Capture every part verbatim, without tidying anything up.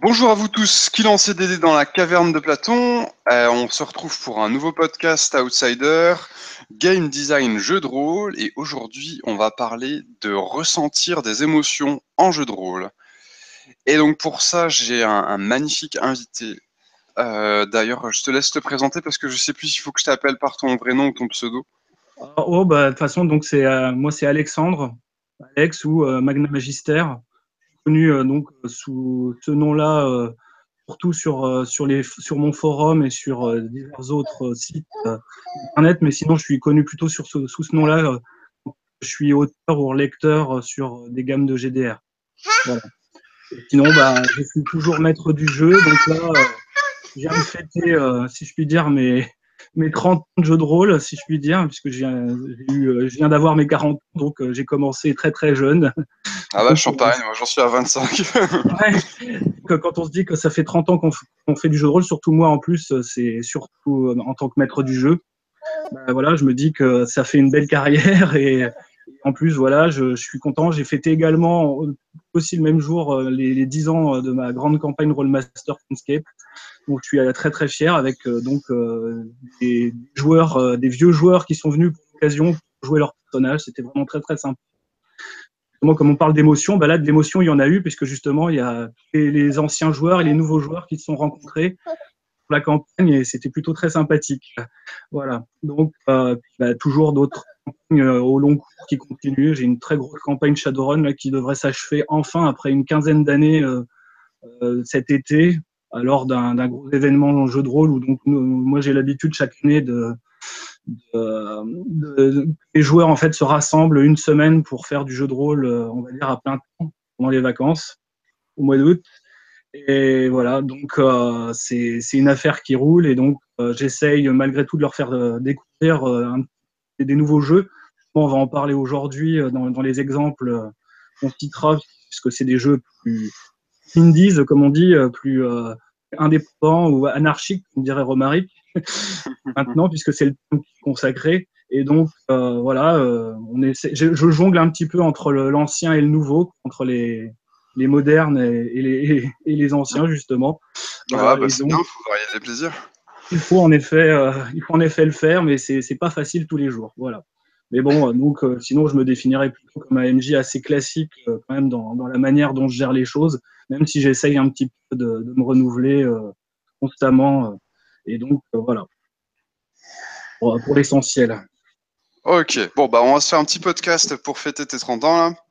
Bonjour à vous tous, qui lancez des dés dans la caverne de Platon. Euh, on se retrouve pour un nouveau podcast Outsider, Game Design jeu de rôle, et aujourd'hui on va parler de ressentir des émotions en jeu de rôle. Et donc pour ça j'ai un, un magnifique invité. Euh, d'ailleurs je te laisse te présenter parce que je sais plus s'il faut que je t'appelle par ton vrai nom ou ton pseudo. Oh, bah, de toute façon, donc c'est euh, moi, c'est Alexandre, Alex ou euh, Magna Magister, connu euh, donc euh, sous ce nom-là, euh, surtout sur euh, sur les sur mon forum et sur euh, divers autres euh, sites euh, internet. Mais sinon, je suis connu plutôt sur ce, sous ce nom-là. euh, je suis auteur ou lecteur euh, sur des gammes de G D R. Voilà. Et sinon, bah, je suis toujours maître du jeu. Donc là, euh, je viens de fêter, euh, si je puis dire, mes, mes trente ans de jeu de rôle, si je puis dire, puisque j'ai eu, euh, je viens d'avoir mes quarante ans, donc euh, j'ai commencé très très jeune. Ah bah je Donc, suis euh, pareil, moi j'en suis à vingt-cinq. ouais, que quand on se dit que ça fait trente ans qu'on qu'on fait du jeu de rôle, surtout moi en plus, euh, c'est surtout euh, en tant que maître du jeu, bah, voilà, je me dis que ça fait une belle carrière et en plus, voilà, je, je suis content. J'ai fêté également aussi le même jour euh, les, les dix ans de ma grande campagne Rollmaster Landscape. Donc je suis euh, très très fier avec euh, donc euh, des joueurs, euh, des vieux joueurs qui sont venus pour l'occasion pour jouer leur personnage. C'était vraiment très très sympa. Justement, comme on parle d'émotion, bah là de l'émotion il y en a eu puisque justement il y a les, les anciens joueurs et les nouveaux joueurs qui se sont rencontrés pour la campagne et c'était plutôt très sympathique. Voilà. Donc euh, bah, toujours d'autres campagnes euh, au long cours qui continuent. J'ai une très grosse campagne Shadowrun là, qui devrait s'achever enfin après une quinzaine d'années euh, euh, cet été, lors d'un gros événement en jeu de rôle où donc nous, moi j'ai l'habitude chaque année de, de, de, de les joueurs en fait se rassemblent une semaine pour faire du jeu de rôle, on va dire à plein temps pendant les vacances au mois d'août. Et voilà, donc euh, c'est une affaire qui roule et donc euh, j'essaye malgré tout de leur faire euh, découvrir euh, un, des nouveaux jeux. Bon, on va en parler aujourd'hui euh, dans, dans les exemples euh, qu'on citera, puisque c'est des jeux plus indies, comme on dit, euh, plus euh, indépendants ou anarchiques, comme dirait Romaric, maintenant, puisque c'est le temps consacré. Et donc, euh, voilà, euh, on essaie, je, je jongle un petit peu entre l'ancien et le nouveau, entre les, les modernes et, et, les, et les anciens, justement. Ouais Voilà, bah et c'est bien, donc, faut varier les plaisirs. il faut en effet, euh, il faut en effet le faire, mais c'est c'est pas facile tous les jours. Voilà. Mais bon, euh, donc euh, sinon je me définirais plutôt comme un M J assez classique euh, quand même dans, dans la manière dont je gère les choses, même si j'essaye un petit peu de, de me renouveler euh, constamment. euh, et donc euh, voilà, pour, pour l'essentiel. Ok, bon bah on va se faire un petit podcast pour fêter tes trente ans là.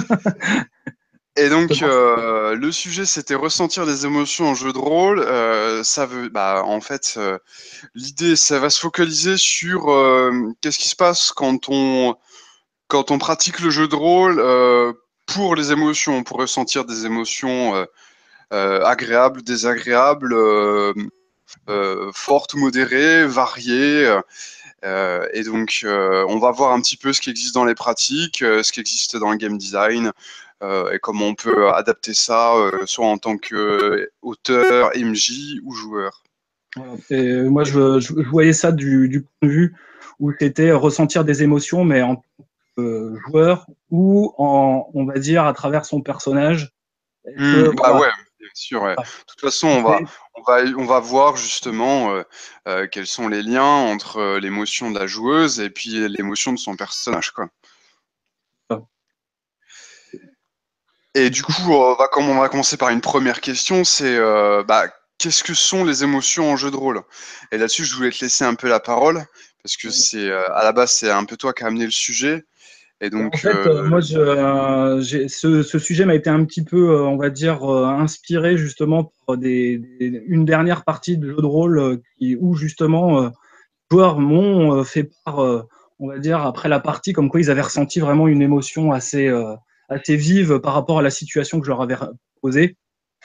Et donc, euh, le sujet, c'était ressentir des émotions en jeu de rôle. Euh, ça veut, bah, en fait, euh, l'idée, ça va se focaliser sur euh, qu'est-ce qui se passe quand on, quand on pratique le jeu de rôle euh, pour les émotions, pour ressentir des émotions euh, euh, agréables, désagréables, euh, euh, fortes ou modérées, variées. Euh, et donc, euh, on va voir un petit peu ce qui existe dans les pratiques, euh, ce qui existe dans le game design, euh, et comment on peut adapter ça, euh, soit en tant qu'auteur, M J ou joueur. Voilà. Et moi, je, je, je voyais ça du, du point de vue où c'était ressentir des émotions, mais en tant que joueur ou en, on va dire, à travers son personnage. Est-ce Hmm, que, bah voilà, ouais, bien sûr. Ouais. De toute façon, on va, on va, on va voir justement euh, euh, quels sont les liens entre euh, l'émotion de la joueuse et puis l'émotion de son personnage, quoi. Et du coup, on va, comme on va commencer par une première question, c'est euh, bah, qu'est-ce que sont les émotions en jeu de rôle? Et là-dessus, je voulais te laisser un peu la parole, parce que c'est euh, à la base, c'est un peu toi qui as amené le sujet. Et En donc, fait, euh, euh, moi, je, euh, j'ai- ce, ce sujet m'a été un petit peu, euh, on va dire, euh, inspiré justement par des, des- une dernière partie de jeu de rôle euh, qui, où justement, euh, les joueurs m'ont euh, fait part, euh, on va dire, après la partie, comme quoi ils avaient ressenti vraiment une émotion assez, euh, assez vive par rapport à la situation que je leur avais posée.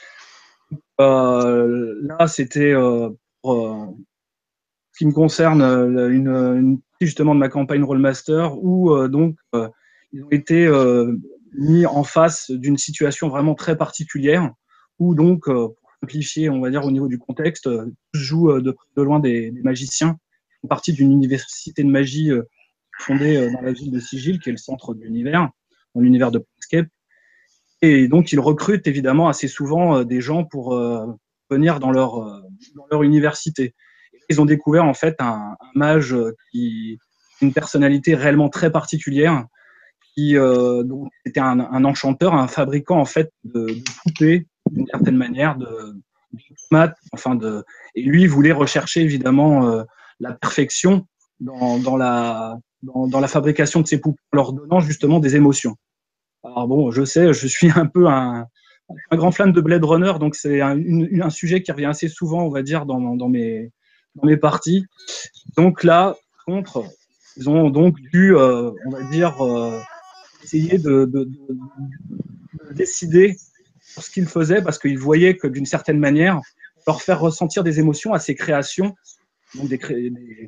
Euh, là, c'était euh, pour, euh, ce qui me concerne, euh, une, une partie justement de ma campagne Rollmaster où euh, donc euh, ils ont été euh, mis en face d'une situation vraiment très particulière où donc, euh, pour simplifier, on va dire au niveau du contexte, euh, je joue euh, de, de loin des, des magiciens qui font partie d'une université de magie euh, fondée euh, dans la ville de Sigil, qui est le centre de l'univers, dans l'univers de Planescape. Et donc, ils recrutent évidemment assez souvent euh, des gens pour euh, venir dans leur, euh, dans leur université. Et ils ont découvert en fait un, un mage qui une personnalité réellement très particulière, qui euh, donc, était un, un enchanteur, un fabricant en fait de, de poupées d'une certaine manière, de, de tomates, enfin de. Et lui voulait rechercher évidemment euh, la perfection dans, dans la dans, dans la fabrication de ces poupées, en leur donnant justement des émotions. Alors bon, je sais, je suis un peu un, un grand fan de Blade Runner, donc c'est un, une, un sujet qui revient assez souvent, on va dire, dans, dans, mes, dans mes parties. Donc là, contre, ils ont donc dû, euh, on va dire, euh, essayer de, de, de, de décider sur ce qu'ils faisaient, parce qu'ils voyaient que d'une certaine manière, leur faire ressentir des émotions à ces créations, donc des, des,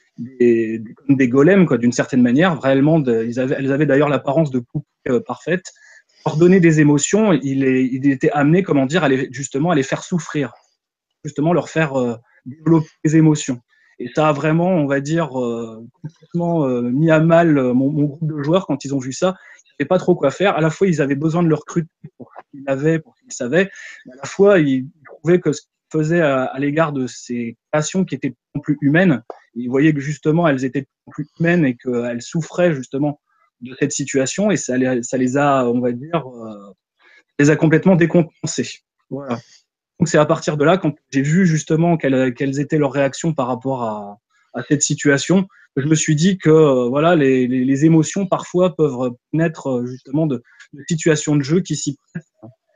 des, des, des golems, quoi, d'une certaine manière, réellement, de, ils avaient, elles avaient d'ailleurs l'apparence de poupées euh, parfaites. Leur donner des émotions, il, est, il était amené, comment dire, à les, justement à les faire souffrir, justement leur faire euh, développer des émotions. Et ça a vraiment, on va dire, euh, complètement euh, mis à mal euh, mon, mon groupe de joueurs quand ils ont vu ça. Ils ne savaient pas trop quoi faire. À la fois, ils avaient besoin de le recruter pour qu'ils l'avaient, pour qu'ils savaient. Mais à la fois, ils trouvaient que ce qu'ils faisaient à, à l'égard de ces créations qui étaient plus humaines, ils voyaient que justement, elles étaient plus humaines et qu'elles souffraient justement de cette situation, et ça les, ça les a, on va dire, euh, les a complètement décompensés. Voilà. Donc c'est à partir de là, quand j'ai vu justement quelles, quelles étaient leurs réactions par rapport à, à cette situation, que je me suis dit que euh, voilà, les, les, les émotions parfois peuvent naître justement de, de situations de jeu qui s'y prêtent.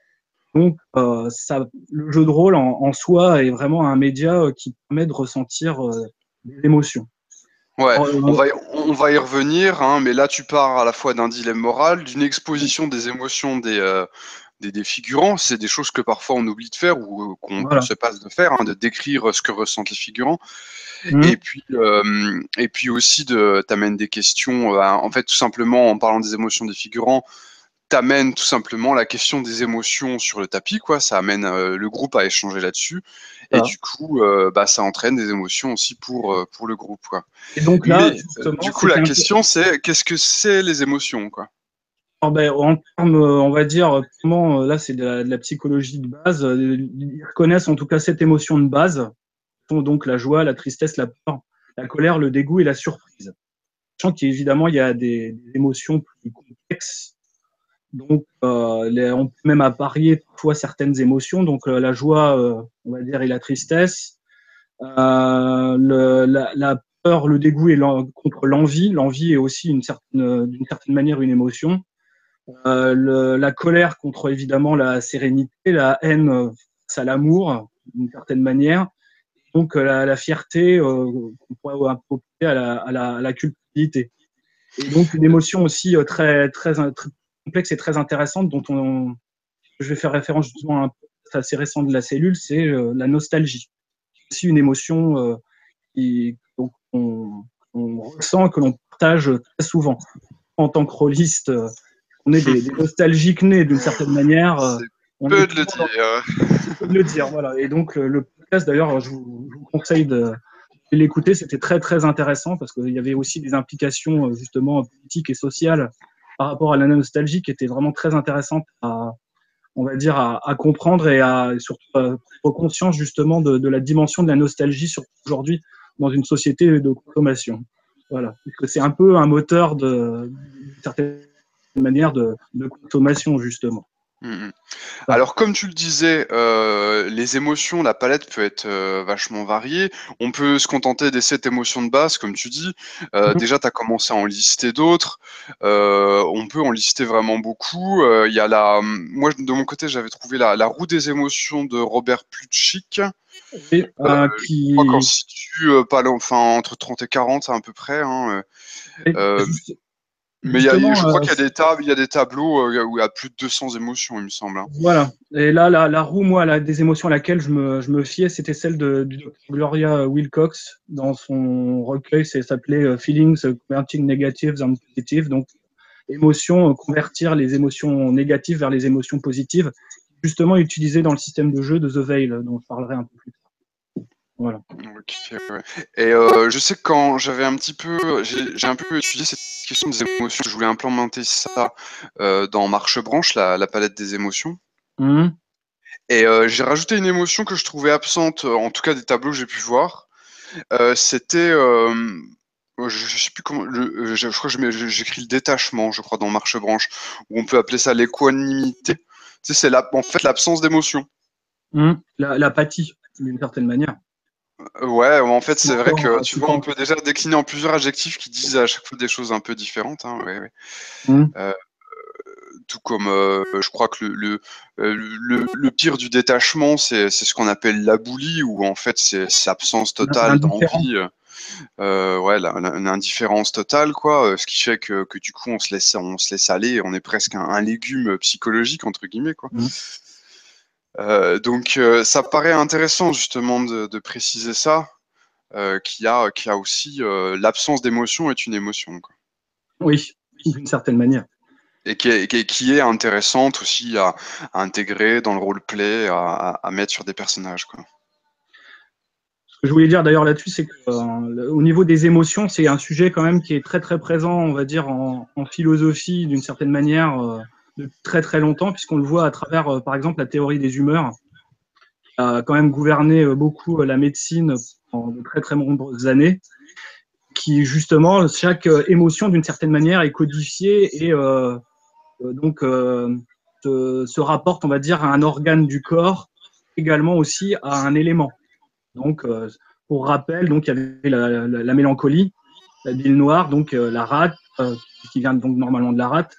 Donc euh, ça, le jeu de rôle en, en soi est vraiment un média qui permet de ressentir euh, des émotions. Ouais, Alors, on euh, va y, on va y revenir, hein, mais là tu pars à la fois d'un dilemme moral, d'une exposition des émotions des, euh, des, des figurants. C'est des choses que parfois on oublie de faire ou euh, qu'on qu'on voilà. se passe de faire, hein, de décrire ce que ressentent les figurants. Mmh. Et puis, euh, et puis aussi, de t'amènes des questions. Euh, en fait, tout simplement, en parlant des émotions des figurants, t'amènes tout simplement la question des émotions sur le tapis, quoi. Ça amène euh, le groupe à échanger là-dessus. Et Voilà. du coup, euh, bah, ça entraîne des émotions aussi pour, euh, pour le groupe, quoi. Et donc là, Mais euh, justement, du coup, la c'était un peu. question, c'est qu'est-ce que c'est les émotions, quoi? Alors, ben, en termes, euh, on va dire, comment, euh, là, c'est de la, de la psychologie de base. euh, Ils reconnaissent en tout cas cette émotion de base, sont donc la joie, la tristesse, la peur, la colère, le dégoût et la surprise. Sachant qu'évidemment, il y a des, des émotions plus complexes. Donc, euh, les- on peut même apparier parfois certaines émotions. Donc, euh, la joie, euh, on va dire, et la tristesse. Euh, le, la, la peur, le dégoût et l'en- contre l'envie. L'envie est aussi une certaine, d'une certaine manière une émotion. Euh, le, la colère contre évidemment la sérénité, la haine euh, face à l'amour d'une certaine manière, donc euh, la, la fierté euh, qu'on pourrait approprier à la, à, la, à la culpabilité. Et donc une émotion aussi euh, très, très, très complexe et très intéressante dont on, je vais faire référence justement à un peu assez récent de la cellule, c'est euh, la nostalgie. C'est aussi une émotion euh, qui, donc, on, on ressent, que l'on partage très souvent en tant que rôliste. Euh, on est des, des nostalgiques nés d'une certaine manière. Euh, C'est on est peu de le toujours dans dire. c'est peu de le dire, voilà. Et donc le, le podcast, d'ailleurs, je vous, je vous conseille de, de l'écouter. C'était très très intéressant parce qu'il y avait aussi des implications euh, justement politiques et sociales par rapport à la nostalgie qui étaient vraiment très intéressantes à, on va dire, à, à comprendre et à et surtout à prendre conscience justement de, de la dimension de la nostalgie, surtout aujourd'hui dans une société de consommation. Voilà, parce que c'est un peu un moteur de, d'une certaine manière de, de consommation justement. Mhm. Voilà. Alors, comme tu le disais, euh, les émotions, la palette peut être euh, vachement variée. On peut se contenter des sept émotions de base, comme tu dis. Euh, Mhm. déjà, tu as commencé à en lister d'autres. Euh, on peut en lister vraiment beaucoup. Euh, Il y a la, moi, de mon côté, j'avais trouvé la, la roue des émotions de Robert Plutchik. Et, Euh, euh, je crois qu'en qui situe euh, pas loin- enfin, entre trente et quarante à peu près, hein. et Euh, juste- mais il y a, justement, je crois euh, qu'il y a des tab- il y a des tableaux euh, où il y a plus de deux cents émotions, il me semble, hein. voilà. Et là, la, la roue, moi, la, des émotions à laquelle je me, je me fiais, c'était celle de, du docteur Gloria Wilcox dans son recueil. Ça s'appelait euh, Feelings Converting Negatives and Positives. Donc, émotions, euh, convertir les émotions négatives vers les émotions positives, justement utilisées dans le système de jeu de The Veil, dont je parlerai un peu plus tard. Voilà. Ok, ouais. Et euh, je sais que quand j'avais un petit peu, j'ai j'ai un peu étudié cette question des émotions, je voulais implémenter ça euh, dans Marche Branche, la, la palette des émotions. Mhm. Et euh, j'ai rajouté une émotion que je trouvais absente, euh, en tout cas des tableaux que j'ai pu voir. Euh, c'était, euh, je, je sais plus comment, le- euh, je, je crois que je mets- je- j'écris le détachement, je crois, dans Marche Branche, ou on peut appeler ça l'équanimité. Tu sais, c'est la- en fait l'absence d'émotion. Mhm. La- L'apathie, d'une certaine manière. Ouais, en fait, c'est Tout vrai en, que tu tout vois, on en- peut déjà décliner en plusieurs adjectifs qui disent à chaque fois des choses un peu différentes. Hein, ouais, ouais. Mhm. Euh, tout comme euh, je crois que le, le, euh, le, le pire du détachement, c'est c'est ce qu'on appelle l'aboulie, où en fait c'est c'est l'absence totale L'indifférence. d'envie, euh, ouais, la- la- l'indifférence totale, quoi. euh, Ce qui fait que, que du coup on se laisse, on se laisse aller, on est presque un, un légume psychologique entre guillemets, quoi. Mhm. Euh, donc euh, ça paraît intéressant justement de, de préciser ça, euh, qu'il y a, qu'il y a aussi euh, l'absence d'émotion est une émotion, quoi. Oui, d'une certaine manière. Et qui est, qui est, qui est intéressante aussi à, à intégrer dans le roleplay, à, à, à mettre sur des personnages, quoi. Ce que je voulais dire d'ailleurs là-dessus, c'est qu'au niveau des émotions, c'est un sujet quand même qui est très très présent, on va dire, en, en philosophie d'une certaine manière euh, depuis très très longtemps, puisqu'on le voit à travers, euh, par exemple, la théorie des humeurs, qui a quand même gouverné euh, beaucoup euh, la médecine pendant de très très nombreuses années, qui justement, chaque euh, émotion d'une certaine manière est codifiée et euh, euh, donc euh, se, se rapporte, on va dire, à un organe du corps, également aussi à un élément. Donc, euh, pour rappel, donc il y avait la, la, la mélancolie, la bile noire, donc euh, la rate, euh, qui vient donc normalement de la rate,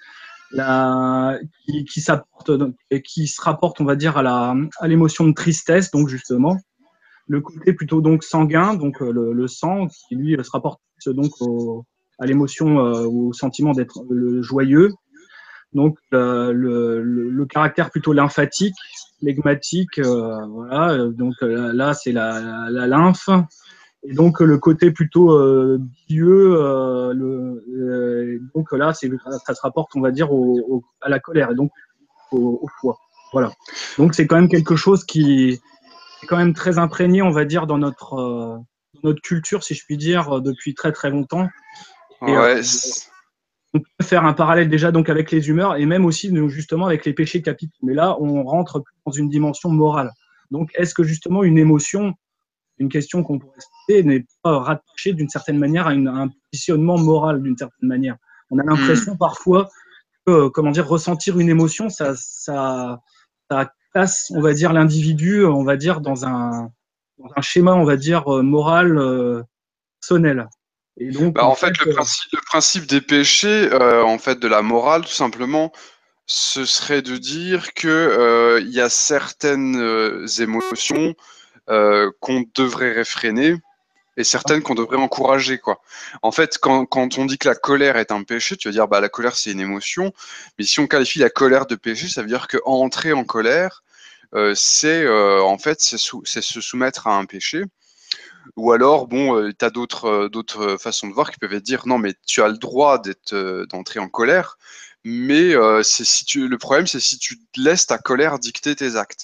la, qui, qui, qui se rapporte, on va dire, à la à l'émotion de tristesse, donc justement le côté plutôt donc sanguin, donc euh, le, le sang, qui lui se rapporte donc au, à l'émotion, euh, au sentiment d'être euh, joyeux. Donc euh, le, le, le caractère plutôt lymphatique, flegmatique, euh, voilà. Donc euh, là, c'est la, la, la lymphe. Et donc le côté plutôt euh, bilieux, euh, le, euh, donc là, c'est, ça se rapporte, on va dire, au, au, à la colère et donc au, au foie. Voilà. Donc c'est quand même quelque chose qui est quand même très imprégné, on va dire, dans notre, euh, dans notre culture, si je puis dire, depuis très très longtemps. Et euh, Ouais, on peut faire un parallèle déjà donc avec les humeurs et même aussi justement avec les péchés capitaux. Mais là, on rentre dans une dimension morale. Donc, est-ce que justement une émotion, une question qu'on pourrait se poser, n'est pas rattachée d'une certaine manière à, une, à un positionnement moral d'une certaine manière? On a hmm. l'impression parfois que, euh, comment dire, ressentir une émotion, ça, ça, ça place, on va dire, l'individu, on va dire, dans un, dans un schéma, on va dire, moral, euh, personnel. Et donc, Bah, en en fait, fait, le euh, principe, le principe des péchés, euh, en fait, de la morale, tout simplement, ce serait de dire que euh, il y a certaines euh, émotions euh, qu'on devrait réfréner et certaines qu'on devrait encourager, quoi. En fait, quand, quand on dit que la colère est un péché, tu vas dire bah la colère c'est une émotion, mais si on qualifie la colère de péché, ça veut dire que entrer en colère, euh, c'est euh, en fait c'est sou- c'est se soumettre à un péché. Ou alors, bon, euh, tu as d'autres euh, d'autres façons de voir qui peuvent dire non, mais tu as le droit d'être euh, d'entrer en colère, mais euh, c'est si tu le problème c'est si tu laisses ta colère dicter tes actes.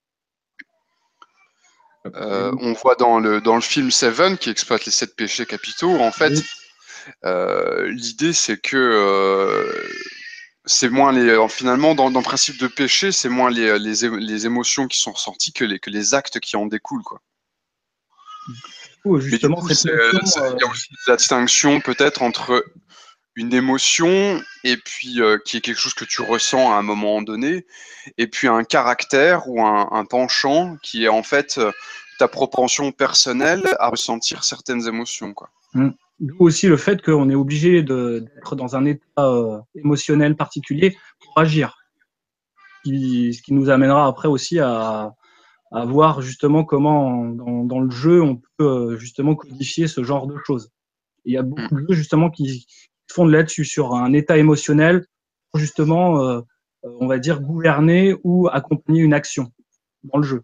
Euh, on voit dans le dans le film Seven qui exploite les sept péchés capitaux, en fait, oui, euh, l'idée c'est que euh, c'est moins les finalement dans, dans le principe de péché, c'est moins les, les, é- les émotions qui sont ressenties que les que les actes qui en découlent, quoi. Mais du justement, coup, cette c'est, notion, c'est- euh, il y a aussi la distinction peut-être entre une émotion et puis euh, qui est quelque chose que tu ressens à un moment donné, et puis un caractère ou un, un penchant qui est en fait euh, ta propension personnelle à ressentir certaines émotions, quoi. hmm, d'où aussi le fait qu'on est obligé de, d'être dans un état euh, émotionnel particulier pour agir, qui, ce qui nous amènera après aussi à, à voir justement comment dans, dans le jeu on peut euh, justement codifier ce genre de choses. Il y a Mm. beaucoup de jeux justement qui se fondent là-dessus, sur un état émotionnel pour justement, euh, on va dire, gouverner ou accompagner une action dans le jeu.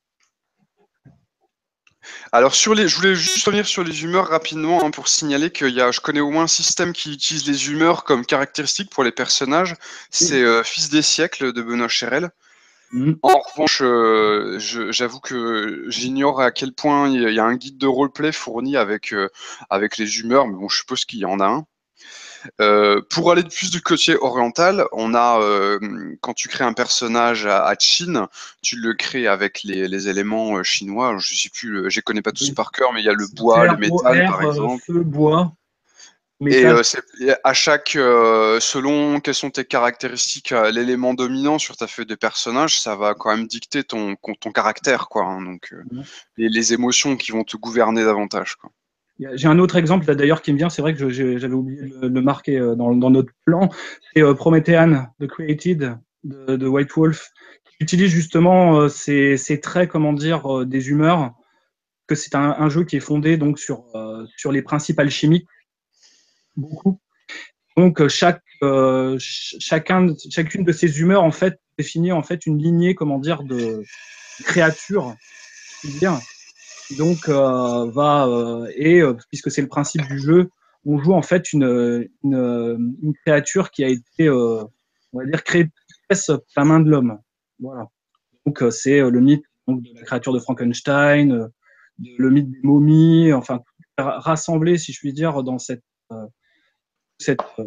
Alors sur les, je voulais juste revenir sur les humeurs rapidement, hein, pour signaler qu'il y a, je connais au moins un système qui utilise les humeurs comme caractéristique pour les personnages. Oui. C'est euh, Fils des siècles de Benoît Chérel. Mmh. En revanche, euh, je- j'avoue que j'ignore à quel point il y, a il y a un guide de roleplay fourni avec, euh, avec les humeurs, mais bon, je suppose qu'il y en a un. Euh, pour aller de plus du côté oriental, on a euh, quand tu crées un personnage à, à Chine, tu le crées avec les, les éléments euh, chinois. Je sais plus, le- je les connais pas tous Oui. par cœur, mais il y a le C'est bois, le terre, eau, métal, air, par euh, exemple. feu, bois, Et métal. euh, c'est et à chaque, euh, selon quelles sont tes caractéristiques, euh, l'élément dominant sur ta feuille de personnage, ça va quand même dicter ton, ton caractère, quoi. Hein, donc euh, Mmh. les, les émotions qui vont te gouverner davantage, quoi. Il y a- J'ai un autre exemple là, d'ailleurs qui me vient, c'est vrai que je- j'ai- j'avais oublié de le, de le marquer euh, dans, dans notre plan, c'est euh, Promethean, The Created de, de White Wolf, qui utilise justement euh, ces, ces traits, comment dire, euh, des humeurs, que c'est un, un jeu qui est fondé donc sur, euh, sur les principes alchimiques, beaucoup. Donc euh, chaque, euh, ch- chacun, chacune de ces humeurs en fait définit en fait une lignée, comment dire, de créatures, je puis dire, donc euh, va euh, et euh, puisque c'est le principe du jeu, on joue en fait une, une, une créature qui a été, euh, on va dire, créée de pièces par la main de l'homme. Voilà. Donc euh, c'est euh, le mythe donc, de la créature de Frankenstein, euh, de- le mythe des momies, enfin ra- rassemblé, si je puis dire, dans cette, euh, cette euh,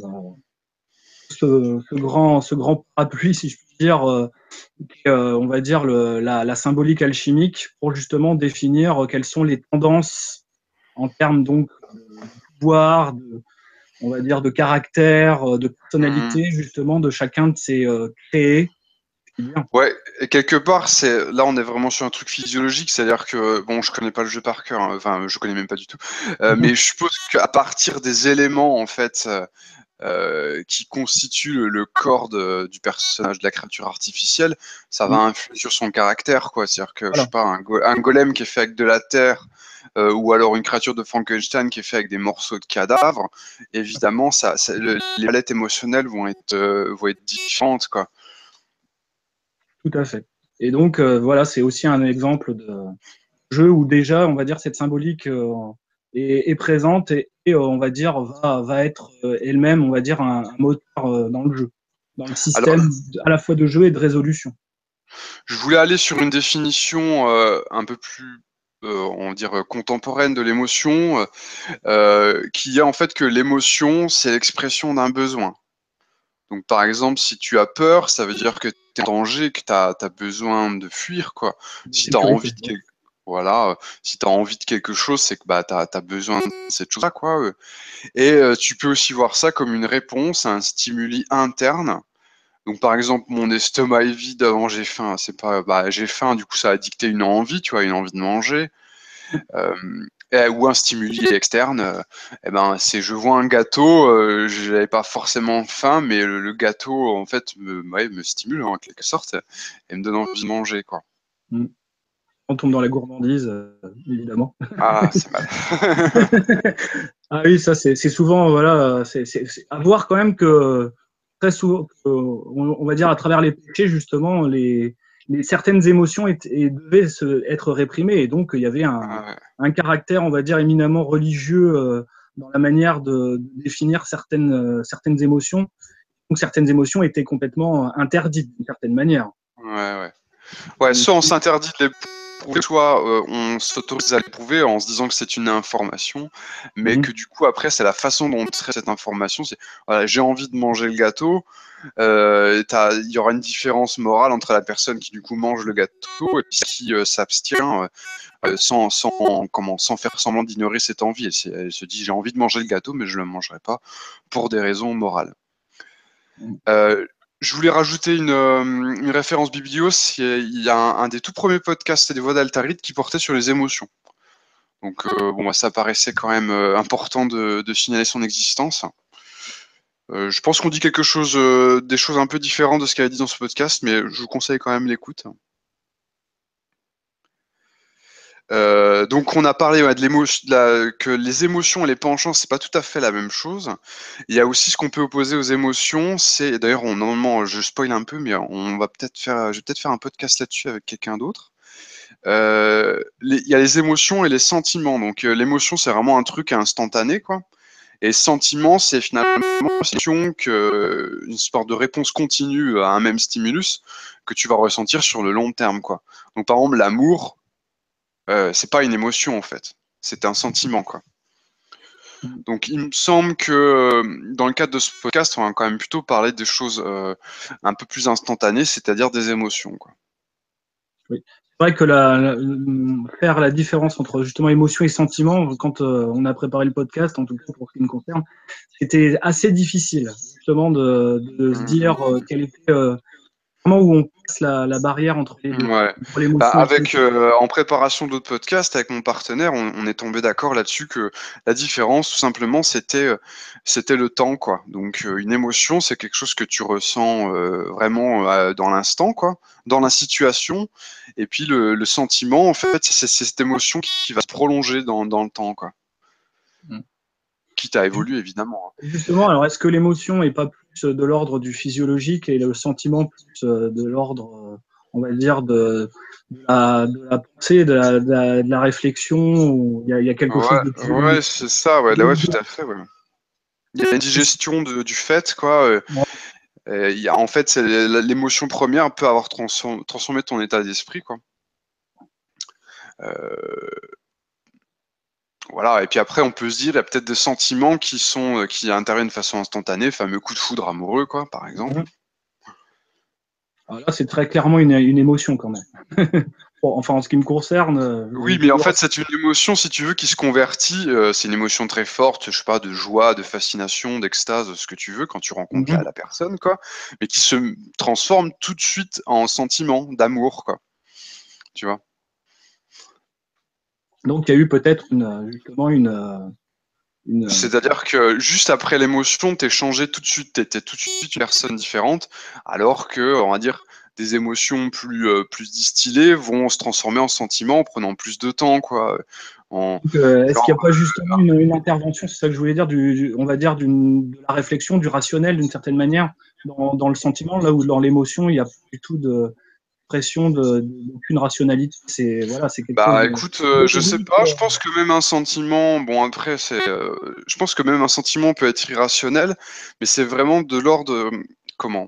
ce, ce grand ce grand parapluie, si je puis dire, euh, qui est, euh, on va dire le, la, la symbolique alchimique pour justement définir euh, quelles sont les tendances en termes donc de pouvoir, de, on va dire de caractère, euh, de Mhm. personnalité justement de chacun de ces euh, créés. Je veux dire. Ouais, et quelque part, c'est là, on est vraiment sur un truc physiologique, c'est-à-dire que bon, je connais pas le jeu par cœur, hein, enfin, je connais même pas du tout, euh, mais je suppose qu'à partir des éléments en fait euh, euh, qui constituent le, le corps de- du personnage, de la créature artificielle, ça va influer sur son caractère, quoi. C'est-à-dire que je sais Voilà, pas, un, go- un golem qui est fait avec de la terre, euh, ou alors une créature de Frankenstein qui est fait avec des morceaux de cadavres, évidemment, ça, ça- le- les palettes émotionnelles vont être euh, vont être différentes, quoi. tout à fait. Et donc euh, voilà, c'est aussi un exemple de jeu où déjà, on va dire, cette symbolique euh, est, est présente et, et, euh, on va dire va, va être euh, elle-même, on va dire, un, un moteur euh, dans le jeu, dans le Alors, système à la fois de jeu et de résolution. je voulais aller sur une définition euh, un peu plus, euh, on va dire, euh, contemporaine de l'émotion, euh, euh, qui est en fait que l'émotion, c'est l'expression d'un besoin. Donc, par exemple, si tu as peur, ça veut dire que tu es en danger, que tu as, besoin de fuir, quoi. De Si tu as envie sécurité. de quelque... Voilà, euh, si tu as envie de quelque chose, c'est que bah, tu as, besoin de cette chose-là, quoi. euh. Et euh, tu peux aussi voir ça comme une réponse à un stimuli interne. Donc, par exemple, mon estomac est vide avant j'ai faim. C'est pas, bah, j'ai faim, du coup, ça a dicté une envie, tu vois, une envie de manger. Euh, et- ou un stimuli externe. Euh, eh ben, c'est je vois un gâteau, euh, j'avais pas forcément faim, mais le, le gâteau, en fait, me, ouais, me stimule en quelque sorte et me donne envie de manger, quoi. Mm. On tombe dans la gourmandise, euh, évidemment. Ah, c'est mal. Ah oui, ça c'est c'est souvent voilà, c'est c'est- c'est à voir quand même que très souvent, que, on, on va dire à travers les péchés justement, les, les certaines émotions étaient- et devaient se, être réprimées et donc il y avait un, Ah ouais. un caractère, on va dire éminemment religieux euh, dans la manière de, de définir certaines euh, certaines émotions. Donc certaines émotions étaient complètement interdites d'une certaine manière. Ouais, ouais. Ouais, soit on s'interdit de l'éprouver, soit euh, on s'autorise à l'éprouver en se disant que c'est une information, mais Mhm. que du coup, après, c'est la façon dont on traite cette information. C'est, voilà, j'ai envie de manger le gâteau. Euh, t'as- Il y aura une différence morale entre la personne qui du coup mange le gâteau et qui euh, s'abstient euh, sans, sans, comment, sans faire semblant d'ignorer cette envie. Elle, s'est- elle se dit j'ai envie de manger le gâteau, mais je ne le mangerai pas pour des raisons morales. Euh, je voulais rajouter une, euh, une référence biblios. Il y a un, un des tout premiers podcasts des Voix d'Altaride qui portait sur les émotions. Donc, euh, bon, bah, ça paraissait quand même euh, important de, de signaler son existence. Euh, je pense qu'on dit quelque chose, euh, des choses un peu différentes de ce qu'elle a dit dans ce podcast, mais je vous conseille quand même l'écoute. Euh, donc on a parlé ouais, de l'émotion, de la- que les émotions et les penchants, c'est pas tout à fait la même chose. Il y a aussi ce qu'on peut opposer aux émotions, c'est d'ailleurs on, normalement je spoil un peu, mais on va peut-être faire, je vais peut-être faire un podcast là-dessus avec quelqu'un d'autre. Euh, les- il y a les émotions et les sentiments. Donc euh, l'émotion c'est vraiment un truc instantané quoi. Et sentiment, c'est finalement une, que, une sorte de réponse continue à un même stimulus que tu vas ressentir sur le long terme, quoi. Donc par exemple, l'amour, euh, c'est pas une émotion en fait, c'est un sentiment, quoi. Donc il me semble que euh, dans le cadre de ce podcast, on va quand même plutôt parler des choses euh, un peu plus instantanées, c'est-à-dire des émotions, quoi. Oui. C'est vrai que la, la- faire la différence entre justement émotion et sentiment, quand euh, on a préparé le podcast, en tout cas pour ce qui me concerne, c'était assez difficile justement de, de se dire euh, quel était euh, vraiment où on passe la, la barrière entre les deux, Ouais. entre Bah, l'émotion et le avec sentiment. euh, en préparation d'autres podcasts avec mon partenaire, on, on est tombé d'accord là-dessus que la différence, tout simplement, c'était euh, c'était le temps, quoi. Donc euh, une émotion, c'est quelque chose que tu ressens euh, vraiment euh, dans l'instant, quoi, dans la situation. Et puis le, le sentiment, en fait, c'est c'est cette émotion qui, qui va se prolonger dans, dans le temps, quoi. Quitte à évoluer, évidemment, hein. Justement, alors est-ce que l'émotion est pas plus de l'ordre du physiologique et le sentiment plus euh, de l'ordre, euh, on va dire, de, de, la, de la pensée, de la, de la, de la réflexion, où il y a, il y a quelque chose Ouais, de plus. ouais, c'est ça, ouais, là, ouais, tout à fait, ouais. Il y a une digestion de- du fait, quoi. euh, Euh, il y a, en fait, c'est l'émotion première peut avoir transform- transformé ton état d'esprit, quoi. Euh, voilà. Et puis après, on peut se dire, il y a peut-être des sentiments qui sont, euh, qui interviennent de façon instantanée, fameux coup de foudre amoureux, quoi, par exemple. Mhm. Alors là, c'est très clairement une, une émotion quand même. Bon, enfin, en ce qui me concerne, euh, Oui, mais en fait, c'est une émotion, si tu veux, qui se convertit. euh, c'est une émotion très forte, je sais pas, de joie, de fascination, d'extase, ce que tu veux, quand tu rencontres la, Mhm. la personne, quoi, mais qui se transforme tout de suite en sentiment d'amour, quoi. Tu vois. Donc, il y a eu peut-être une, justement une, euh, une, C'est-à-dire que juste après l'émotion, t'es changé tout de suite, t'étais tout de suite une personne différente, alors que, on va dire, des émotions plus, euh, plus distillées vont se transformer en sentiments en prenant plus de temps, quoi. En, donc, euh, est-ce qu'il genre, n'y a pas justement une, une intervention, c'est ça que je voulais dire, du, du- on va dire d'une, de la réflexion, du rationnel d'une certaine manière, dans, dans le sentiment, là où dans l'émotion, il n'y a pas du tout de pression de, de- d'aucune rationalité. C'est voilà, c'est quelque chose bah de écoute, euh, je sais pas, je pense que même un sentiment, bon après, c'est, euh, je pense que même un sentiment peut être irrationnel, mais c'est vraiment de l'ordre, euh, comment?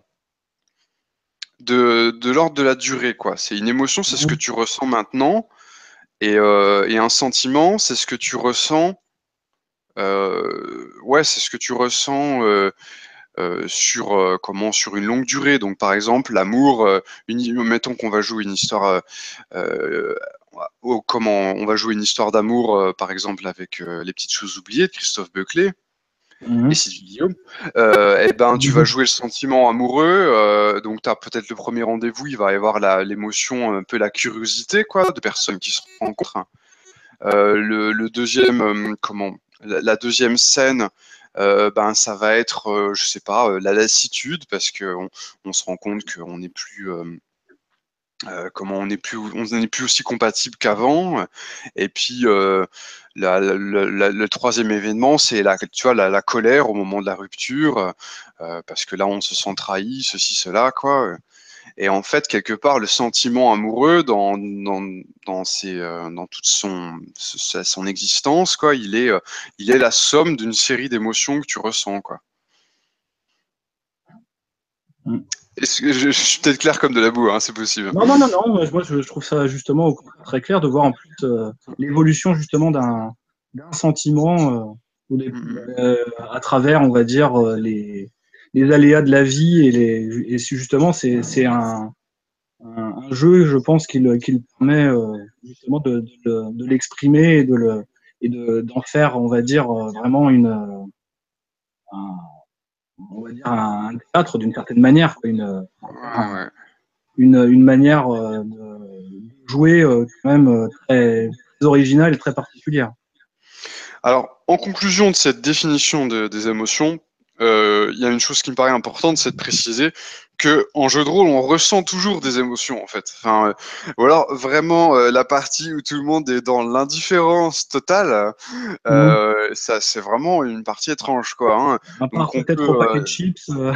De, de l'ordre de la durée, quoi. C'est une émotion, c'est ce que tu ressens maintenant. Et, euh, et un sentiment, c'est ce que tu ressens. Euh, ouais, c'est ce que tu ressens euh, euh, sur euh, comment sur une longue durée. Donc, par exemple, l'amour. Euh, une- mettons qu'on va jouer une histoire. Euh, euh, au- comment on va jouer une histoire d'amour, euh, par exemple, avec euh, Les Petites Choses Oubliées de Christophe Buckley et Mhm. Sylvie Guillaume. Euh, et ben, tu vas Mhm. jouer le sentiment amoureux. Euh, donc, tu as peut-être le premier rendez-vous. Il va y avoir la- l'émotion, un peu la curiosité, quoi, de personnes qui se rencontrent. Euh, le, le deuxième, euh, comment, la, la deuxième scène, euh, ben ça va être, euh, je sais pas, euh, la lassitude parce que on, on se rend compte qu'on n'est plus, euh, euh, comment on n'est plus, on n'est plus aussi compatible qu'avant. Et puis euh, la- la- la- le troisième événement, c'est la, tu vois, la, la colère au moment de la rupture, euh, parce que là on se sent trahi, ceci, cela, quoi. Et en fait, quelque part, le sentiment amoureux, dans, dans, dans, ses, euh, dans toute son, sa- son existence, quoi, il est, euh, il est la somme d'une série d'émotions que tu ressens, quoi. Mhm. Est-ce que je, je suis peut-être clair comme de la boue, hein, c'est possible. Non, non, non, non. Moi, je, moi, je je trouve ça justement au contraire très clair de voir en plus euh, l'évolution justement d'un d'un sentiment euh, ou des- Mhm. euh, à travers, on va dire, euh, les, les aléas de la vie et, les, et c'est justement c'est c'est un, un, un jeu, je pense, qui le, qui le permet euh, justement de, de, de l'exprimer et de le et de d'en faire, on va dire, euh, vraiment une euh, un, on va dire un théâtre d'une certaine manière, quoi, une, en faire Ouais, un- ouais. une, une manière euh, de jouer euh, quand même euh, très, très originale et très particulière. Alors, en conclusion de cette définition de- des émotions, euh, il y a une chose qui me paraît importante, c'est de préciser que en jeu de rôle, on ressent toujours des émotions en fait. Enfin, euh, ou alors vraiment euh, la partie où tout le monde est dans l'indifférence totale, Mmh. euh, ça c'est vraiment une partie étrange quoi. Hein. À part Donc on peut-être au peut, paquet euh, de chips, euh,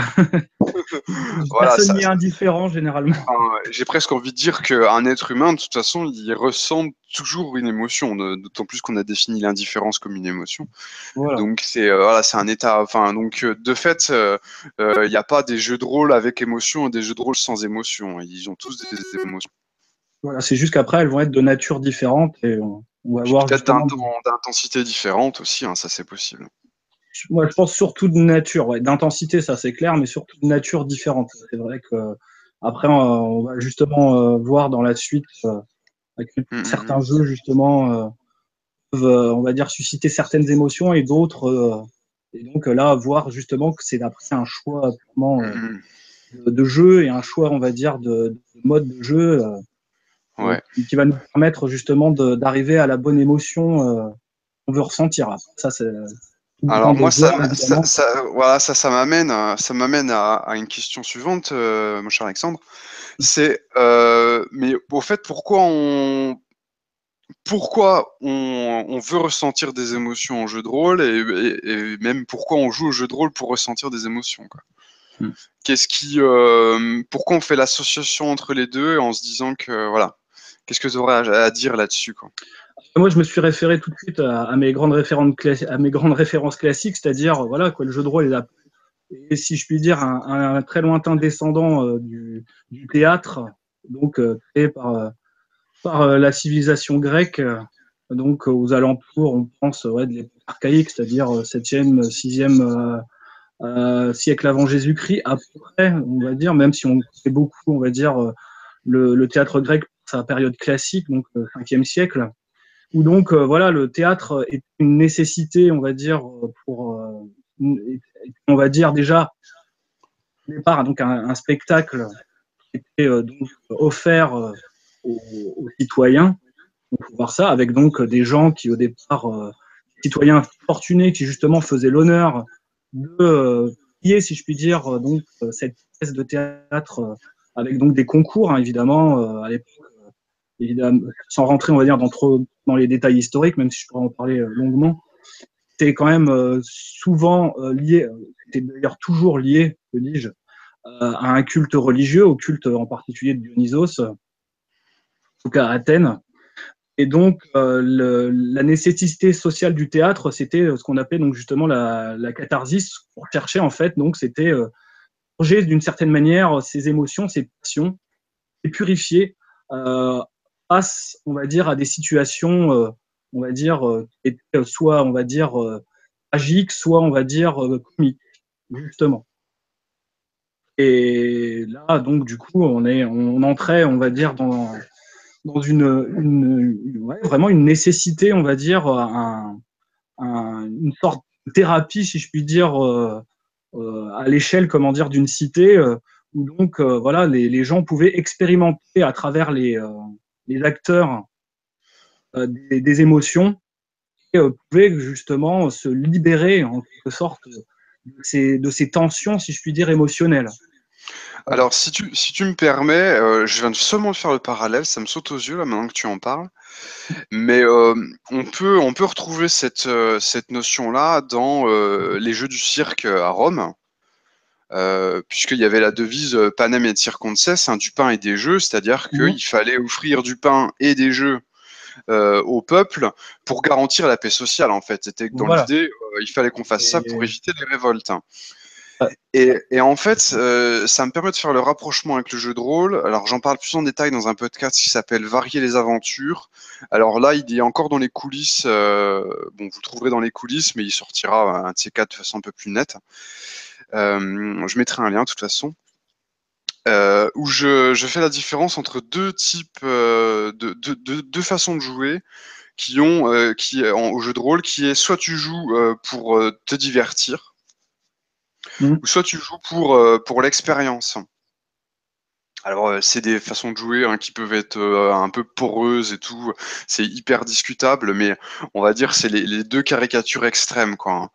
voilà, personne ça, n'y est indifférent généralement. enfin, j'ai presque envie de dire qu'un être humain, de toute façon, il ressent toujours une émotion, de- d'autant plus qu'on a défini l'indifférence comme une émotion. Voilà. Donc c'est euh, voilà, c'est un état. Enfin donc euh, de fait, il euh, n'y a pas des jeux de rôle avec émotion et des jeux de rôle sans émotion. Ils ont tous des émotions. Voilà, c'est juste qu'après, elles vont être de nature différente et on, on va Puis voir peut-être justement. d'un de- temps- d'intensité différente aussi, hein, ça c'est possible. Moi, je pense surtout de nature, ouais, d'intensité, ça c'est clair, mais surtout de nature différente. C'est vrai que après, on, on va justement euh, voir dans la suite euh, à quel point Hum, hum, hum. certains jeux justement euh, peuvent, euh, on va dire, susciter certaines émotions et d'autres. euh, et donc euh, là, voir justement que c'est après un choix purement euh, Hum, hum. de, de jeu et un choix, on va dire, de, de mode de jeu euh, euh, Ouais. qui, qui va nous permettre justement de- d'arriver à la bonne émotion euh, qu'on veut ressentir. Après, ça, c'est tout dépend Alors des moi ça, joueurs, m'a- ça, évidemment. ça- voilà, ça, ça m'amène, à- ça m'amène à, à une question suivante, euh, mon cher Alexandre. C'est, euh, mais au fait, pourquoi on, pourquoi on, on veut ressentir des émotions en jeu de rôle et, et- et même pourquoi on joue au jeu de rôle pour ressentir des émotions, quoi. Mm. Qu'est-ce qui, euh, pourquoi on fait l'association entre les deux en se disant que voilà, qu'est-ce que tu aurais à, à dire là-dessus, quoi. Moi, je me suis référé tout de suite à, à mes grandes références, classi- à mes grandes références classiques, c'est-à-dire voilà quoi, le jeu de rôle est là. Et si je puis dire, un, un très lointain descendant euh, du, du théâtre, donc euh, créé par, euh, par euh, la civilisation grecque, euh, donc euh, aux alentours, on pense ouais, de l'époque archaïque, c'est-à-dire euh, septième, sixième euh, euh, siècle avant Jésus-Christ, à peu près, on va dire, même si on fait beaucoup, on va dire, euh, le, le théâtre grec, sa période classique, donc euh, cinquième siècle, où donc euh, voilà, le théâtre est une nécessité, on va dire, pour, euh, une- on va dire déjà au départ donc un, un spectacle qui était euh, donc offert euh, aux, aux citoyens. On peut voir ça avec donc des gens qui au départ, euh, citoyens fortunés, qui justement faisaient l'honneur de euh, payer, si je puis dire, euh, donc euh, cette pièce de théâtre euh, avec donc des concours, hein, évidemment, euh, à l'époque, euh, évidemment, sans rentrer, on va dire, dans trop dans les détails historiques, même si je pourrais en parler euh, longuement. C'était quand même euh, souvent euh, lié, c'était d'ailleurs toujours lié, que dis-je, euh, à un culte religieux, au culte en particulier de Dionysos, en tout cas à Athènes. Et donc, euh, le, la nécessité sociale du théâtre, c'était euh, ce qu'on appelait donc justement la, la catharsis, pour chercher en fait, donc c'était euh, purger d'une certaine manière ces émotions, ces passions, et purifier euh, face, on va dire, à des situations, euh, on va dire, euh, qui étaient soit, on va dire, euh, tragiques, soit, on va dire, euh, comiques, justement. Et là, donc, du coup, on est, on entrait, on va dire, dans dans une, une ouais, vraiment une nécessité, on va dire, un, un, une sorte de thérapie, si je puis dire, euh, euh, à l'échelle, comment dire, d'une cité, euh, où donc, euh, voilà, les, les, gens pouvaient expérimenter à travers les, euh, les acteurs euh, des, des, émotions et euh, pouvaient justement se libérer, en quelque sorte, de ces, de ces tensions, si je puis dire, émotionnelles. Voilà. Alors si tu, si tu me permets, euh, je viens de seulement de faire le parallèle, ça me saute aux yeux là maintenant que tu en parles. Mais euh, on peut, on peut retrouver cette, euh, cette notion-là dans euh, les jeux du cirque à Rome, euh, puisqu'il y avait la devise euh, Panem et Circenses, hein, du pain et des jeux, c'est-à-dire Mmh. qu'il fallait offrir du pain et des jeux euh, au peuple pour garantir la paix sociale, en fait. C'était que dans Voilà. l'idée, euh, il fallait qu'on fasse ça pour Et, éviter les révoltes. Et, et en fait, euh, ça me permet de faire le rapprochement avec le jeu de rôle. Alors, j'en parle plus en détail dans un podcast qui s'appelle Varier les aventures. Alors là, il est encore dans les coulisses. Euh, bon, vous le trouverez dans les coulisses, mais il sortira un de ces quatre de façon un peu plus nette. Euh, je mettrai un lien de toute façon. Euh, où je, je fais la différence entre deux types euh, de, de, de- deux façons de jouer qui ont euh, qui en- au jeu de rôle qui est soit tu joues euh, pour euh, te divertir mmh. ou soit tu joues pour euh, pour l'expérience. Alors, euh, c'est des façons de jouer hein, qui peuvent être euh, un peu poreuses et tout. C'est hyper discutable, mais on va dire c'est les, les deux caricatures extrêmes, quoi. Hein.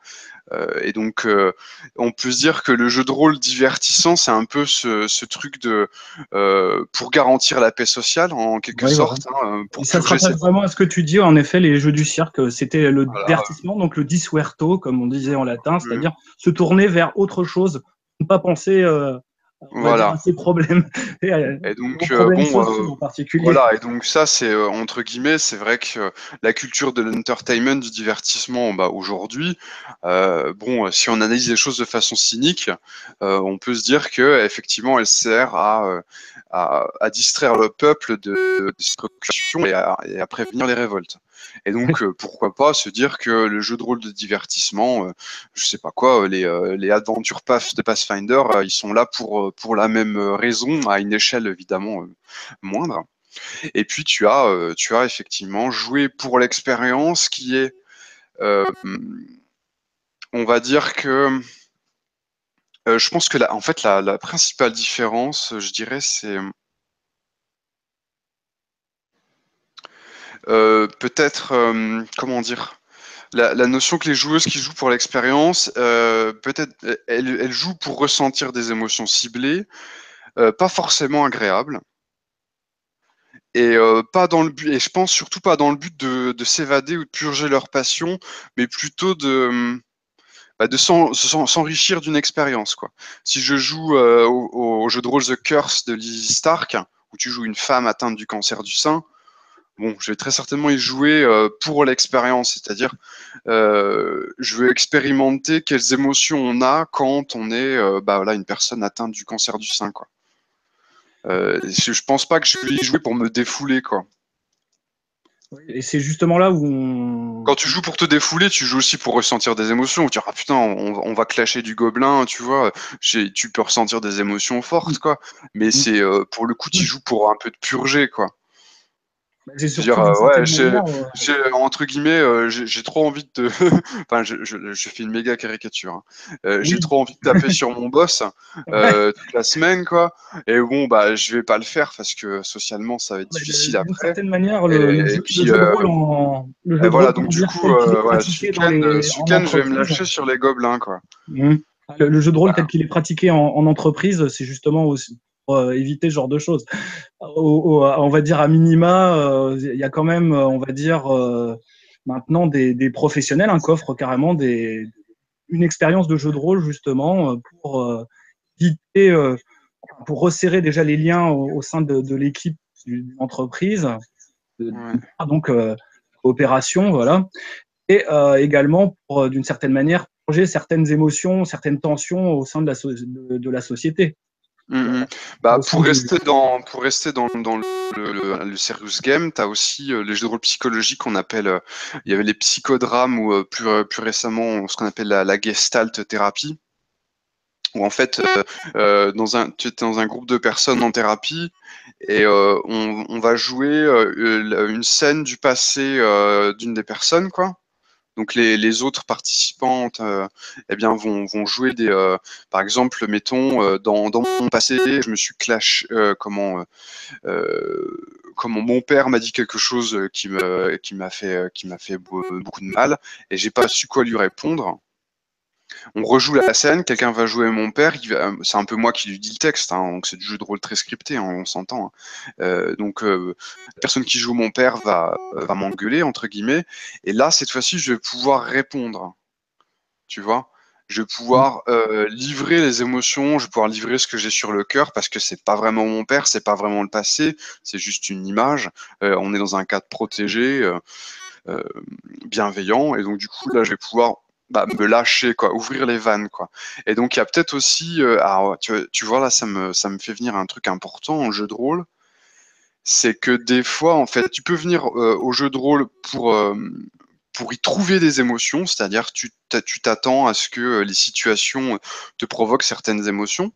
Euh, et donc, euh, on peut se dire que le jeu de rôle divertissant, c'est un peu ce, ce truc de euh, pour garantir la paix sociale, en quelque Oui, voilà. sorte, hein, Et pour ça se purger rapproche cette. vraiment à ce que tu dis. En effet, les jeux du cirque, c'était le Voilà. divertissement, donc le diverto, comme on disait en latin, Mm. c'est-à-dire se tourner vers autre chose, ne pas penser, euh, on va dire, Voilà. à ses problèmes, et à- Et aux donc, euh, problèmes bon, sociaux euh, en particulier. voilà. Et donc, ça, c'est euh, entre guillemets, c'est vrai que euh, la culture de l'entertainment, du divertissement, bah, aujourd'hui, euh, bon, euh, si on analyse les choses de façon cynique, euh, on peut se dire que effectivement, elle sert à, euh, à, à distraire le peuple de, de ses préoccupations et à, et à prévenir les révoltes. Et donc, euh, pourquoi pas se dire que le jeu de rôle de divertissement, euh, je sais pas quoi, euh, les, euh, les Adventure Path de Pathfinder, euh, ils sont là pour, euh, pour la même euh, raison, à une échelle évidemment euh, moindre. Et puis tu as, euh, tu as effectivement joué pour l'expérience qui est, euh, on va dire que, euh, je pense que la, en fait la, la principale différence, je dirais, c'est euh, peut-être, euh, comment dire, la, la notion que les joueuses qui jouent pour l'expérience, euh, peut-être, elles, elles jouent pour ressentir des émotions ciblées, euh, pas forcément agréables. Et euh, pas dans le but, et je pense surtout pas dans le but de, de s'évader ou de purger leur passion, mais plutôt de, bah, de s'en- s'en- s'enrichir d'une expérience, quoi. Si je joue euh, au, au jeu de rôle The Curse de Lizzie Stark, où tu joues une femme atteinte du cancer du sein, bon, je vais très certainement y jouer euh, pour l'expérience, c'est-à-dire euh, je veux expérimenter quelles émotions on a quand on est euh, bah, voilà, une personne atteinte du cancer du sein, quoi. Euh, je, je pense pas que je vais y jouer pour me défouler, quoi. Et c'est justement là où on... Quand tu joues pour te défouler, tu joues aussi pour ressentir des émotions. Où tu dis, ah putain, on, on va clasher du gobelin, tu vois. J'ai- Tu peux ressentir des émotions fortes, quoi. Mais c'est euh, pour le coup, tu joues pour un peu de purger, quoi. C'est Je veux dire, surtout d'une euh, ouais, certaine j'ai, manière. euh, j'ai, entre guillemets, euh, j'ai j'ai trop envie de te... Enfin, je, je, je fais une méga caricature, hein. Euh, j'ai Oui, trop envie de taper sur mon boss euh, toute la semaine, quoi. Et bon, bah, je vais pas le faire parce que socialement, ça va être mais le- difficile d'une après. certaine manière, Et, le, le et jeu, le puis, jeu de euh, rôle en le et jeu de voilà, rôle, donc comment du dire, coup, tel qu'il est euh, voilà, ce pratiqué dans week-end, euh, les ce en week-end, je vais me entreprise. lâcher sur les gobelins, quoi. Mhm. Le, le jeu de rôle tel Voilà. qu'il est pratiqué en, en entreprise, c'est justement aussi pour euh, éviter ce genre de choses. Au- au- on va dire à minima, euh, il y a quand même, euh, on va dire euh, maintenant des, des professionnels hein, qui offrent carrément des, une expérience de jeu de rôle justement euh, pour euh, éviter, euh, pour resserrer déjà les liens au, au sein de, de l'équipe d'une entreprise, de- Ouais. donc euh, coopération, voilà, et euh, également pour euh, d'une certaine manière changer certaines émotions, certaines tensions au sein de la, so- de, de la société. Mm, mm. Voilà. Bah, Au sein pour du... rester dans, pour rester dans, dans le, le, le serious game, tu as aussi euh, les jeux de rôle psychologiques qu'on appelle, euh, il y avait les psychodrames ou euh, plus, euh, plus récemment ce qu'on appelle la, la gestalt thérapie, où en fait, euh, euh, dans un, tu es dans un groupe de personnes en thérapie et euh, on, on va jouer euh, une scène du passé euh, d'une des personnes, quoi. Donc les, les autres participantes euh, eh bien, vont, vont jouer des... euh, par exemple, mettons, euh, dans, dans mon passé, je me suis clash... euh, comment, euh, euh, comment mon père m'a dit quelque chose qui me, qui m'a fait, euh, qui m'a fait beau- beaucoup de mal et j'ai pas su quoi lui répondre. On rejoue la scène, quelqu'un va jouer mon père, il va- c'est un peu moi qui lui dis le texte, hein, donc c'est du jeu de rôle très scripté, hein, on s'entend, hein. Euh, donc euh, la personne qui joue mon père va, va m'engueuler, entre guillemets, et là, cette fois-ci, je vais pouvoir répondre, tu vois. Je vais pouvoir euh, livrer les émotions, je vais pouvoir livrer ce que j'ai sur le cœur, parce que c'est pas vraiment mon père, c'est pas vraiment le passé, c'est juste une image. Euh, on est dans un cadre protégé, euh, euh, bienveillant, et donc du coup là je vais pouvoir bah, me lâcher, quoi, ouvrir les vannes, quoi. Et donc il y a peut-être aussi, euh, alors, tu, tu vois là ça me, ça me fait venir un truc important en jeu de rôle, c'est que des fois en fait tu peux venir euh, au jeu de rôle pour, euh, pour y trouver des émotions, c'est-à-dire tu t'a- tu t'attends à ce que euh, les situations te provoquent certaines émotions.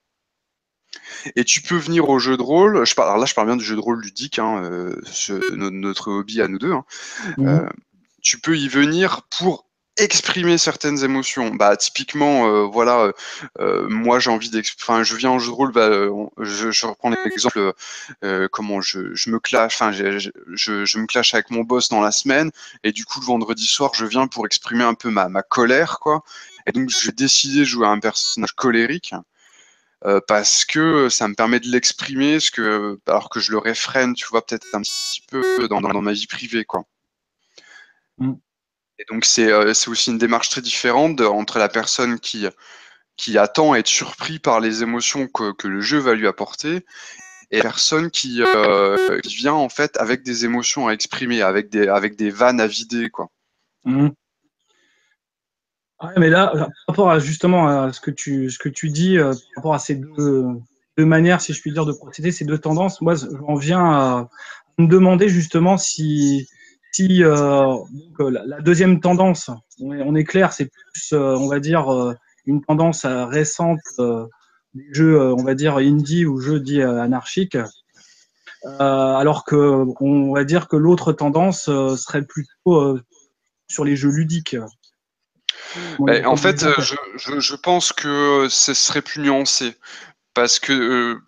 Et tu peux venir au jeu de rôle, je parle, alors là je parle bien du jeu de rôle ludique, hein, euh, ce- no- notre hobby à nous deux, hein. Mhm. Euh, tu peux y venir pour exprimer certaines émotions. Bah typiquement, euh, voilà, euh, moi j'ai envie d'exprimer. Enfin, je viens en jeu de rôle. Bah, je, je reprends l'exemple. Euh, comment je, je me clash. Enfin, je, je, je me clash avec mon boss dans la semaine, et du coup le vendredi soir, je viens pour exprimer un peu ma, ma colère, quoi. Et donc j'ai décidé de jouer à un personnage colérique. Euh, parce que ça me permet de l'exprimer, ce que, alors que je le réfrène, tu vois, peut-être un petit peu dans, dans, dans ma vie privée, quoi. Mm. Et donc c'est euh, c'est aussi une démarche très différente de- entre la personne qui, qui attend à être surpris par les émotions que, que le jeu va lui apporter et la personne qui, euh, qui vient en fait avec des émotions à exprimer, avec des, avec des vannes à vider, quoi. Mm. Ouais, mais là, par rapport à justement à ce que tu, ce que tu dis, euh, par rapport à ces deux, deux manières, si je puis dire, de procéder, ces deux tendances, moi, j'en viens à me demander justement si, si euh, donc, euh, la, la deuxième tendance, on est, on est clair, c'est plus, euh, on va dire, euh, une tendance euh, récente euh, des jeux, euh, on va dire, indie ou jeux dits euh, anarchiques, euh, alors que on va dire que l'autre tendance euh, serait plutôt euh, sur les jeux ludiques. Comment, Ben, en comment fait, ils appellent. je, je, je pense que ce serait plus nuancé parce que euh,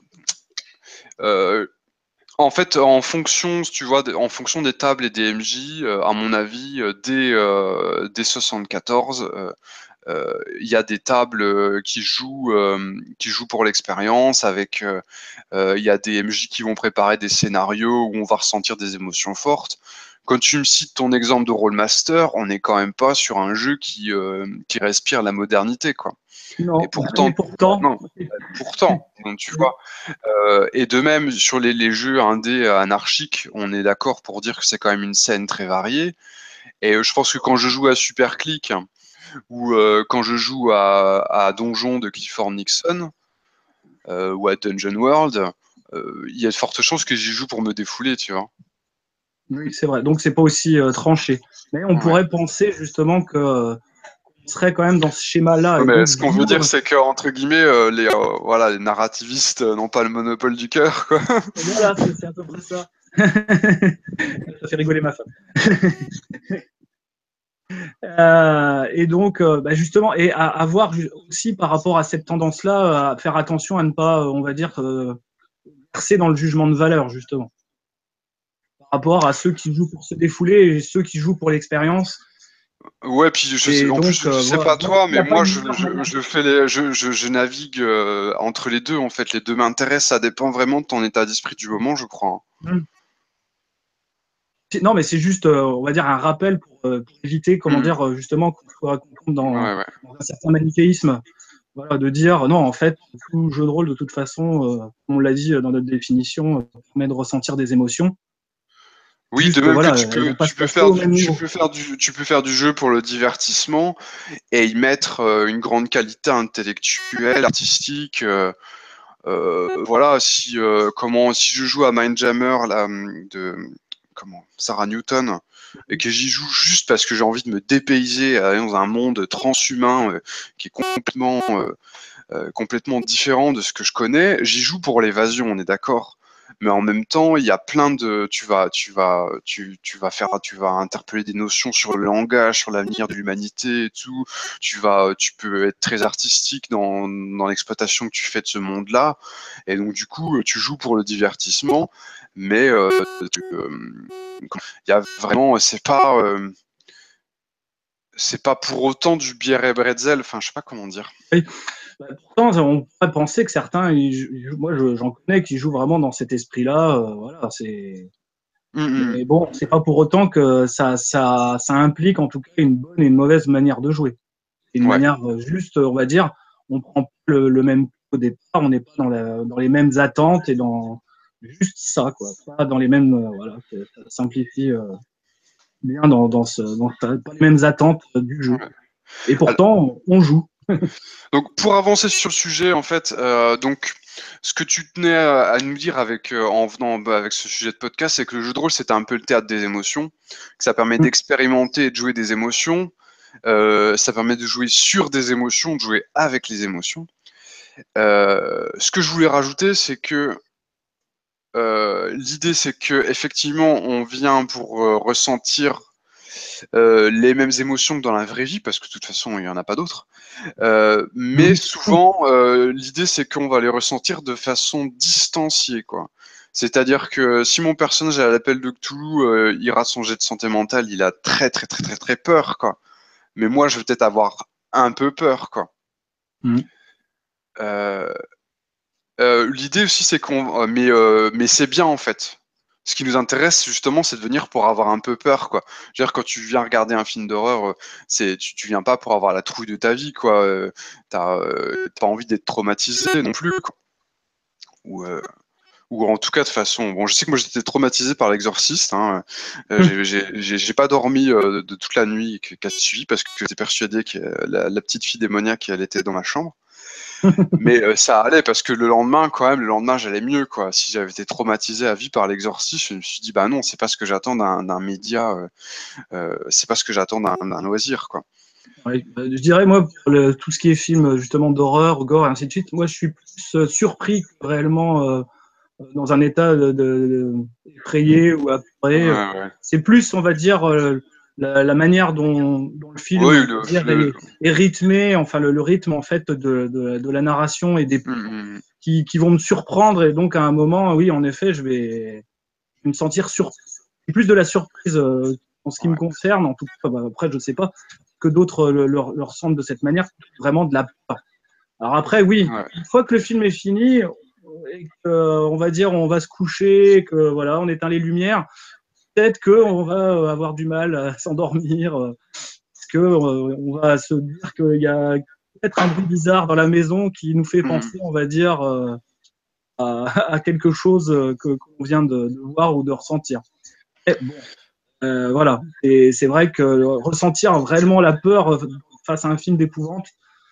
euh, en fait, en fonction, si tu vois, de- en fonction des tables et des M J, euh, à mon avis, euh, dès, euh, dès soixante-quatorze, euh, euh, il y a des tables euh, qui jouent, euh, qui jouent pour l'expérience, avec, euh, euh, il y a des M J qui vont préparer des scénarios où on va ressentir des émotions fortes. Quand tu me cites ton exemple de Rollmaster, on n'est quand même pas sur un jeu qui, euh, qui respire la modernité, quoi. Et Non, et pourtant, pourtant, non, pourtant, donc, tu vois. Euh, et de même, sur les, les jeux indés euh, anarchiques, on est d'accord pour dire que c'est quand même une scène très variée. Et euh, je pense que quand je joue à Superclick ou euh, quand je joue à, à Donjon de Clifford Nixon euh, ou à Dungeon World, euh, il y a de fortes chances que j'y joue pour me défouler, tu vois. oui, c'est vrai. Donc, c'est pas aussi euh, tranché. Mais on Ouais. pourrait penser justement que euh, on serait quand même dans ce schéma-là. Ouais, Et mais donc, ce qu'on veut dire, joue. c'est que entre guillemets, euh, les euh, voilà, les narrativistes euh, n'ont pas le monopole du cœur, quoi. Voilà, c'est c'est à peu près ça. Ça fait rigoler ma femme. Euh, et donc, euh, bah, justement, et à, à voir aussi par rapport à cette tendance-là, à faire attention à ne pas, euh, on va dire, euh, verser dans le jugement de valeur, justement. Par rapport à ceux qui jouent pour se défouler et ceux qui jouent pour l'expérience. Ouais, puis je sais, Et en plus, donc, je euh, sais voilà, pas toi, il n'y mais a pas moi, de je, meilleur je, moyen. je fais les, je, je, je navigue euh, entre les deux, en fait. Les deux m'intéressent, ça dépend vraiment de ton état d'esprit du moment, je crois. Hum. Non, mais c'est juste, euh, on va dire, un rappel pour, euh, pour éviter, comment Hmm. dire, euh, justement, qu'on soit qu'on tombe dans, Ouais, ouais. dans un certain manichéisme. Voilà, de dire, non, en fait, tout jeu de rôle, de toute façon, euh, comme on l'a dit euh, dans notre définition, euh, permet de ressentir des émotions. Oui, de Juste, même que voilà, tu elles peux, vont pas tu se peux placer faire au du, même tu niveau. peux faire du, tu peux faire du jeu pour le divertissement et y mettre euh, une grande qualité intellectuelle, artistique. Euh, euh, voilà, si euh, comment, si je joue à Mindjammer là, de comment Sarah Newton et que j'y joue juste parce que j'ai envie de me dépayser euh, dans un monde transhumain euh, qui est complètement, euh, euh, complètement différent de ce que je connais, j'y joue pour l'évasion, on est d'accord. Mais en même temps, il y a plein de, tu vas, tu vas, tu, tu vas faire, tu vas interpeller des notions sur le langage, sur l'avenir de l'humanité et tout. Tu vas, tu peux être très artistique dans, dans l'exploitation que tu fais de ce monde-là. Et donc du coup, tu joues pour le divertissement, mais euh, tu- euh, il y a vraiment, c'est pas, euh, c'est pas pour autant du bière et bretzel. Enfin, je sais pas comment dire. Oui. Bah, pourtant, on pourrait penser que certains, ils jou- ils jouent- moi je- j'en connais qui jouent vraiment dans cet esprit-là. euh, voilà, c'est. Hum, hum. Mais bon, c'est pas pour autant que ça, ça, ça implique en tout cas une bonne et une mauvaise manière de jouer. C'est une Ouais. manière euh, juste, on va dire, on prend pas le, le même coup au départ, on n'est pas dans, la, dans les mêmes attentes et dans juste ça, quoi. Pas dans les mêmes, euh, voilà, ça simplifie euh, bien dans, dans ce, dans, pas les mêmes attentes euh, du jeu. Ouais. Et Alors, pourtant, on joue. donc pour avancer sur le sujet, en fait, euh, donc ce que tu tenais à, à nous dire avec euh, en venant bah, avec ce sujet de podcast, c'est que le jeu de rôle c'était un peu le théâtre des émotions, que ça permet d'expérimenter et de jouer des émotions, euh, ça permet de jouer sur des émotions, de jouer avec les émotions. Euh, ce que je voulais rajouter, c'est que euh, l'idée c'est que effectivement on vient pour euh, ressentir euh, les mêmes émotions que dans la vraie vie, parce que de toute façon, il n'y en a pas d'autres. Euh, mais Mhm. souvent, euh, l'idée, c'est qu'on va les ressentir de façon distanciée, quoi. C'est-à-dire que si mon personnage à l'appel de Cthulhu, euh, il rate son jet de santé mentale, il a très, très, très, très, très peur, quoi. Mais moi, je vais peut-être avoir un peu peur, quoi. Mhm. Euh, euh, l'idée aussi, c'est qu'on, euh, mais, euh, mais c'est bien en fait. Ce qui nous intéresse justement, c'est de venir pour avoir un peu peur, quoi. Je veux dire, quand tu viens regarder un film d'horreur, euh, c'est, tu, tu viens pas pour avoir la trouille de ta vie, quoi. Euh, t'as euh, t'as pas envie d'être traumatisé non plus, quoi. Ou, euh, ou en tout cas de façon. Bon, je sais que moi j'étais traumatisé par l'Exorciste. Hein. Euh, j'ai j'ai- j'ai- j'ai pas dormi euh, de toute la nuit qui qui a suivi parce que j'étais persuadé que la, la petite fille démoniaque elle était dans ma chambre. Mais euh, ça allait parce que le lendemain, quand même, le lendemain, j'allais mieux, quoi. Si j'avais été traumatisé à vie par l'exorcisme, je me suis dit, bah non, c'est pas ce que j'attends d'un d'un média, euh, euh, c'est pas ce que j'attends d'un d'un loisir, quoi. Ouais, euh, je dirais, moi, pour le- tout ce qui est film justement d'horreur, gore et ainsi de suite, moi je suis plus euh, surpris que réellement euh, dans un état de, de- de- effrayé ou Ouais, apeuré. ouais. C'est plus, on va dire, euh, la, la manière dont, dont le film, Oui, on le, va dire, le- est, est rythmé, enfin le, le rythme en fait de, de, de la narration et des hum, hum, qui, qui vont me surprendre et donc à un moment, oui, en effet, je vais me sentir sur plus de la surprise euh, en ce qui me ouais, concerne. En tout cas, bah, après, je sais pas que d'autres le, le, le ressentent de cette manière, vraiment de la peur. Alors après, oui, ouais. une fois que le film est fini et que, on va dire, on va se coucher, que voilà, on éteint les lumières, peut-être qu'on va avoir du mal à s'endormir, euh, parce que euh, on va se dire qu'il y a peut-être un bruit bizarre dans la maison qui nous fait Hum. penser, on va dire, euh, à, à, quelque chose que qu'on vient de, de, voir ou de ressentir. Et bon, euh, voilà, et c'est vrai que ressentir vraiment la peur face à un film d'épouvante,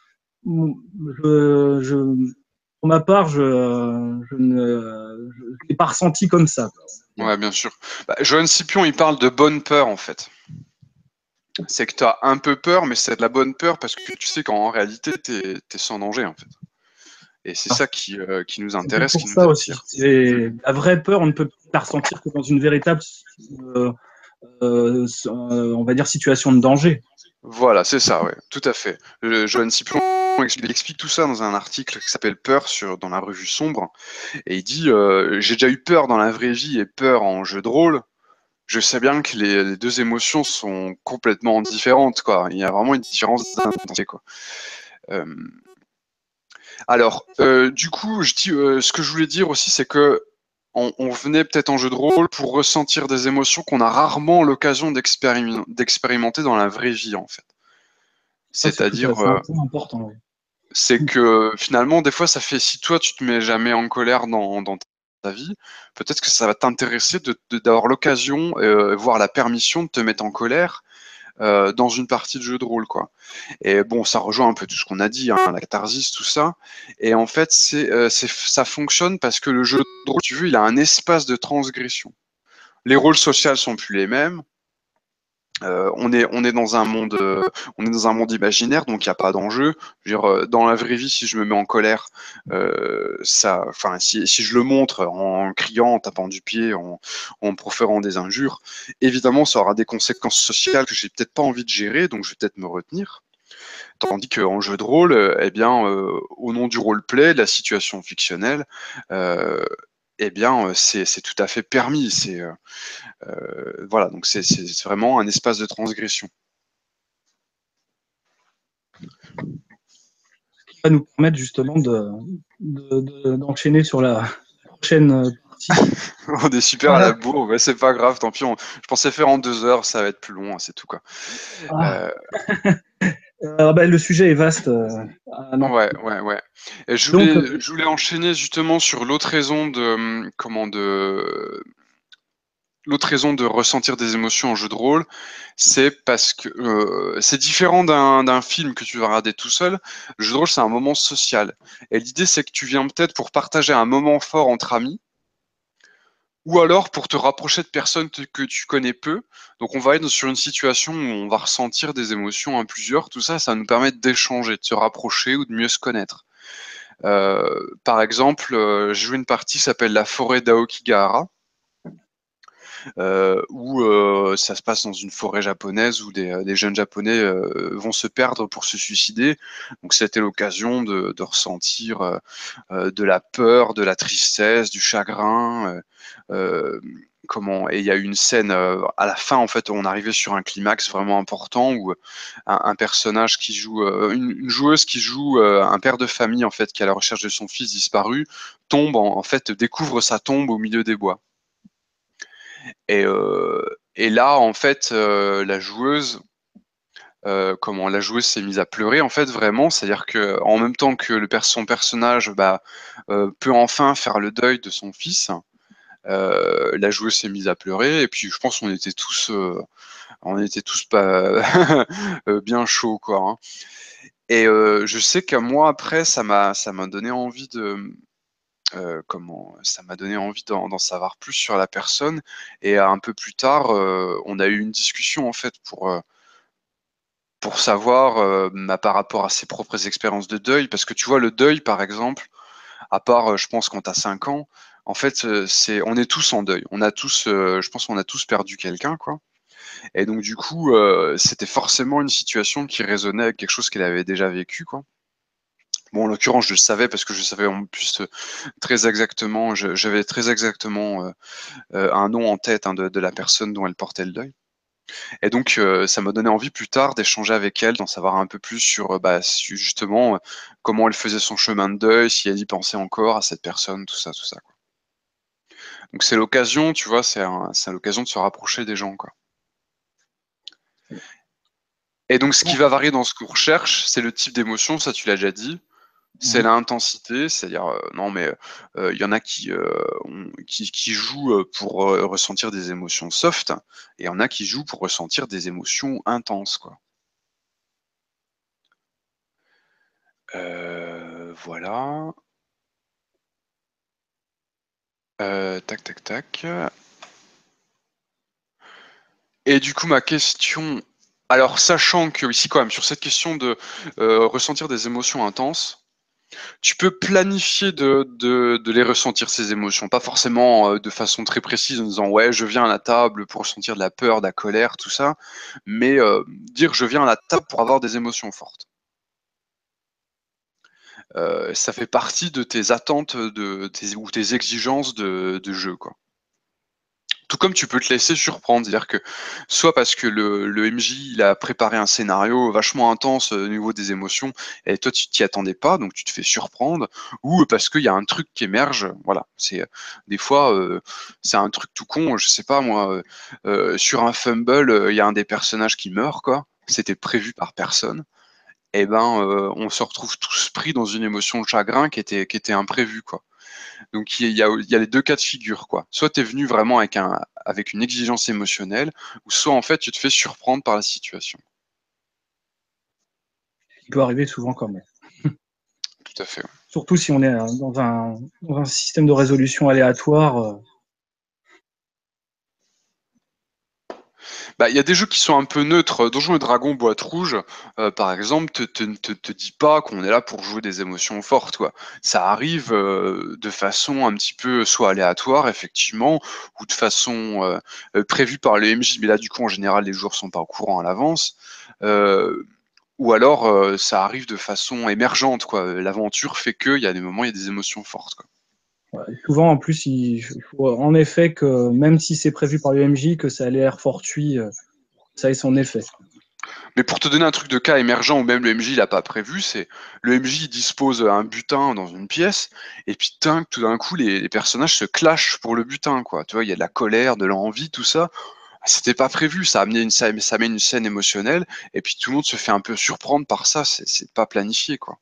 je, je, pour ma part, je, je ne je, je l'ai pas ressenti comme ça. Ouais, bien sûr. Bah, Johan Scipion, il parle de bonne peur, en fait. C'est que tu as un peu peur, mais c'est de la bonne peur parce que tu sais qu'en réalité, tu es sans danger, en fait. Et c'est ça qui, euh, qui nous C'est peut-être intéresse, pour qui nous ça aussi. attire. Et la vraie peur, on ne peut pas la ressentir que dans une véritable, euh, euh, on va dire, situation de danger. Voilà, c'est ça, ouais, tout à fait. Le Johan Scipion il explique tout ça dans un article qui s'appelle Peur sur, dans la revue Sombre. Et il dit euh, j'ai déjà eu peur dans la vraie vie et peur en jeu de rôle. Je sais bien que les, les deux émotions sont complètement différentes, quoi. Il y a vraiment une différence d'intensité, quoi. Euh, alors, euh, du coup, je dis, euh, ce que je voulais dire aussi, c'est que on, on venait peut-être en jeu de rôle pour ressentir des émotions qu'on a rarement l'occasion d'expérim- d'expérimenter dans la vraie vie, en fait. Ça, c'est tout à C'est-à-dire, fait un euh, point important. Oui. c'est que finalement, des fois, ça fait, si toi, tu te mets jamais en colère dans, dans ta vie, peut-être que ça va t'intéresser de, de- d'avoir l'occasion, euh, voire la permission de te mettre en colère euh, dans une partie de jeu de rôle, quoi. Et bon, ça rejoint un peu tout ce qu'on a dit, hein, la catharsis, tout ça. Et en fait, c'est, euh, c'est, ça fonctionne parce que le jeu de rôle, tu veux, il a un espace de transgression. Les rôles sociaux sont plus les mêmes. Euh, on est on est dans un monde euh, on est dans un monde imaginaire, donc il n'y a pas d'enjeu. Je veux dire, euh, dans la vraie vie, si je me mets en colère, euh, ça, enfin, si, si je le montre en criant, en tapant du pied, en, en proférant des injures, évidemment, ça aura des conséquences sociales que j'ai peut-être pas envie de gérer, donc je vais peut-être me retenir. Tandis qu'en jeu de rôle, euh, eh bien, euh, au nom du roleplay, de la situation fictionnelle, euh, eh bien, euh, c'est c'est tout à fait permis. C'est euh, euh, voilà, donc c'est c'est vraiment un espace de transgression. Ça va nous permettre justement de, de, de, d'enchaîner sur la prochaine partie. On est super à la Voilà. bourre, mais c'est pas grave, tant pis. On- je pensais faire en deux heures, ça va être plus long, hein, c'est tout quoi. Ah. Euh, Euh, ben, le sujet est vaste. Euh, à n'en- ouais, ouais, ouais. Et je Donc, euh, voulais, je voulais enchaîner justement sur l'autre raison de, hum, comment de, l'autre raison de ressentir des émotions en jeu de rôle, c'est parce que euh, c'est différent d'un d'un film que tu vas regarder tout seul. Le jeu de rôle, c'est un moment social. Et l'idée, c'est que tu viens peut-être pour partager un moment fort entre amis, ou alors pour te rapprocher de personnes te- que tu connais peu. Donc on va être sur une situation où on va ressentir des émotions à plusieurs. Tout ça, ça va nous permettre d'échanger, de se rapprocher ou de mieux se connaître. Euh, par exemple, euh, j'ai joué une partie qui s'appelle La forêt d'Aokigahara. euh, où euh, ça se passe dans une forêt japonaise où des, des jeunes japonais euh, vont se perdre pour se suicider. Donc c'était l'occasion de, de ressentir euh, euh, de la peur, de la tristesse, du chagrin. Euh, euh, comment Et il y a eu une scène euh, à la fin, en fait, où on arrivait sur un climax vraiment important où un, un personnage qui joue, euh, une, une joueuse qui joue euh, un père de famille en fait qui est à la recherche de son fils disparu tombe en, en fait découvre sa tombe au milieu des bois. Et, euh, et là, en fait, euh, la joueuse, euh, comment la joueuse s'est mise à pleurer, en fait, vraiment. C'est-à-dire que en même temps que le pers- son personnage bah, euh, peut enfin faire le deuil de son fils, euh, la joueuse s'est mise à pleurer. Et puis, je pense qu'on était tous, euh, on était tous pas euh, bien chauds, quoi. Hein. Et euh, je sais qu'à moi, après, ça m'a, ça m'a donné envie de, euh, comment, ça m'a donné envie d'en d'en savoir plus sur la personne. Et un peu plus tard, euh, on a eu une discussion en fait pour euh, pour savoir euh, bah, par rapport à ses propres expériences de deuil, parce que tu vois le deuil par exemple, à part euh, je pense quand t'as cinq ans, en fait euh, c'est on est tous en deuil, on a tous, euh, je pense qu'on a tous perdu quelqu'un quoi. Et donc du coup euh, c'était forcément une situation qui résonnait avec quelque chose qu'elle avait déjà vécu quoi. Bon, en l'occurrence, je le savais parce que je savais en plus euh, très exactement, je- j'avais très exactement euh, euh, un nom en tête hein, de, de la personne dont elle portait le deuil. Et donc, euh, ça m'a donné envie plus tard d'échanger avec elle, d'en savoir un peu plus sur euh, bah, su- justement euh, comment elle faisait son chemin de deuil, si elle y pensait encore à cette personne, tout ça, tout ça, quoi. Donc c'est l'occasion, tu vois, c'est un- c'est l'occasion de se rapprocher des gens, quoi. Et donc, ce qui Bon, va varier dans ce qu'on recherche, c'est le type d'émotion, ça tu l'as déjà dit. C'est ouais. l'intensité, c'est-à-dire, euh, non, mais euh, il y en a qui, euh, ont- qui, qui jouent euh, pour euh, ressentir des émotions soft, et il y en a qui jouent pour ressentir des émotions intenses, quoi. Euh, voilà. Euh, tac, tac, tac. Et du coup, ma question. Alors, sachant que ici, quand même, sur cette question de euh, ressentir des émotions intenses, tu peux planifier de, de, de les ressentir, ces émotions. Pas forcément euh, de façon très précise en disant, ouais, je viens à la table pour ressentir de la peur, de la colère, tout ça. Mais euh, dire, je viens à la table pour avoir des émotions fortes. Euh, ça fait partie de tes attentes de, tes, ou tes exigences de, de jeu, quoi. Tout comme tu peux te laisser surprendre, c'est-à-dire que soit parce que le, le M J il a préparé un scénario vachement intense euh, au niveau des émotions et toi tu t'y attendais pas, donc tu te fais surprendre, ou parce qu'il y a un truc qui émerge, voilà. C'est euh, des fois euh, c'est un truc tout con, je sais pas moi, euh, euh, sur un fumble euh, il y a un des personnages qui meurt quoi, c'était prévu par personne. Et ben euh, on se retrouve tous pris dans une émotion de chagrin qui était qui était imprévue quoi. Donc il y a, il y a les deux cas de figure, quoi. Soit tu es venu vraiment avec un, avec une exigence émotionnelle, ou soit en fait tu te fais surprendre par la situation. Il peut arriver souvent quand même. Tout à fait. Ouais. Surtout si on est euh, dans un, dans un système de résolution aléatoire. euh, Bah, il y a des jeux qui sont un peu neutres. Donjons et Dragons Boîte Rouge, euh, par exemple, te, te, te, te dit pas qu'on est là pour jouer des émotions fortes, quoi. Ça arrive euh, de façon un petit peu soit aléatoire, effectivement, ou de façon euh, euh, prévue par le M J. Mais là, du coup, en général, les joueurs sont pas au courant à l'avance. Euh, Ou alors, euh, ça arrive de façon émergente, quoi. L'aventure fait qu'il y a des moments, il y a des émotions fortes, quoi. ouais. Souvent, en plus, il il faut en effet que même si c'est prévu par le M J, que ça a l'air fortuit, euh, ça ait son effet. Mais pour te donner un truc de cas émergent où même le M J l'a pas prévu, c'est le M J dispose un butin dans une pièce, et puis tain, tout d'un coup, les, les personnages se clashent pour le butin, quoi. Tu vois, il y a de la colère, de l'envie, tout ça. C'était pas prévu, ça a amené une, scène- ça amène une scène émotionnelle, et puis tout le monde se fait un peu surprendre par ça, c'est c'est pas planifié, quoi.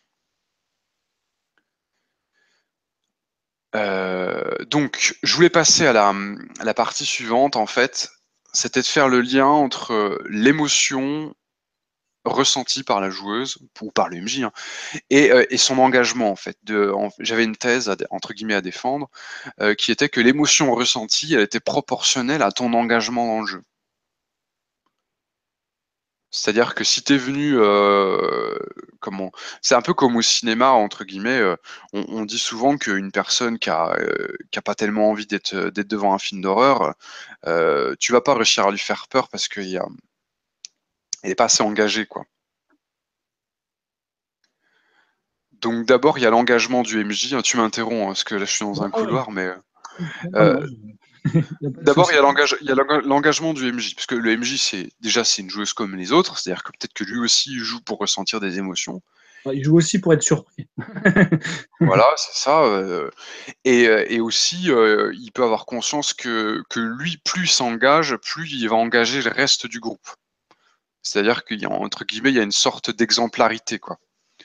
Euh, donc, je voulais passer à la, à la partie suivante, en fait, c'était de faire le lien entre l'émotion ressentie par la joueuse, ou par le M J, hein, et, euh, et son engagement, en fait. De, en- j'avais une thèse, à dé- entre guillemets, à défendre, euh, qui était que l'émotion ressentie, elle était proportionnelle à ton engagement dans le jeu. C'est-à-dire que si tu es venu, euh, comment, c'est un peu comme au cinéma, entre guillemets, euh, on, on dit souvent qu'une personne qui a, euh, qui a pas tellement envie d'être d'être devant un film d'horreur, euh, tu vas pas réussir à lui faire peur parce qu'il y a, elle est pas assez engagée, quoi. Donc d'abord, il y a l'engagement du M J. Tu m'interromps, hein, parce que là, je suis dans Ouais, un ouais. couloir, mais Non, euh, non, il n'y a pas de d'abord, il y souci. a l'engage- il y a l'enga- l'engagement du M J, parce que le M J, c'est déjà c'est une joueuse comme les autres, c'est-à-dire que peut-être que lui aussi il joue pour ressentir des émotions. Il joue aussi pour être surpris. Voilà, c'est ça. euh, Et, euh, et aussi, euh, il peut avoir conscience que, que lui, plus il s'engage, plus il va engager le reste du groupe. C'est-à-dire qu'il y a, entre guillemets, il y a une sorte d'exemplarité, quoi.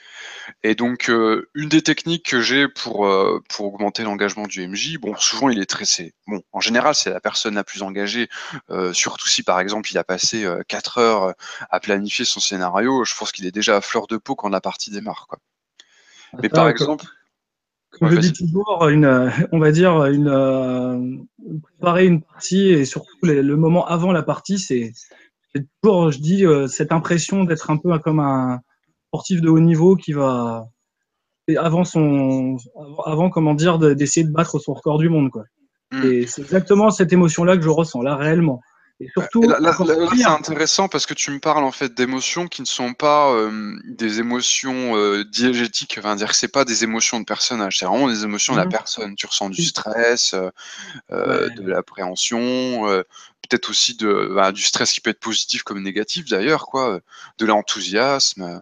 Et donc, euh, une des techniques que j'ai pour, euh, pour augmenter l'engagement du M J, bon, souvent il est tressé. Bon, en général, c'est la personne la plus engagée, euh, surtout si par exemple il a passé euh, quatre heures à planifier son scénario, je pense qu'il est déjà à fleur de peau quand la partie démarre, quoi. Mais par Ça, comme, exemple, comme ouais, je dis vas-y. toujours, une, euh, on va dire, une, euh, préparer une partie et surtout le, le moment avant la partie, c'est c'est toujours, je dis, euh, cette impression d'être un peu comme un sportif de haut niveau qui va, et avant son, avant, comment dire, de- d'essayer de battre son record du monde, quoi. Hmm. Et c'est exactement cette émotion-là que je ressens, là, réellement. Et Et surtout, Là, là- encore là- là, c'est pire, intéressant parce que tu me parles en fait d'émotions qui ne sont pas euh, des émotions euh, diégétiques, enfin dire que c'est pas des émotions de personnage, c'est vraiment des émotions de la hein, personne. Tu ressens du stress, euh, euh, ouais, de l'appréhension, euh, peut-être aussi de, bah, du stress qui peut être positif comme négatif d'ailleurs, quoi, euh, de l'enthousiasme.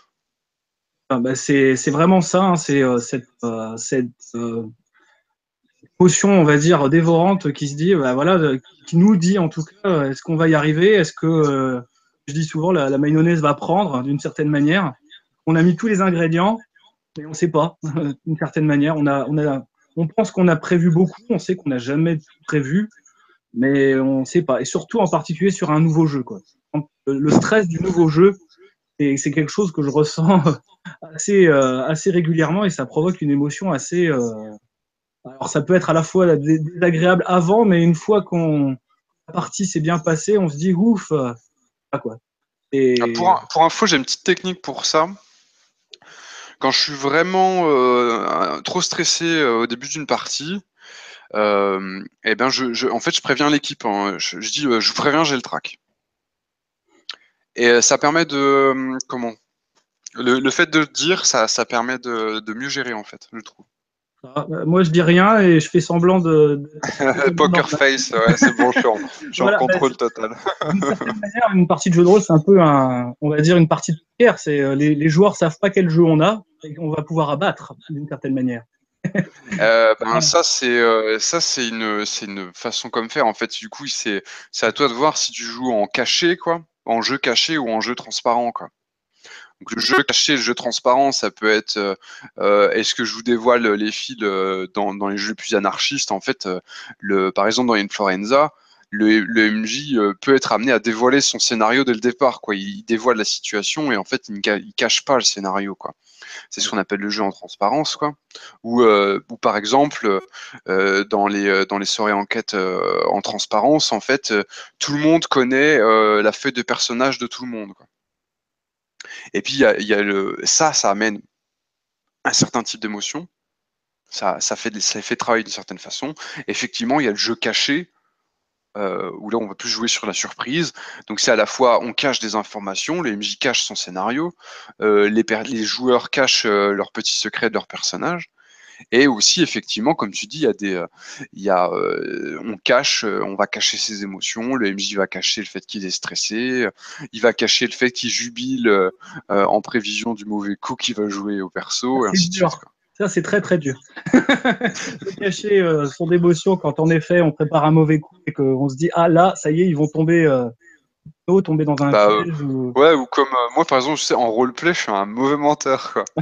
enfin, bah, c'est c'est vraiment ça, hein, c'est euh, cette, euh, cette euh, potion, on va dire, dévorante qui se dit, bah, voilà, euh, qui nous dit en tout cas, euh, est-ce qu'on va y arriver? Est-ce que, euh, je dis souvent, la, la mayonnaise va prendre d'une certaine manière? On a mis tous les ingrédients, mais on ne sait pas, d'une certaine manière. On a, on a, on pense qu'on a prévu beaucoup, on sait qu'on n'a jamais tout prévu, mais on ne sait pas. Et surtout, en particulier sur un nouveau jeu, quoi. Le stress du nouveau jeu, c'est c'est quelque chose que je ressens assez, euh, assez régulièrement et ça provoque une émotion assez, euh, alors ça peut être à la fois désagréable avant, mais une fois qu'on la partie s'est bien passée, on se dit ouf, euh, ah, quoi. Ah, Pour, Et un- pour info, j'ai une petite technique pour ça. Quand je suis vraiment euh, trop stressé euh, au début d'une partie, euh, eh ben je, je- en fait, je préviens l'équipe, hein. Je, je dis, euh, je vous préviens, j'ai le trac. Et euh, ça permet de, euh, comment? Le, le fait de le dire, ça, ça permet de, de mieux gérer, en fait, je trouve. ah, moi je dis rien et je fais semblant de, de totalement Poker normal. face, ouais, c'est bon, je suis en, je suis en Voilà, ben, contrôle total. d'une certaine manière, une partie de jeu de rôle, c'est un peu un, on va dire une partie de poker. C'est euh, les, les joueurs savent pas quel jeu on a et on va pouvoir abattre d'une certaine manière. Euh, ben Voilà. ça c'est euh, ça c'est une c'est une façon comme faire en fait. Du coup, c'est c'est à toi de voir si tu joues en caché quoi, en jeu caché ou en jeu transparent quoi. Donc le jeu caché, le jeu transparent, ça peut être euh, euh, est-ce que je vous dévoile les fils euh, dans, dans les jeux les plus anarchistes en fait euh, le par exemple dans Influenza, le, le M J euh, peut être amené à dévoiler son scénario dès le départ quoi. Il, il dévoile la situation et en fait il ne ca- il cache pas le scénario quoi. C'est ce qu'on appelle le jeu en transparence, quoi. Ou, euh, ou par exemple, euh, dans les euh, dans les soirées enquête euh, en transparence, en fait, euh, tout le monde connaît euh, la feuille de personnage de tout le monde, quoi. Et puis il y a, il y a le ça, ça amène un certain type d'émotion. Ça, ça fait ça fait travailler d'une certaine façon. Effectivement, il y a le jeu caché. Euh, où là on va plus jouer sur la surprise. Donc c'est à la fois on cache des informations, le M J cache son scénario, euh, les, les, joueurs cachent euh, leurs petits secrets de leur personnage. Et aussi, effectivement, comme tu dis, il y a des, euh, il y a, euh, on cache, euh, on va cacher ses émotions. Le M J va cacher le fait qu'il est stressé. euh, Il va cacher le fait qu'il jubile euh, euh, en prévision du mauvais coup qu'il va jouer au perso, et C'est ainsi de suite, dur. quoi. Ça, c'est très très dur. De cacher euh, son émotion quand en effet on prépare un mauvais coup et qu'on se dit ah là, ça y est, ils vont tomber, euh, tomber dans un Bah euh, piège. Ou... ouais, ou comme euh, moi, par exemple, je sais, en roleplay, je suis un mauvais menteur, quoi.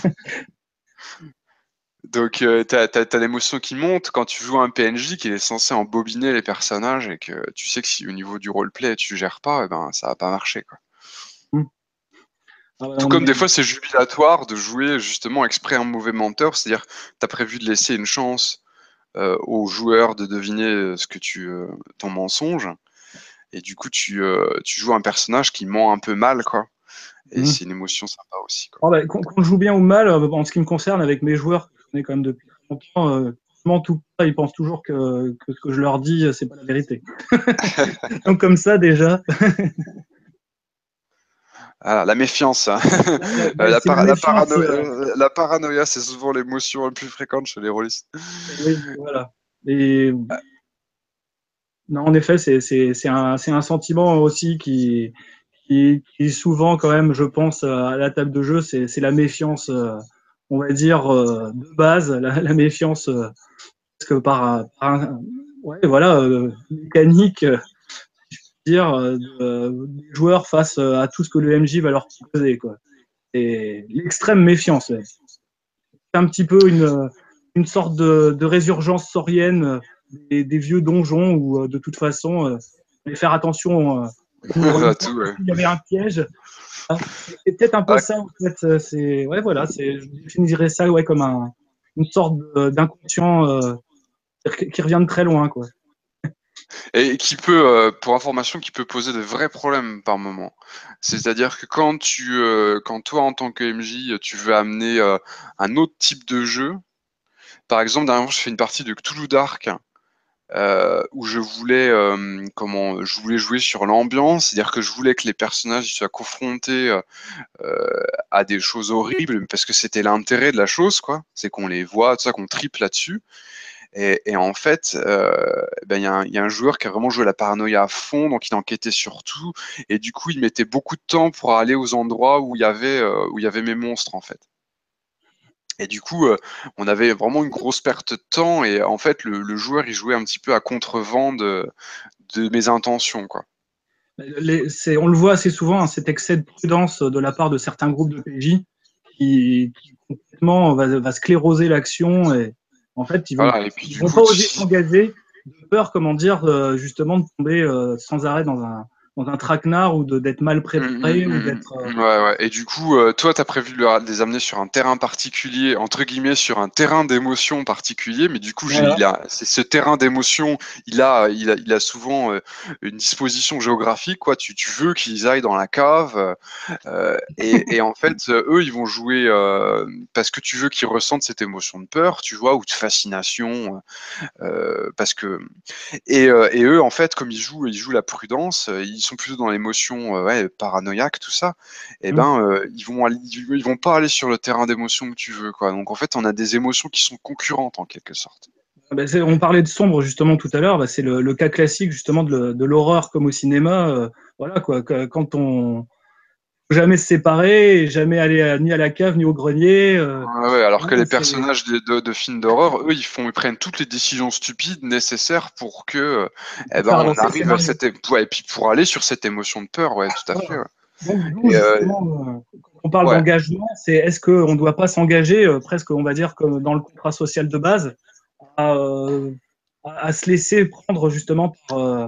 Donc, euh, t'as, t'as, t'as l'émotion qui monte quand tu joues un P N J qui est censé embobiner les personnages et que tu sais que si au niveau du roleplay tu gères pas, eh ben ça va pas marcher, quoi. Ah ouais, Tout on comme des est... fois c'est jubilatoire de jouer justement exprès un mauvais menteur, c'est-à-dire tu as prévu de laisser une chance euh, aux joueurs de deviner euh, ce que tu euh, ton mensonge, Et du coup, tu, euh, tu joues un personnage qui ment un peu mal, quoi. Et Mmh. c'est une émotion sympa aussi, quoi. Oh, bah, qu'on qu'on joue bien ou mal, euh, en ce qui me concerne, avec mes joueurs que je connais quand même depuis très longtemps, euh, je mens tout pas, ils pensent toujours que, que ce que je leur dis, euh, c'est pas la vérité. Donc comme ça déjà, Ah, la méfiance, hein. la, la- Euh, ben, la, c'est la para- la, méfiance. parano- euh, euh, la paranoïa, c'est souvent l'émotion la plus fréquente chez les rôlistes. oui, voilà. Et non, en effet, c'est c'est- c'est un, c'est un sentiment aussi qui, qui, qui souvent quand même, je pense, euh, à la table de jeu, c'est c'est la méfiance, euh, on va dire, euh, de base, la, la méfiance euh, parce que par, par un- ouais, voilà, euh, mécanique, euh, dire, euh, de- des joueurs face euh, à tout ce que le M J va leur proposer, quoi. C'est l'extrême méfiance. Ouais. C'est un petit peu une, une sorte de, de résurgence saurienne euh, des, des vieux donjons où, euh, de toute façon, euh, fallait faire attention. Euh, on ouvre une À porte tout, parce ouais. qu'il y avait un piège. Ah, c'est c'est peut-être un peu Ah, ça, en fait. euh, C'est, ouais, voilà, c'est, je définirais ça, ouais, comme un, une sorte de- d'inconscient euh, qui revient de très loin, quoi. et qui peut, euh, pour information, qui peut poser de vrais problèmes par moment. C'est-à-dire que quand tu, euh, quand toi, en tant que M J, tu veux amener euh, un autre type de jeu, par exemple, dernièrement, je fais une partie de Cthulhu Dark, euh, où je voulais, euh, comment, je voulais jouer sur l'ambiance, c'est-à-dire que je voulais que les personnages ils soient confrontés euh, euh, à des choses horribles, parce que c'était l'intérêt de la chose, quoi. C'est qu'on les voit, tout ça, qu'on triple là-dessus. Et, et en fait, euh, ben, il y, a un- il y a un joueur qui a vraiment joué la paranoïa à fond, donc il enquêtait sur tout, et du coup, il mettait beaucoup de temps pour aller aux endroits où il y avait, euh, où il y avait mes monstres, en fait. Et du coup, euh, on avait vraiment une grosse perte de temps, et en fait, le, le joueur, il jouait un petit peu à contre-vent de, de mes intentions, quoi. Les- c'est, on le voit assez souvent, hein, cet excès de prudence de la part de certains groupes de P J qui, qui complètement va, va scléroser l'action et en fait ils vont Voilà, et puis ils du vont coup, pas oser tu, s'engager de peur, comment dire, euh, justement de tomber euh, sans arrêt dans un dans un traquenard ou de d'être mal Hum, hum, préparé ou hum, d'être euh, hum. Ouais, ouais. Et du coup, euh, toi, tu as prévu de leur- de les amener sur un terrain particulier, entre guillemets, sur un terrain d'émotion particulier, mais du coup, j'ai, voilà. il a, c'est ce terrain d'émotion, il a, il a, il a souvent euh, une disposition géographique, quoi. Tu, tu veux qu'ils aillent dans la cave, euh, et, et en fait, euh, eux, ils vont jouer euh, parce que tu veux qu'ils ressentent cette émotion de peur, tu vois, ou de fascination, euh, parce que et, euh, et eux, en fait, comme ils jouent, ils jouent la prudence, euh, ils sont plutôt dans l'émotion, euh, ouais, paranoïaque, tout ça. Et Hum. ben, euh, ils vont, aller- ils vont pas aller sur le terrain d'émotion que tu veux, quoi. Donc, en fait, on a des émotions qui sont concurrentes en quelque sorte. Ben, c'est- on parlait de sombre justement tout à l'heure, ben, c'est le, le cas classique justement de, le- de l'horreur comme au cinéma, euh, voilà quoi, que- quand on faut jamais se séparer, et jamais aller à- ni à la cave ni au grenier, euh, Ouais, ouais, alors que voilà, les c'est personnages de, de- de films d'horreur, eux, ils font, ils prennent toutes les décisions stupides nécessaires pour que, euh, eh pour ben, faire on avancer le arrive à scénario. cette, é- ouais, et puis pour aller sur cette émotion de peur, ouais, tout à fait. Voilà. Ouais. Donc, d'où Et euh, justement, euh, quand on parle ouais, d'engagement, c'est est-ce qu'on ne doit pas s'engager, euh, presque, on va dire, comme dans le contrat social de base, à, euh, à- à se laisser prendre justement par euh,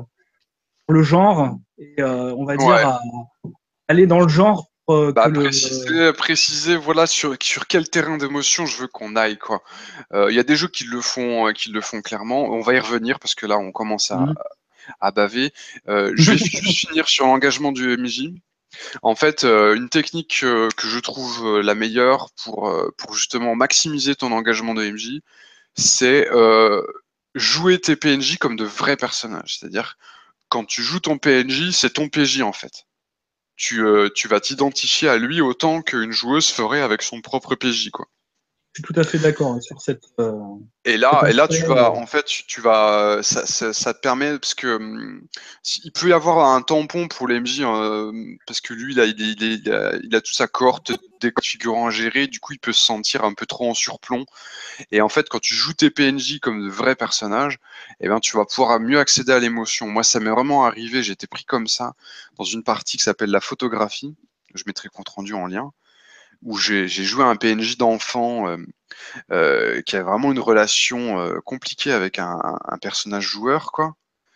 le genre et euh, on va dire ouais. à aller dans le genre pour euh, que Bah, le. préciser, préciser, voilà, sur, sur quel terrain d'émotion je veux qu'on aille, quoi. Euh, Il y a des jeux qui le font, euh, qui le font clairement. On va y revenir parce que là, on commence à, Mhm. à baver. Euh, je vais juste finir sur l'engagement du M J. En fait, euh, une technique euh, que je trouve euh, la meilleure pour, euh, pour justement maximiser ton engagement de M J, c'est euh, jouer tes P N J comme de vrais personnages. C'est-à-dire, quand tu joues ton P N J, c'est ton P J en fait. Tu, euh, tu vas t'identifier à lui autant qu'une joueuse ferait avec son propre P J, quoi. Je suis tout à fait d'accord hein, sur cette, euh, Et cet là, et là, tu aspect. vas, euh, en fait, tu, tu vas, ça, ça, ça te permet parce que hum, si- il peut y avoir un tampon pour les M J hein, parce que lui, là, il, est- il, est- il a, il a toute sa cohorte des figurants à gérer. Du coup, il peut se sentir un peu trop en surplomb. Et en fait, quand tu joues tes P N J comme de vrais personnages, eh ben, tu vas pouvoir mieux accéder à l'émotion. Moi, ça m'est vraiment arrivé. J'ai été pris comme ça dans une partie qui s'appelle la photographie. Je mettrai compte rendu en lien où j'ai j'ai joué un P N J d'enfant. Euh, euh, qui a vraiment une relation euh, compliquée avec un, un personnage joueur, quoi.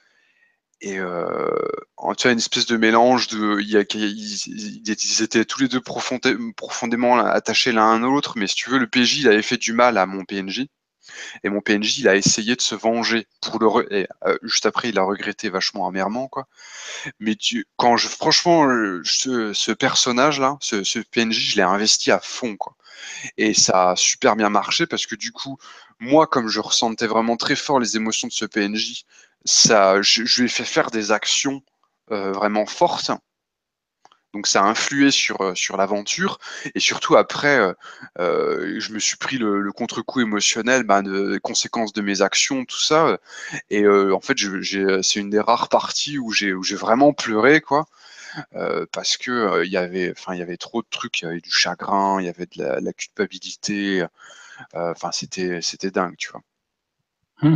Et euh, en- tu vois, une espèce de mélange de. Il y a, ils, ils- ils étaient tous les deux profondé- profondément attachés l'un à l'autre, mais si tu veux, le P J, il avait fait du mal à mon P N J. Et mon P N J, il a essayé de se venger pour le re- et, euh, juste après, il a regretté vachement amèrement, quoi. Mais tu, quand je, franchement, euh, ce, ce personnage-là, ce, ce P N J, je l'ai investi à fond, quoi. Et ça a super bien marché parce que du coup, moi, comme je ressentais vraiment très fort les émotions de ce P N J, ça, je, je lui ai fait faire des actions euh, vraiment fortes. Donc ça a influé sur, euh, sur l'aventure. Et surtout après, euh, euh, je me suis pris le, le contre-coup émotionnel, bah, de, des conséquences de mes actions, tout ça. Et euh, en fait, je- j'ai, c'est une des rares parties où j'ai où j'ai vraiment pleuré, quoi. Euh, parce que euh, il y avait, enfin, il y avait trop de trucs. Il y avait du chagrin, il y avait de la, la culpabilité. euh, Enfin, c'était c'était dingue, tu vois. Hmm.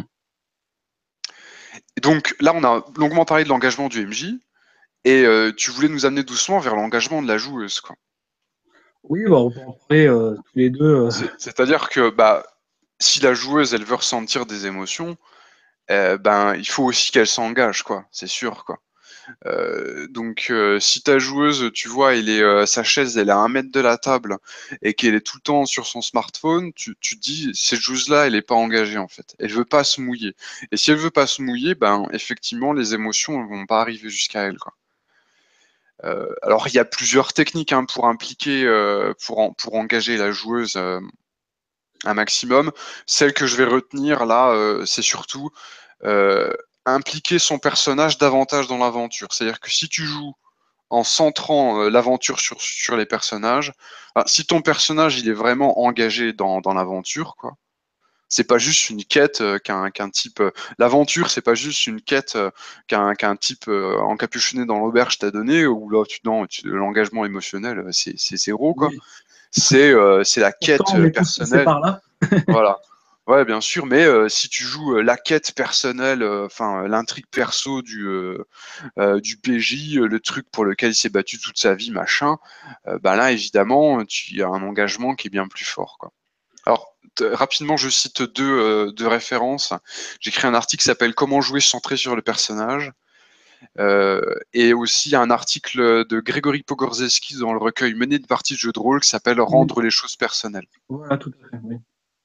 Et donc là, on a longuement parlé de l'engagement du M J. Et euh, tu voulais nous amener doucement vers l'engagement de la joueuse, quoi. Oui, bah, on peut en parler euh, tous les deux. euh. C'est- C'est-à-dire que bah, si la joueuse elle veut ressentir des émotions, euh, ben il faut aussi qu'elle s'engage, quoi. C'est sûr, quoi. Euh, donc euh, si ta joueuse, tu vois, elle est, euh, sa chaise, elle est à un mètre de la table et qu'elle est tout le temps sur son smartphone, tu, tu te dis cette joueuse-là, elle est pas engagée en fait. Elle veut pas se mouiller. Et si elle veut pas se mouiller, ben effectivement les émotions ne vont pas arriver jusqu'à elle, quoi. Euh, alors il y a plusieurs techniques hein, pour impliquer, euh, pour, en- pour engager la joueuse. Euh, un maximum. Celle que je vais retenir là, euh, c'est surtout euh, impliquer son personnage davantage dans l'aventure. C'est-à-dire que si tu joues en centrant euh, l'aventure sur, sur les personnages, enfin, si ton personnage il est vraiment engagé dans, dans l'aventure, quoi. C'est pas juste une quête euh, qu'un qu'un type. euh, L'aventure, c'est pas juste une quête euh, qu'un qu'un type euh, encapuchonné dans l'auberge t'a donné, ou là, tu, non, tu- l'engagement émotionnel, euh, c'est c'est zéro, quoi. Oui, C'est euh, c'est la quête pourtant, on euh, est tous passés personnelle. par là. Voilà. Ouais, bien sûr, mais euh, si tu joues euh, la quête personnelle, euh, enfin euh, l'intrigue perso du euh, euh, du P J, euh, le truc pour lequel il s'est battu toute sa vie, machin, euh, bah là évidemment, tu as un engagement qui est bien plus fort, quoi. Alors t- rapidement, je cite deux euh, deux références. J'ai écrit un article qui s'appelle Comment jouer centré sur le personnage. Euh, et aussi il y a un article de Grégory Pogorzelski dans le recueil Mener de parties de jeux de rôle qui s'appelle Oui, Rendre les choses personnelles. voilà, tout à fait. Oui.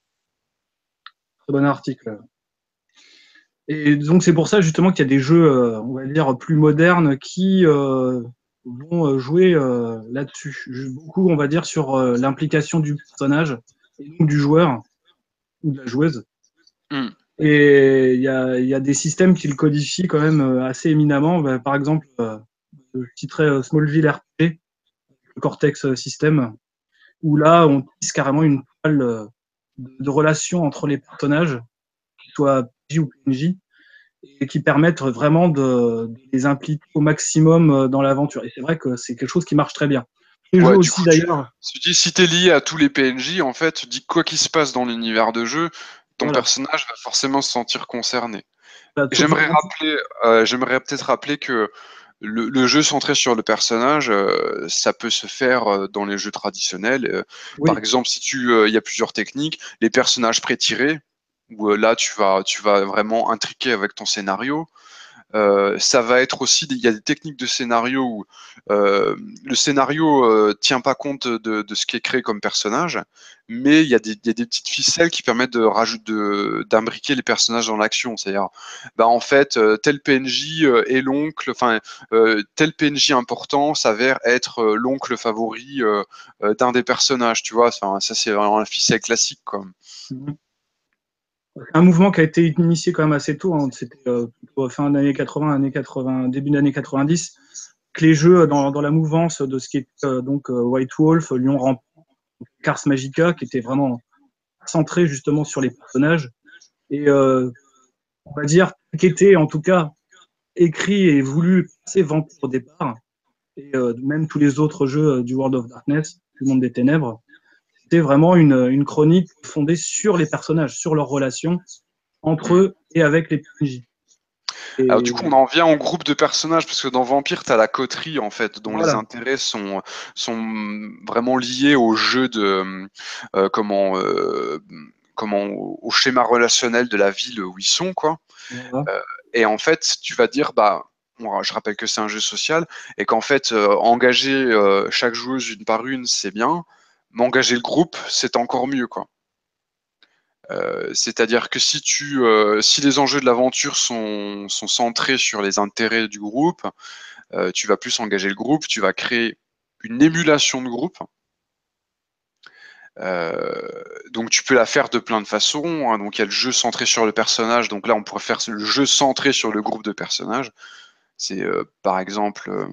Très bon article. Et donc, c'est pour ça justement qu'il y a des jeux, euh, on va dire, plus modernes qui euh, vont euh, jouer euh, là-dessus. Ju- Beaucoup, on va dire, sur euh, l'implication du personnage et donc du joueur ou de la joueuse. Hmm. Et il y a, il y a des systèmes qui le codifient quand même euh, assez éminemment. Bah, par exemple, euh, je citerai euh, Smallville R P G, le Cortex System, où là, on tisse carrément une toile euh, de, de relations entre les personnages, qu'ils soient P J ou P N J, et qui permettent vraiment de, de les impliquer au maximum euh, dans l'aventure. Et c'est vrai que c'est quelque chose qui marche très bien. Les jeux Ouais, du aussi, coup, tu, d'ailleurs, tu dis, si t'es lié à tous les P N J, en fait, tu dis quoi qu'il se passe dans l'univers de jeu, ton voilà. personnage va forcément se sentir concerné. Bah, Et tout- J'aimerais tout- rappeler, euh, j'aimerais peut-être rappeler que le, le jeu centré sur le personnage, euh, ça peut se faire euh, dans les jeux traditionnels. Euh, par oui, exemple, si tu, euh, il y a plusieurs techniques, les personnages pré-tirés, où euh, là, tu vas, tu vas vraiment intriquer avec ton scénario. Euh, ça va être aussi, des- il y a des techniques de scénario où euh, le scénario euh, tient pas compte de, de ce qui est créé comme personnage, mais il y a des, il y a des petites ficelles qui permettent de rajouter, de, d'imbriquer les personnages dans l'action. C'est-à-dire, bah en fait, euh, tel P N J euh, est l'oncle, enfin euh, tel P N J important s'avère être euh, l'oncle favori euh, euh, d'un des personnages. Tu vois, enfin, ça c'est vraiment un ficelle classique, quoi. un mouvement qui a été initié quand même assez tôt, hein. C'était euh, plutôt fin des années quatre-vingts, années quatre-vingts, début des années quatre-vingt-dix, que les jeux dans, dans la mouvance de ce qui est euh, donc euh, White Wolf, Lion Rampant, Cars Magica, qui était vraiment centré justement sur les personnages et euh, on va dire qui était en tout cas écrit et voulu assez vanté au départ et euh, même tous les autres jeux euh, du World of Darkness, du monde des ténèbres, c'était vraiment une, une chronique fondée sur les personnages, sur leurs relations entre Hmm. eux et avec les P N J. Alors du coup, on Et en vient au groupe de personnages parce que dans Vampire, t'as la coterie en fait, dont les voilà, intérêts sont sont vraiment liés au jeu de euh, comment euh, comment au, au schéma relationnel de la ville où ils sont, quoi. voilà. Euh, et en fait, tu vas dire bah moi, je rappelle que c'est un jeu social et qu'en fait euh, engager euh, chaque joueuse une par une, c'est bien, mais engager le groupe, c'est encore mieux, quoi. Euh, c'est-à-dire que si, tu, euh, si les enjeux de l'aventure sont, sont centrés sur les intérêts du groupe, euh, tu vas plus engager le groupe, tu vas créer une émulation de groupe. Euh, donc tu peux la faire de plein de façons, hein. Donc il y a le jeu centré sur le personnage, donc là on pourrait faire le jeu centré sur le groupe de personnages. C'est euh, par exemple, euh,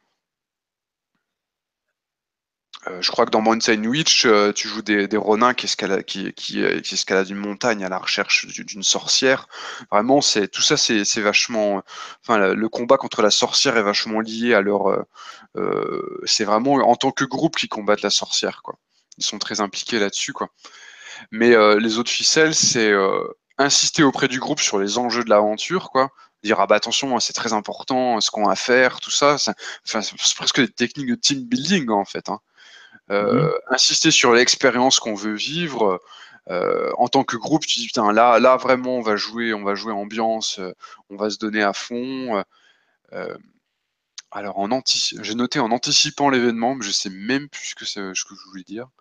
euh, je crois que dans Mountain Witch, euh, tu joues des, des ronins qui escaladent, qui, qui, euh, qui escaladent une montagne à la recherche d'une sorcière. Vraiment, c'est tout ça, c'est c'est vachement. Enfin, le, le combat contre la sorcière est vachement lié à leur. Euh, euh, c'est vraiment en tant que groupe qu'ils combattent la sorcière, quoi. Ils sont très impliqués là-dessus, quoi. Mais euh, les autres ficelles, c'est euh, insister auprès du groupe sur les enjeux de l'aventure, quoi. Dire ah bah attention, c'est très important, ce qu'on va faire, tout ça. ça enfin, c'est presque des techniques de team building en fait, hein. Mhm. Euh, insister sur l'expérience qu'on veut vivre. Euh, en tant que groupe, tu dis putain là, là vraiment on va jouer, on va jouer ambiance, euh, on va se donner à fond. Euh, alors en antici- j'ai noté en anticipant l'événement, mais je sais même plus ce que, c'est- ce que je voulais dire.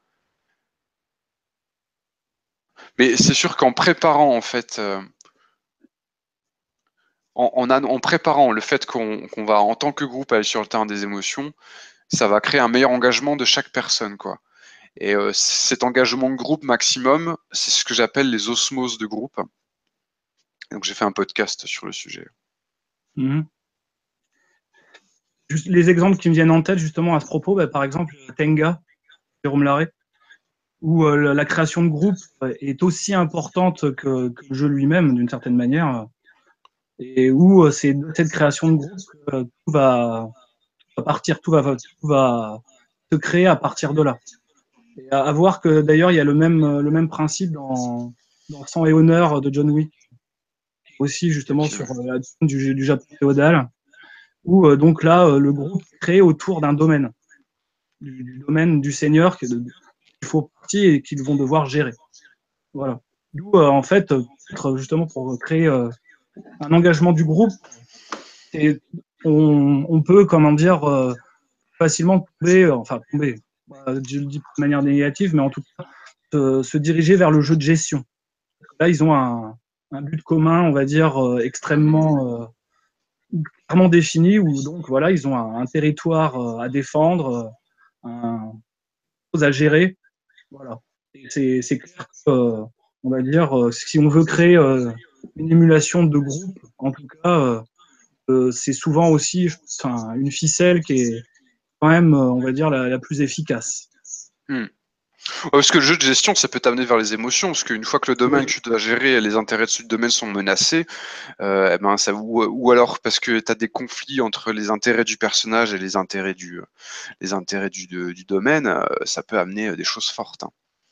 Mais c'est sûr qu'en préparant en fait. Euh, en, en, en préparant le fait qu'on qu'on va en tant que groupe aller sur le terrain des émotions, ça va créer un meilleur engagement de chaque personne, quoi. Et euh, cet engagement de groupe maximum, c'est ce que j'appelle les osmoses de groupe. Donc j'ai fait un podcast sur le sujet. Mhm. Juste les exemples qui me viennent en tête justement à ce propos, bah, par exemple Tenga, Jérôme Larrey, où euh, la création de groupe est aussi importante que, que le jeu lui-même d'une certaine manière, et où euh, c'est de cette création de groupe que euh, tout va, va partir, tout va, tout va se créer à partir de là. Et à, à voir que d'ailleurs il y a le même, le même principe dans, dans Sang et Honneur de John Wick, aussi justement Okay. sur euh, la du, du Japon féodal, où euh, donc là euh, le groupe est créé autour d'un domaine, du, du domaine du seigneur qu'il faut partie et qu'ils vont devoir gérer. Voilà. D'où euh, en fait, euh, justement pour créer euh, un engagement du groupe, et on, on peut, comment dire, euh, facilement tomber, euh, enfin tomber, euh, je le dis de manière négative, mais en tout cas, euh, se diriger vers le jeu de gestion. Là, ils ont un, un but commun, on va dire, euh, extrêmement euh, clairement défini, où donc voilà, ils ont un, un territoire euh, à défendre, euh, un chose à gérer, voilà. C'est c'est clair que, euh, on va dire, euh, si on veut créer euh, une émulation de groupe, en tout cas, euh, euh, c'est souvent aussi enfin, une ficelle qui est quand même, euh, on va dire, la, la plus efficace. Hmm. Ouais, parce que le jeu de gestion, ça peut t'amener vers les émotions, parce qu'une fois que le domaine Oui. que tu dois gérer, les intérêts de ce domaine sont menacés, euh, eh ben ça, ou, ou alors parce que tu as des conflits entre les intérêts du personnage et les intérêts du, les intérêts du, de- du domaine, euh, ça peut amener euh, des choses fortes, hein.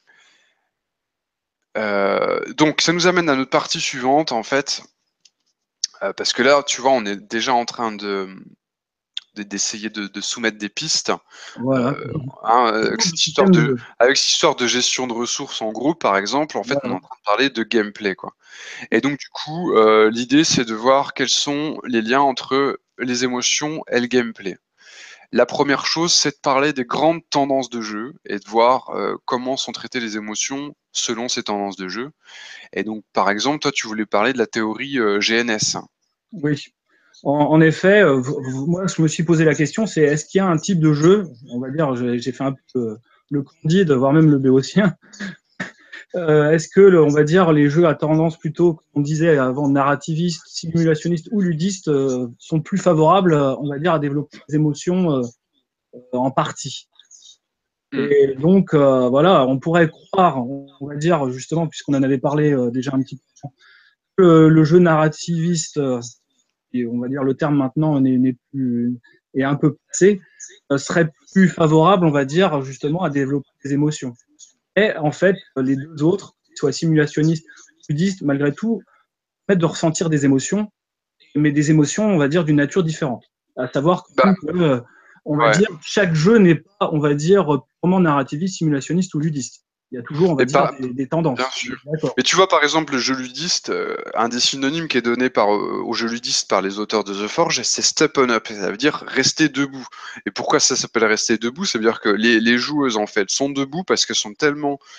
Euh, donc ça nous amène à notre partie suivante, en fait, euh, parce que là, tu vois, on est déjà en train de de- d'essayer de, de soumettre des pistes, Voilà. euh, hein, avec Autour du cette histoire système de de jeu. avec cette histoire de gestion de ressources en groupe, par exemple. En fait, on est Voilà. en train de parler de gameplay, quoi. Et donc du coup, euh, l'idée c'est de voir quels sont les liens entre les émotions et le gameplay. La première chose, c'est de parler des grandes tendances de jeu et de voir euh, comment sont traitées les émotions selon ces tendances de jeu. Et donc, par exemple, toi, tu voulais parler de la théorie euh, G N S. Oui. En, en effet, euh, v- v- moi, je me suis posé la question, c'est est-ce qu'il y a un type de jeu, on va dire, j'ai j'ai fait un peu euh, le Candide, voire même le Béotien, euh, est-ce que, le- on va dire, les jeux à tendance plutôt, comme on disait avant, narrativiste, simulationniste ou ludiste, euh, sont plus favorables, euh, on va dire, à développer des émotions euh, en partie. Hmm. Et donc, euh, voilà, on pourrait croire, on va dire, justement, puisqu'on en avait parlé euh, déjà un petit peu, que le jeu narrativiste, euh, et on va dire le terme maintenant n'est n'est plus est un peu passé, euh, serait plus favorable, on va dire, justement, à développer des émotions. Et en fait, les deux autres, qu'ils soient simulationnistes ou ludistes, malgré tout, permettent de ressentir des émotions, mais des émotions, on va dire, d'une nature différente. À savoir quand Bah même que, euh, on va ouais, dire, chaque jeu n'est pas, on va dire, purement narrativiste, simulationniste ou ludiste. Il y a toujours, on va mais dire, pas des, des bien tendances. sûr. D'accord. Mais tu vois, par exemple, le jeu ludiste, euh, un des synonymes qui est donné par, euh, au jeu ludiste par les auteurs de The Forge, c'est step on up. Ça veut dire rester debout. Et pourquoi ça s'appelle rester debout? Ça veut dire que les, les joueuses, en fait, sont debout parce qu'elles sont tellement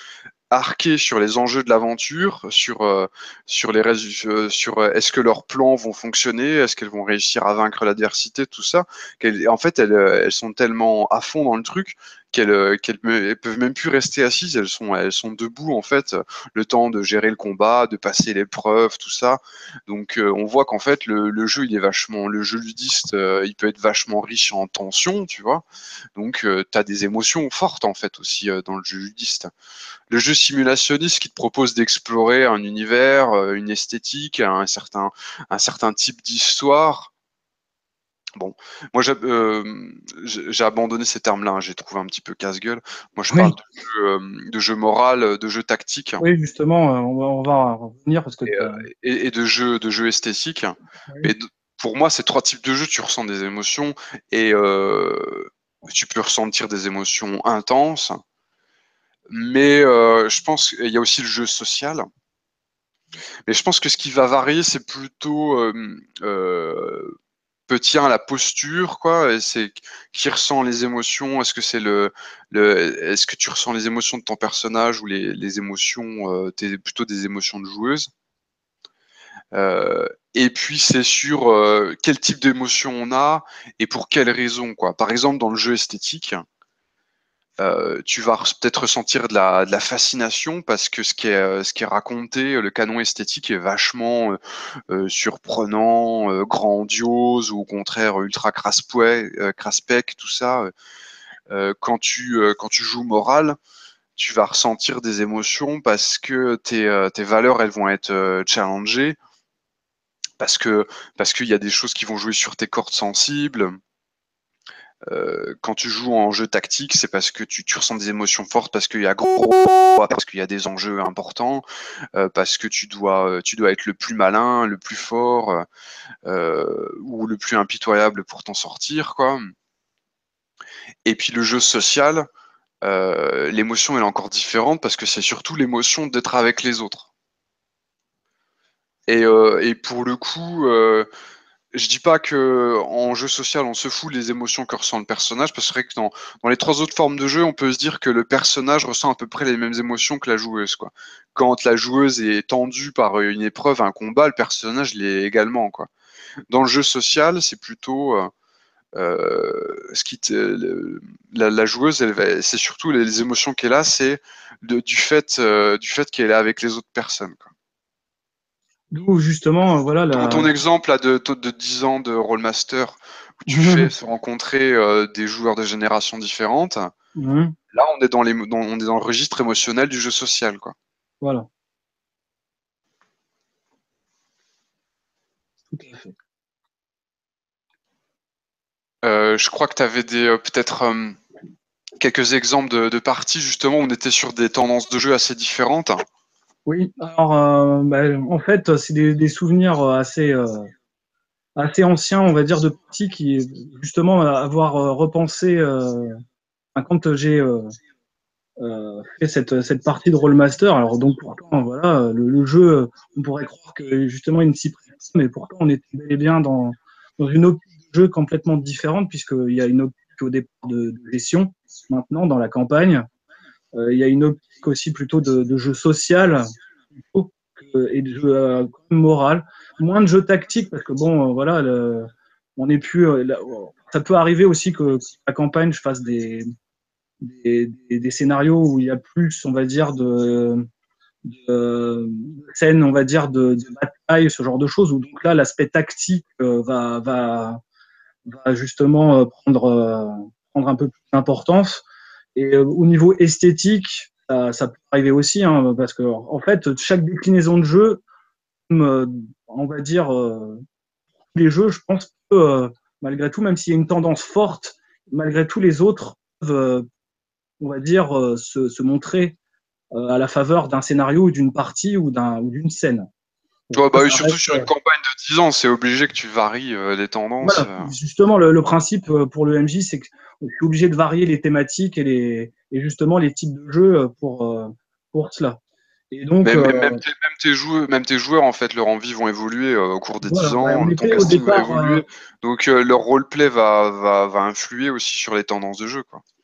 arqués sur les enjeux de l'aventure, sur, euh, sur les résu- euh, sur euh, est-ce que leurs plans vont fonctionner, est-ce qu'elles vont réussir à vaincre l'adversité, tout ça. Qu'elles, en fait, elles, euh, elles sont tellement à fond dans le truc qu'elles euh, qu'elles me- elles peuvent même plus rester assises. Elles sont, elles sont debout en fait, le temps de gérer le combat, de passer l'épreuve, tout ça. Donc, euh, on voit qu'en fait, le, le jeu, il est vachement, le jeu ludiste, euh, il peut être vachement riche en tension, tu vois. Donc, euh, tu as des émotions fortes en fait aussi euh, dans le jeu ludiste. Le jeu simulationniste qui te propose d'explorer un univers, euh, une esthétique, un certain, un certain type d'histoire. Bon, moi j'ai euh, j'ai- j'ai abandonné ces termes-là, hein, j'ai trouvé un petit peu casse-gueule. Moi je parle Oui, de jeu, euh, de jeu moral, euh, de jeu tactique oui, justement, euh, on va, on va revenir parce que et, euh, t'as- et- et de jeu, de jeu esthétique. oui. Mais de- pour moi, ces trois types de jeux, tu ressens des émotions et euh, tu peux ressentir des émotions intenses. Mais euh, je pense qu'il y a aussi le jeu social. Mais je pense que ce qui va varier, c'est plutôt euh, euh, petit un, la posture, quoi. Et c'est qui ressent les émotions. Est-ce que c'est le, le, est-ce que tu ressens les émotions de ton personnage ou les, les émotions, euh, t'es plutôt des émotions de joueuse. Euh, et puis c'est sur euh, quel type d'émotion on a et pour quelles raisons, quoi. Par exemple, dans le jeu esthétique. Euh, tu vas res- peut-être ressentir de la, de la fascination parce que ce qui est, euh, ce qui est raconté, euh, le canon esthétique est vachement euh, euh, surprenant, euh, grandiose ou au contraire ultra craspouet, euh, craspec, tout ça. Euh, quand tu, euh, quand tu joues moral, tu vas ressentir des émotions parce que tes, euh, tes valeurs, elles vont être euh, challengées, parce que, parce qu'il y a des choses qui vont jouer sur tes cordes sensibles. Euh, quand tu joues en jeu tactique, c'est parce que tu, tu ressens des émotions fortes, parce qu'il y a gros, parce qu'il y a des enjeux importants, euh, parce que tu dois, euh, tu dois être le plus malin, le plus fort, euh, ou le plus impitoyable pour t'en sortir, quoi. Et puis le jeu social, euh, l'émotion elle est encore différente parce que c'est surtout l'émotion d'être avec les autres. Et, euh, et pour le coup, euh, je dis pas que en jeu social on se fout les émotions que ressent le personnage, parce que c'est vrai que dans, dans les trois autres formes de jeu, on peut se dire que le personnage ressent à peu près les mêmes émotions que la joueuse, quoi. Quand la joueuse est tendue par une épreuve, un combat, le personnage l'est également, quoi. Dans le jeu social, c'est plutôt euh, euh, ce qui te- le- la, la joueuse, elle va- c'est surtout les, les émotions qu'elle a, c'est de- du fait, euh, du fait qu'elle est avec les autres personnes, quoi. D'où justement, euh, voilà, Ton, la... ton exemple là, de, de dix ans de Rollmaster, où tu fais se rencontrer euh, des joueurs de générations différentes, Mhm. là on est dans les, dans- on est dans le registre émotionnel du jeu social, quoi. Voilà, tout à fait. Euh, je crois que tu avais des, euh, peut-être euh, quelques exemples de, de parties justement où on était sur des tendances de jeu assez différentes. Oui, alors, euh, bah, en fait, c'est des, des souvenirs euh, assez, euh, assez anciens, on va dire, de petits qui, justement, à avoir euh, repensé, euh, enfin, quand j'ai euh, euh, fait cette, cette partie de Rollmaster, alors donc pourtant, voilà, le, le jeu, euh, on pourrait croire que justement il ne s'y prête pas, mais pourtant on était bel et bien dans, dans une optique de jeu complètement différente, puisqu'il y a une optique au départ de, de gestion, maintenant dans la campagne. Euh, il y a une optique aussi plutôt de, de jeu social plutôt que- et de jeu euh, quand même moral. Moins de jeu tactique, parce que bon, euh, voilà, le- on n'est plus. euh, là, ça peut arriver aussi que, que la campagne, je fasse des, des, des- des scénarios où il y a plus, on va dire, de, de scènes, on va dire, de, de bataille, ce genre de choses, où donc là, l'aspect tactique euh, va, va, va justement euh, prendre, euh, prendre un peu plus d'importance. Et euh, au niveau esthétique, ça, ça peut arriver aussi, hein, parce que en fait, chaque déclinaison de jeu, comme, euh, on va dire, euh, les jeux, je pense que euh, malgré tout, même s'il y a une tendance forte, malgré tout, les autres peuvent, euh, on va dire, euh, se, se montrer euh, à la faveur d'un scénario ou d'une partie ou d'un ou d'une scène. Ouais, Ça, bah oui, ça surtout reste, sur euh, une campagne de dix ans, c'est obligé que tu varies euh, les tendances. voilà, euh. justement, le, le principe euh, pour le M J, c'est qu'on est obligé de varier les thématiques et, les, et justement les types de jeux euh, pour, euh, pour cela. Et donc, Même, euh, même, même tes, même tes joueurs, même tes joueurs, en fait, leur envie vont évoluer euh, au cours des dix voilà, bah, ans, on le- ton était au casting va départ, euh, évoluer. Donc euh, leur roleplay va, va, va influer aussi sur les tendances de jeu, quoi.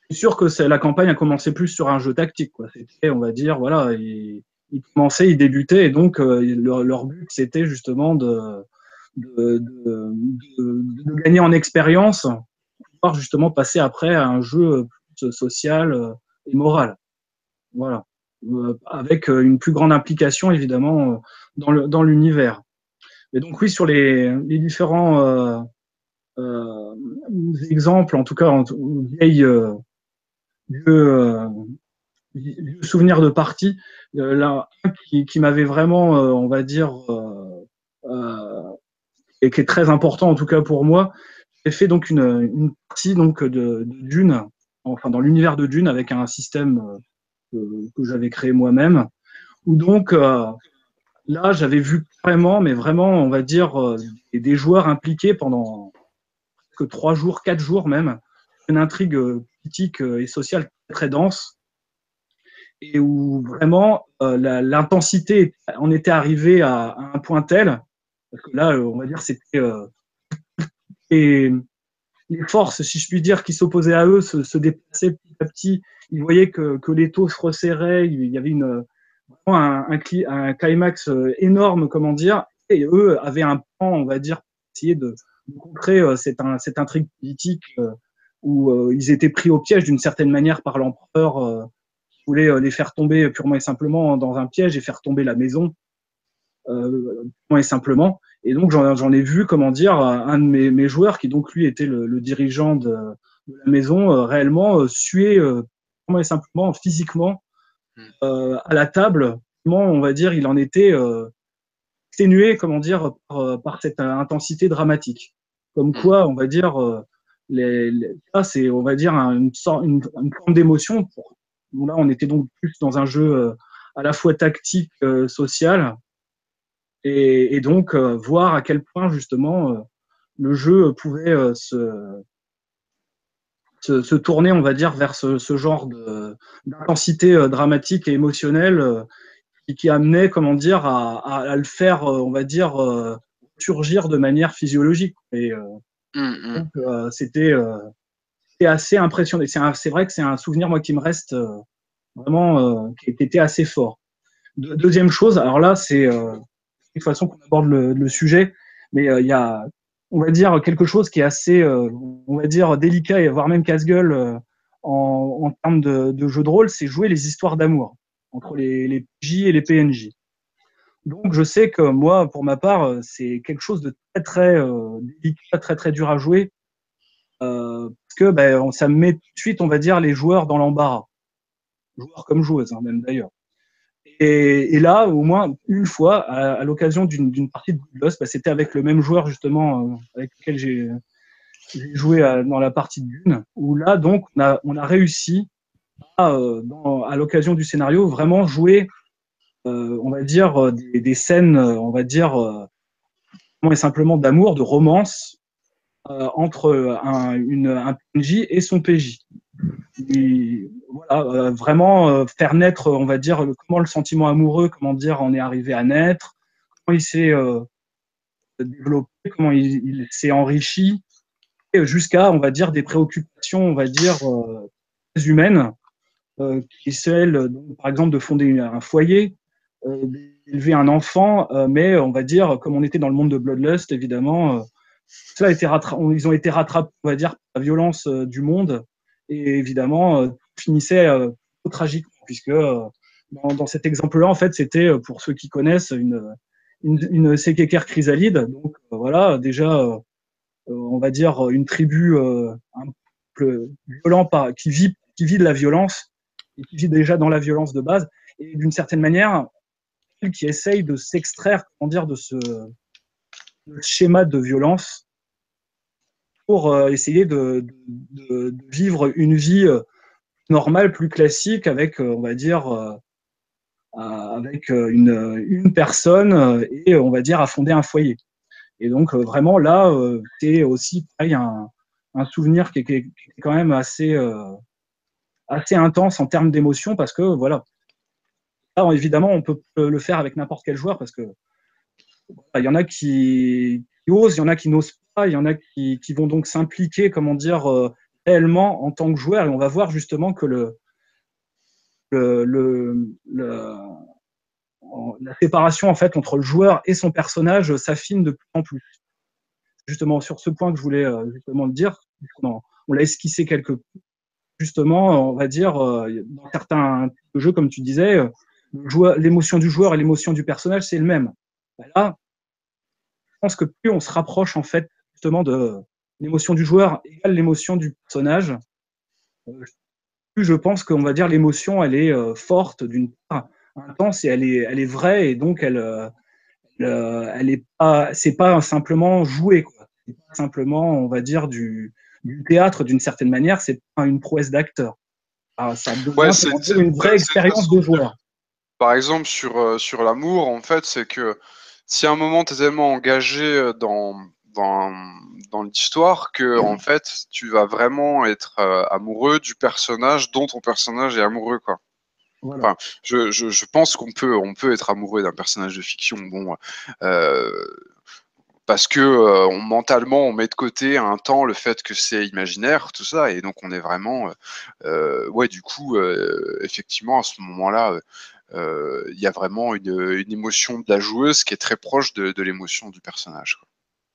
c'est sûr que c'est, la campagne a commencé plus sur un jeu tactique, quoi. C'était, on va dire, voilà, ils, ils commençaient, ils débutaient, et donc euh, leur, leur but c'était justement de, de, de, de, de gagner en expérience, pour pouvoir justement passer après à un jeu plus social et moral. Voilà. Euh, avec une plus grande implication évidemment dans le dans l'univers. Et donc oui, sur les, les différents euh, euh, exemples, en tout cas, en, vieilles euh, vieux, euh, vieux souvenirs de partie, euh, là, un qui, qui m'avait vraiment, euh, on va dire, euh, euh, et qui est très important en tout cas pour moi, j'ai fait donc une, une partie donc de, de Dune, enfin dans l'univers de Dune avec un système euh, que j'avais créé moi-même, où donc euh, là j'avais vu vraiment, mais vraiment, on va dire, euh, des, des joueurs impliqués pendant que trois jours, quatre jours même, une intrigue euh, politique euh, et sociale très dense, et où vraiment euh, la- l'intensité en était arrivée à, à un point tel, parce que là, euh, on va dire, c'était euh, et les forces, si je puis dire, qui s'opposaient à eux se, se déplaçaient petit à petit. Ils voyaient que, que les taux se resserraient, il y avait une, vraiment un, un, cli- un climax euh, énorme, comment dire, et eux avaient un plan, on va dire, pour essayer de, de contrer euh, cette, un- cette intrigue politique euh, où euh, ils étaient pris au piège d'une certaine manière par l'empereur euh, qui voulait euh, les faire tomber purement et simplement dans un piège et faire tomber la maison euh, purement et simplement. Et donc j'en j'en ai vu, comment dire, un de mes, mes joueurs qui donc lui était le, le dirigeant de, de la maison euh, réellement euh, suer euh, purement et simplement physiquement euh, à la table. Comment, on va dire, il en était euh, exténué, comment dire, par, par cette intensité dramatique. Comme quoi, on va dire, euh, les, les, ça c'est, on va dire, une, sorte, une, une forme d'émotion. Pour, bon, là, on était donc plus dans un jeu euh, à la fois tactique, euh, social, et, et donc euh, voir à quel point justement euh, le jeu pouvait euh, se, se, se, tourner, on va dire, vers ce, ce genre de, d'intensité euh, dramatique et émotionnelle euh, qui, qui amenait, comment dire, à, à, à le faire, euh, on va dire, euh, surgir de manière physiologique. Et euh, Mmh, donc, euh, c'était euh, c'était assez impressionnant. C'est, un, c'est vrai que c'est un souvenir, moi, qui me reste euh, vraiment, euh, qui, qui était assez fort. De, deuxième chose, alors là, c'est euh, de toute façon qu'on aborde le, le sujet, mais il euh, y a, on va dire, quelque chose qui est assez, euh, on va dire, délicat et voire même casse-gueule euh, en, en termes de, de jeu de rôle, c'est jouer les histoires d'amour entre les, les P J et les P N J. Donc, je sais que moi, pour ma part, c'est quelque chose de très, très euh, délicat, très, très dur à jouer, euh, parce que ben, ça me met tout de suite, on va dire, les joueurs dans l'embarras, joueurs comme joueuses, hein, même d'ailleurs. Et, et là, au moins une fois, à, à l'occasion d'une, d'une partie de Good Loss, bah, c'était avec le même joueur justement euh, avec lequel j'ai, j'ai joué à, dans la partie de Dune, où là, donc, on a, on a réussi à, euh, dans, à l'occasion du scénario, vraiment jouer, euh, on va dire, euh, des, des scènes, euh, on va dire, euh, et simplement d'amour, de romance euh, entre un, une, un P N J et son P J. Et, voilà, euh, vraiment euh, faire naître, on va dire, le, comment le sentiment amoureux, comment dire, en est arrivé à naître, comment il s'est euh, développé, comment il, il s'est enrichi, jusqu'à, on va dire, des préoccupations, on va dire, euh, humaines, euh, qui est celle, donc, par exemple, de fonder un foyer, euh, d'élever un enfant, euh, mais on va dire, comme on était dans le monde de Bloodlust, évidemment, euh, cela a été rattra- ils ont été rattrapés, on va dire, par la violence euh, du monde, et évidemment, euh, finissait euh, tragiquement, puisque euh, dans, dans cet exemple-là, en fait, c'était, euh, pour ceux qui connaissent, une, une, une Sekeker chrysalide. Donc euh, voilà, déjà, euh, on va dire, une tribu euh, un peu violent par, qui, vit, qui vit de la violence, et qui vit déjà dans la violence de base, et d'une certaine manière, qui essaye de s'extraire, comment dire, de ce, de ce schéma de violence pour euh, essayer de, de, de, vivre une vie euh, normale, plus classique, avec, euh, on va dire, euh, avec une, une personne euh, et, on va dire, à fonder un foyer. Et donc, euh, vraiment, là, euh, c'est aussi pareil, un, un souvenir qui est, qui est quand même assez, euh, assez intense en termes d'émotion, parce que, voilà, là, évidemment, on peut le faire avec n'importe quel joueur, parce que il y en a qui, qui osent, il y en a qui n'osent pas, il y en a qui, qui vont donc s'impliquer, comment dire, euh, réellement en tant que joueur. Et on va voir justement que le, le, le, le la séparation en fait entre le joueur et son personnage s'affine de plus en plus. Justement sur ce point que je voulais euh, justement le dire, on, on l'a esquissé quelque peu. Justement, on va dire euh, dans certains jeux, comme tu disais, l'émotion du joueur et l'émotion du personnage c'est le même. Là, je pense que plus on se rapproche en fait justement de l'émotion du joueur égale l'émotion du personnage, plus je pense qu'on va dire l'émotion elle est euh, forte d'une part, intense et elle est elle est vraie et donc elle euh, euh, elle est pas c'est pas simplement jouer quoi. C'est pas simplement on va dire du, du théâtre d'une certaine manière, c'est pas une prouesse d'acteur. Ah, ça Ouais, devient c'est comment c'est dire, une une, vraie c'est une expérience façon de de dire. joueur. Par exemple, sur, euh, sur l'amour, en fait, c'est que si à un moment tu es tellement engagé euh, dans, dans, dans l'histoire que, en fait, tu vas vraiment être euh, amoureux du personnage dont ton personnage est amoureux, quoi. Voilà. Enfin, je, je, je pense qu'on peut, on peut être amoureux d'un personnage de fiction, bon, euh, parce que euh, on, mentalement, on met de côté un temps le fait que c'est imaginaire, tout ça, et donc on est vraiment, euh, euh, ouais, du coup, euh, effectivement, à ce moment-là, euh, euh, il y a vraiment une, une émotion de la joueuse qui est très proche de, de l'émotion du personnage, quoi.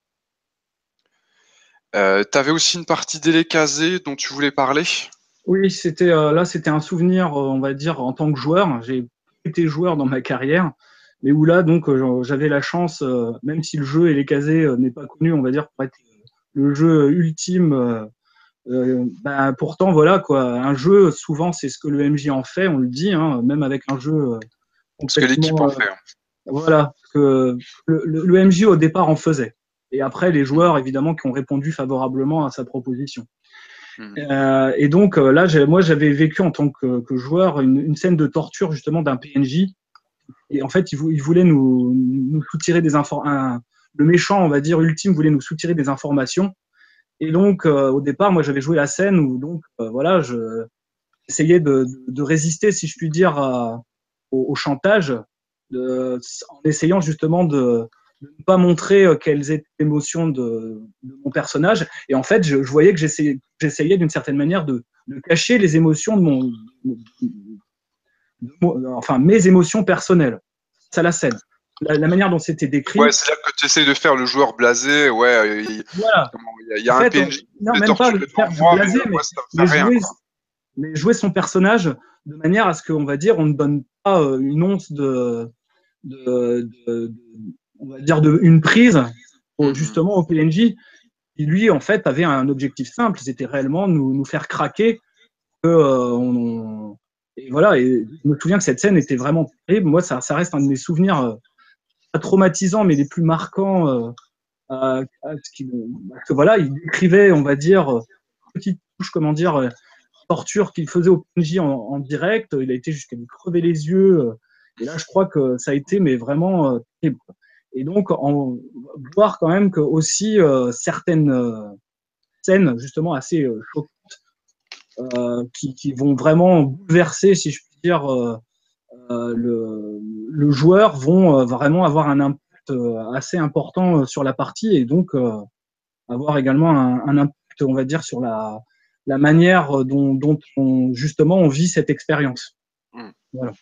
Euh, T'avais aussi une partie délécasée dont tu voulais parler? Oui, c'était euh, là, c'était un souvenir, euh, on va dire, en tant que joueur. J'ai été joueur dans ma carrière, mais où là, donc, euh, j'avais la chance, euh, même si le jeu et les casés euh, n'est pas connu, on va dire, pour être le jeu ultime. Euh, euh, bah, pourtant, voilà quoi, un jeu, souvent, c'est ce que le M J en fait, on le dit, hein, même avec un jeu euh, Ce que l'équipe complètement, en euh, fait, hein. voilà, que le, le, le M J au départ en faisait. Et après, les joueurs, évidemment, qui ont répondu favorablement à sa proposition. Mhm. Euh, et donc euh, là, moi, j'avais vécu en tant que, que joueur une, une, scène de torture justement d'un P N J. Et en fait, il, il voulait nous, nous soutirer des informations. Le méchant, on va dire ultime, voulait nous soutirer des informations. Et donc, euh, au départ, moi, j'avais joué la scène où donc, euh, voilà, je essayais de, de, résister, si je puis dire, à, au, au, chantage, de, en essayant justement de, de ne pas montrer quelles étaient les émotions de, de mon personnage. Et en fait, je, je voyais que j'essayais, j'essayais d'une certaine manière de, de cacher les émotions de mon, de, de, enfin, mes émotions personnelles. C'est à la scène. La, la manière dont c'était Ouais, décrit. c'est-à-dire que tu essayes de faire le joueur blasé, ouais, il, Voilà. il y a, il y En a un fait, on, P N J qui non, est même pas torturé faire devant du moi, mais blasé, euh, moi, mais, ça me mais fait rien, jouer, quoi. mais jouer son personnage de manière à ce qu'on va dire, on ne donne pas euh, une once de, de, de, de, on va dire, de, une prise au, Mhm. justement au P N J qui, lui, en fait, avait un objectif simple, c'était réellement nous, nous faire craquer. Que, euh, on, et voilà, et je me souviens que cette scène était vraiment terrible. Moi, ça, ça reste un de mes souvenirs euh, pas traumatisants, mais les plus marquants. Euh, à, à ce qui, parce que voilà, il décrivait, on va dire, petite touche, comment dire, euh, torture qu'il faisait au P N J en, en direct. Il a été jusqu'à lui crever les yeux. Euh, et là, je crois que ça a été, mais vraiment euh, terrible. Et donc, en, voir quand même que aussi euh, certaines euh, scènes, justement, assez euh, choquantes, euh, qui, qui, vont vraiment bouleverser, si je puis dire, euh, euh, le, le, joueur, vont euh, vraiment avoir un impact euh, assez important sur la partie et donc euh, avoir également un, un impact, on va dire, sur la, la manière dont, dont on, justement on vit cette expérience. Mhm. Voilà.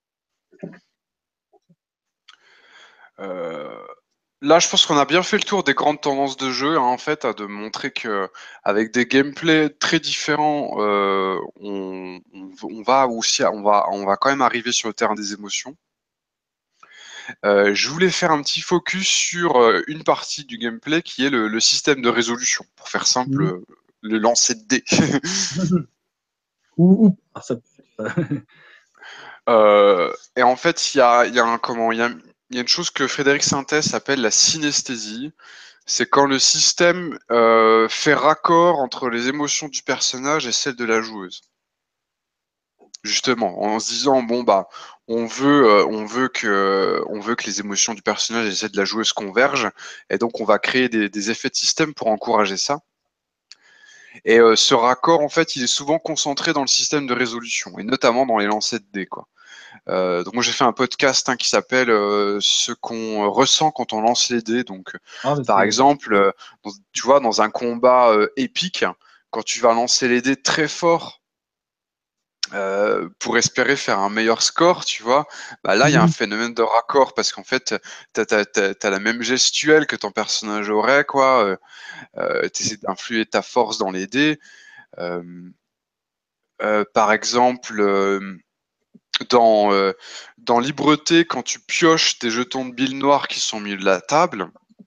Euh, Là, je pense qu'on a bien fait le tour des grandes tendances de jeu, hein, en fait, à de montrer que avec des gameplays très différents, euh, on, on, on va aussi, on va, on va quand même arriver sur le terrain des émotions. Euh, je voulais faire un petit focus sur euh, une partie du gameplay qui est le, le système de résolution. Pour faire simple, Mmh. euh, le lancer de dés. ou, ou pas, ça peut être, euh, Euh, et en fait, il y a, il y a un comment, il y a, il y a une chose que Frédéric Sintès appelle la synesthésie. C'est quand le système euh, fait raccord entre les émotions du personnage et celles de la joueuse. Justement, en se disant bon bah on veut euh, on veut que on veut que les émotions du personnage et celles de la joueuse convergent, et donc on va créer des, des effets de système pour encourager ça. Et euh, ce raccord en fait il est souvent concentré dans le système de résolution et notamment dans les lancers de dés quoi. Euh, donc moi j'ai fait un podcast hein, qui s'appelle euh, ce qu'on ressent quand on lance les dés. Donc ah, par c'est, exemple, euh, dans- tu vois dans un combat euh, épique, quand tu vas lancer les dés très fort euh, pour espérer faire un meilleur score, tu vois, bah là, il y a un Mhm. phénomène de raccord parce qu'en fait, t'as, t'as, t'as, t'as la même gestuelle que ton personnage aurait, quoi. Euh, euh, tu essaies d'influer ta force dans les dés. Euh, euh, par exemple, euh, dans, euh, dans Libreté, quand tu pioches tes jetons de billes noires qui sont au milieu de la table,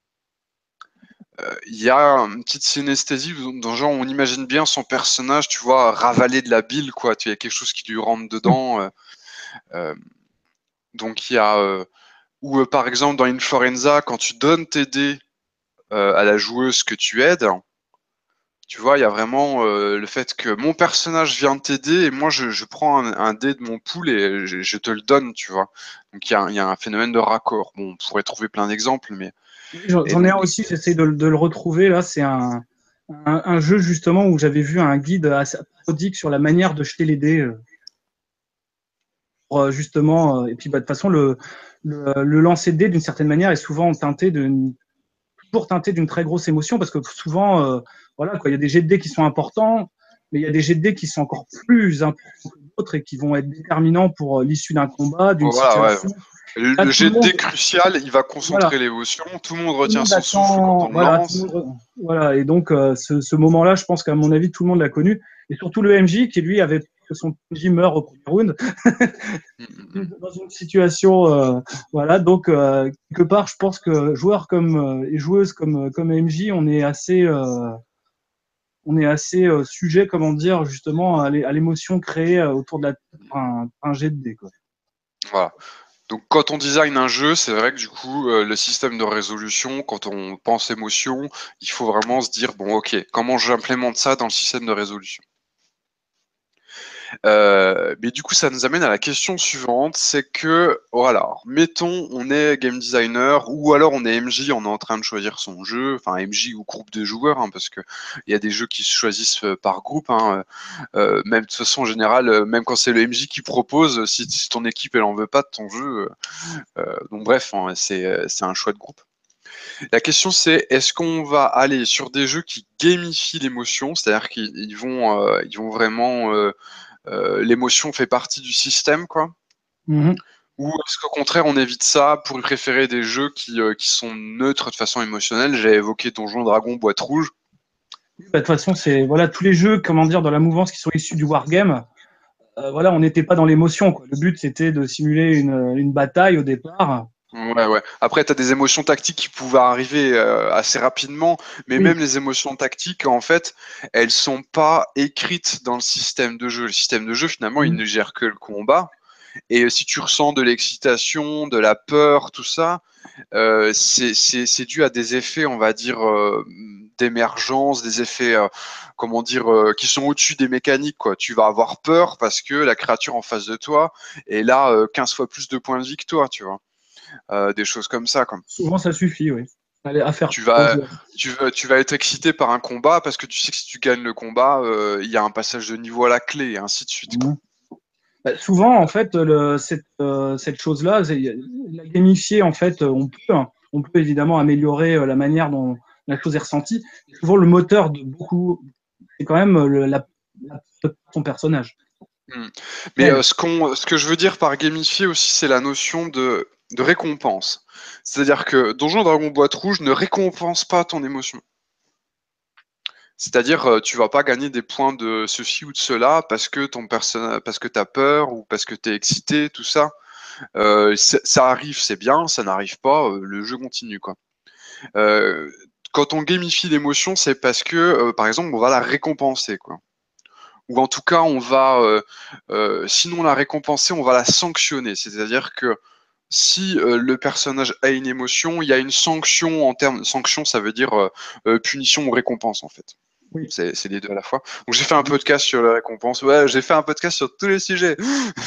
il y a une petite synesthésie dans genre on imagine bien son personnage, tu vois, ravaler de la bile, quoi. Tu as quelque chose qui lui rentre dedans. Euh, euh, donc il y a euh, ou euh, par exemple dans Inforenza, quand tu donnes tes dés euh, à la joueuse que tu aides, tu vois, il y a vraiment euh, le fait que mon personnage vient t'aider et moi je, je prends un, un dé de mon pool et je, je te le donne, tu vois. Donc il y a, un- il y a un phénomène de raccord. Bon, on pourrait trouver plein d'exemples, mais Oui, j'en et j'en ai un donc aussi, j'essaie de, le de le retrouver. Là, c'est un, un, un jeu justement où j'avais vu un guide assez parodique sur la manière de jeter les dés. euh, pour, euh, justement, euh, et puis bah, de toute façon, le, le, le lancer de dés, d'une certaine manière, est souvent teinté d'une toujours teinté d'une très grosse émotion parce que souvent, euh, voilà, quoi, il y a des jets de dés qui sont importants, mais il y a des jets de dés qui sont encore plus importants que d'autres et qui vont être déterminants pour euh, l'issue d'un combat, d'une voilà, ouais. situation. Le, Là, le tout le jet de dés monde, crucial, il va voilà, concentrer l'émotion. Tout le monde tout le retient monde son souffle quand attend, on voilà, tout le lance. monde, voilà, et donc euh, ce, ce moment-là, je pense qu'à mon avis, tout le monde l'a connu, et surtout le M J qui lui avait que son P N J meurt au premier round Mm, mm, mm. dans une situation, euh, voilà, donc euh, quelque part, je pense que joueurs comme euh, et joueuses comme comme M J, on est assez euh, on est assez euh, sujet, comment dire, justement, à l'émotion créée euh, autour de la par un, par un jet de dés, quoi. Voilà. Donc quand on design un jeu, c'est vrai que du coup, euh, le système de résolution, quand on pense émotion, il faut vraiment se dire, bon, ok, comment j'implémente ça dans le système de résolution? Euh, mais du coup, ça nous amène à la question suivante, c'est que, voilà, mettons, on est game designer ou alors on est M J, on est en train de choisir son jeu, enfin M J ou groupe de joueurs, hein, parce que il y a des jeux qui se choisissent euh, par groupe, hein, euh, même de toute façon en général, euh, même quand c'est le M J qui propose, si, si ton équipe elle en veut pas de ton jeu, euh, donc bref, hein, c'est euh, c'est un choix de groupe. La question c'est, est-ce qu'on va aller sur des jeux qui gamifient l'émotion, c'est-à-dire qu'ils ils vont, euh, ils vont vraiment euh, euh, l'émotion fait partie du système, quoi. Mhm. Ou est-ce qu'au contraire, on évite ça pour préférer des jeux qui, euh, qui sont neutres de façon émotionnelle? J'ai évoqué Donjon Dragon Boîte Rouge. Bah, de toute façon, c'est voilà tous les jeux, comment dire, dans la mouvance qui sont issus du wargame. Euh, voilà, on n'était pas dans l'émotion, quoi. Le but c'était de simuler une, une bataille au départ. Ouais, ouais. Après, tu as des émotions tactiques qui pouvaient arriver euh, assez rapidement, mais Oui. même les émotions tactiques, en fait, elles sont pas écrites dans le système de jeu. Le système de jeu, finalement, il Mhm. ne gère que le combat. Et si tu ressens de l'excitation, de la peur, tout ça, euh, c'est c'est- c'est dû à des effets, on va dire, euh, d'émergence, des effets, euh, comment dire, euh, qui sont au-dessus des mécaniques, quoi. Tu vas avoir peur parce que la créature en face de toi est là euh, quinze fois plus de points de vie que toi, tu vois. Euh, des choses comme ça, quoi. Souvent, ça suffit, oui. Allez, à faire Tu peur aux vas, joueurs. tu vas, tu vas être excité par un combat parce que tu sais que si tu gagnes le combat, euh, il y a un passage de niveau à la clé et ainsi de suite, quoi. Mhm. Bah, souvent, en fait, le, cette, euh, cette chose-là, c'est- la gamifier, en fait, on peut, hein. On peut évidemment améliorer euh, la manière dont la chose est ressentie. Souvent, le moteur de beaucoup, c'est quand même euh, le- la, la, ton personnage. Hmm. Mais Elle. euh, ce qu'on, ce que je veux dire par gamifier aussi, c'est la notion de, de récompense. C'est-à-dire que Donjon Dragon Boîte Rouge ne récompense pas ton émotion. C'est-à-dire, euh, tu vas pas gagner des points de ceci ou de cela parce que ton personnage, parce que t'as peur ou parce que t'es excité, tout ça. Euh, ça ça arrive, c'est bien. Ça n'arrive pas, euh, le jeu continue, quoi. Euh, Quand on gamifie l'émotion, c'est parce que, euh, par exemple, on va la récompenser, quoi. Ou en tout cas, on va, euh, euh, sinon la récompenser, on va la sanctionner. C'est-à-dire que si euh, le personnage a une émotion, il y a une sanction en termes. Sanction, ça veut dire euh, euh, punition ou récompense, en fait. Oui. C'est c'est les deux à la fois. Donc j'ai fait un podcast sur la récompense. Ouais, j'ai fait un podcast sur tous les sujets.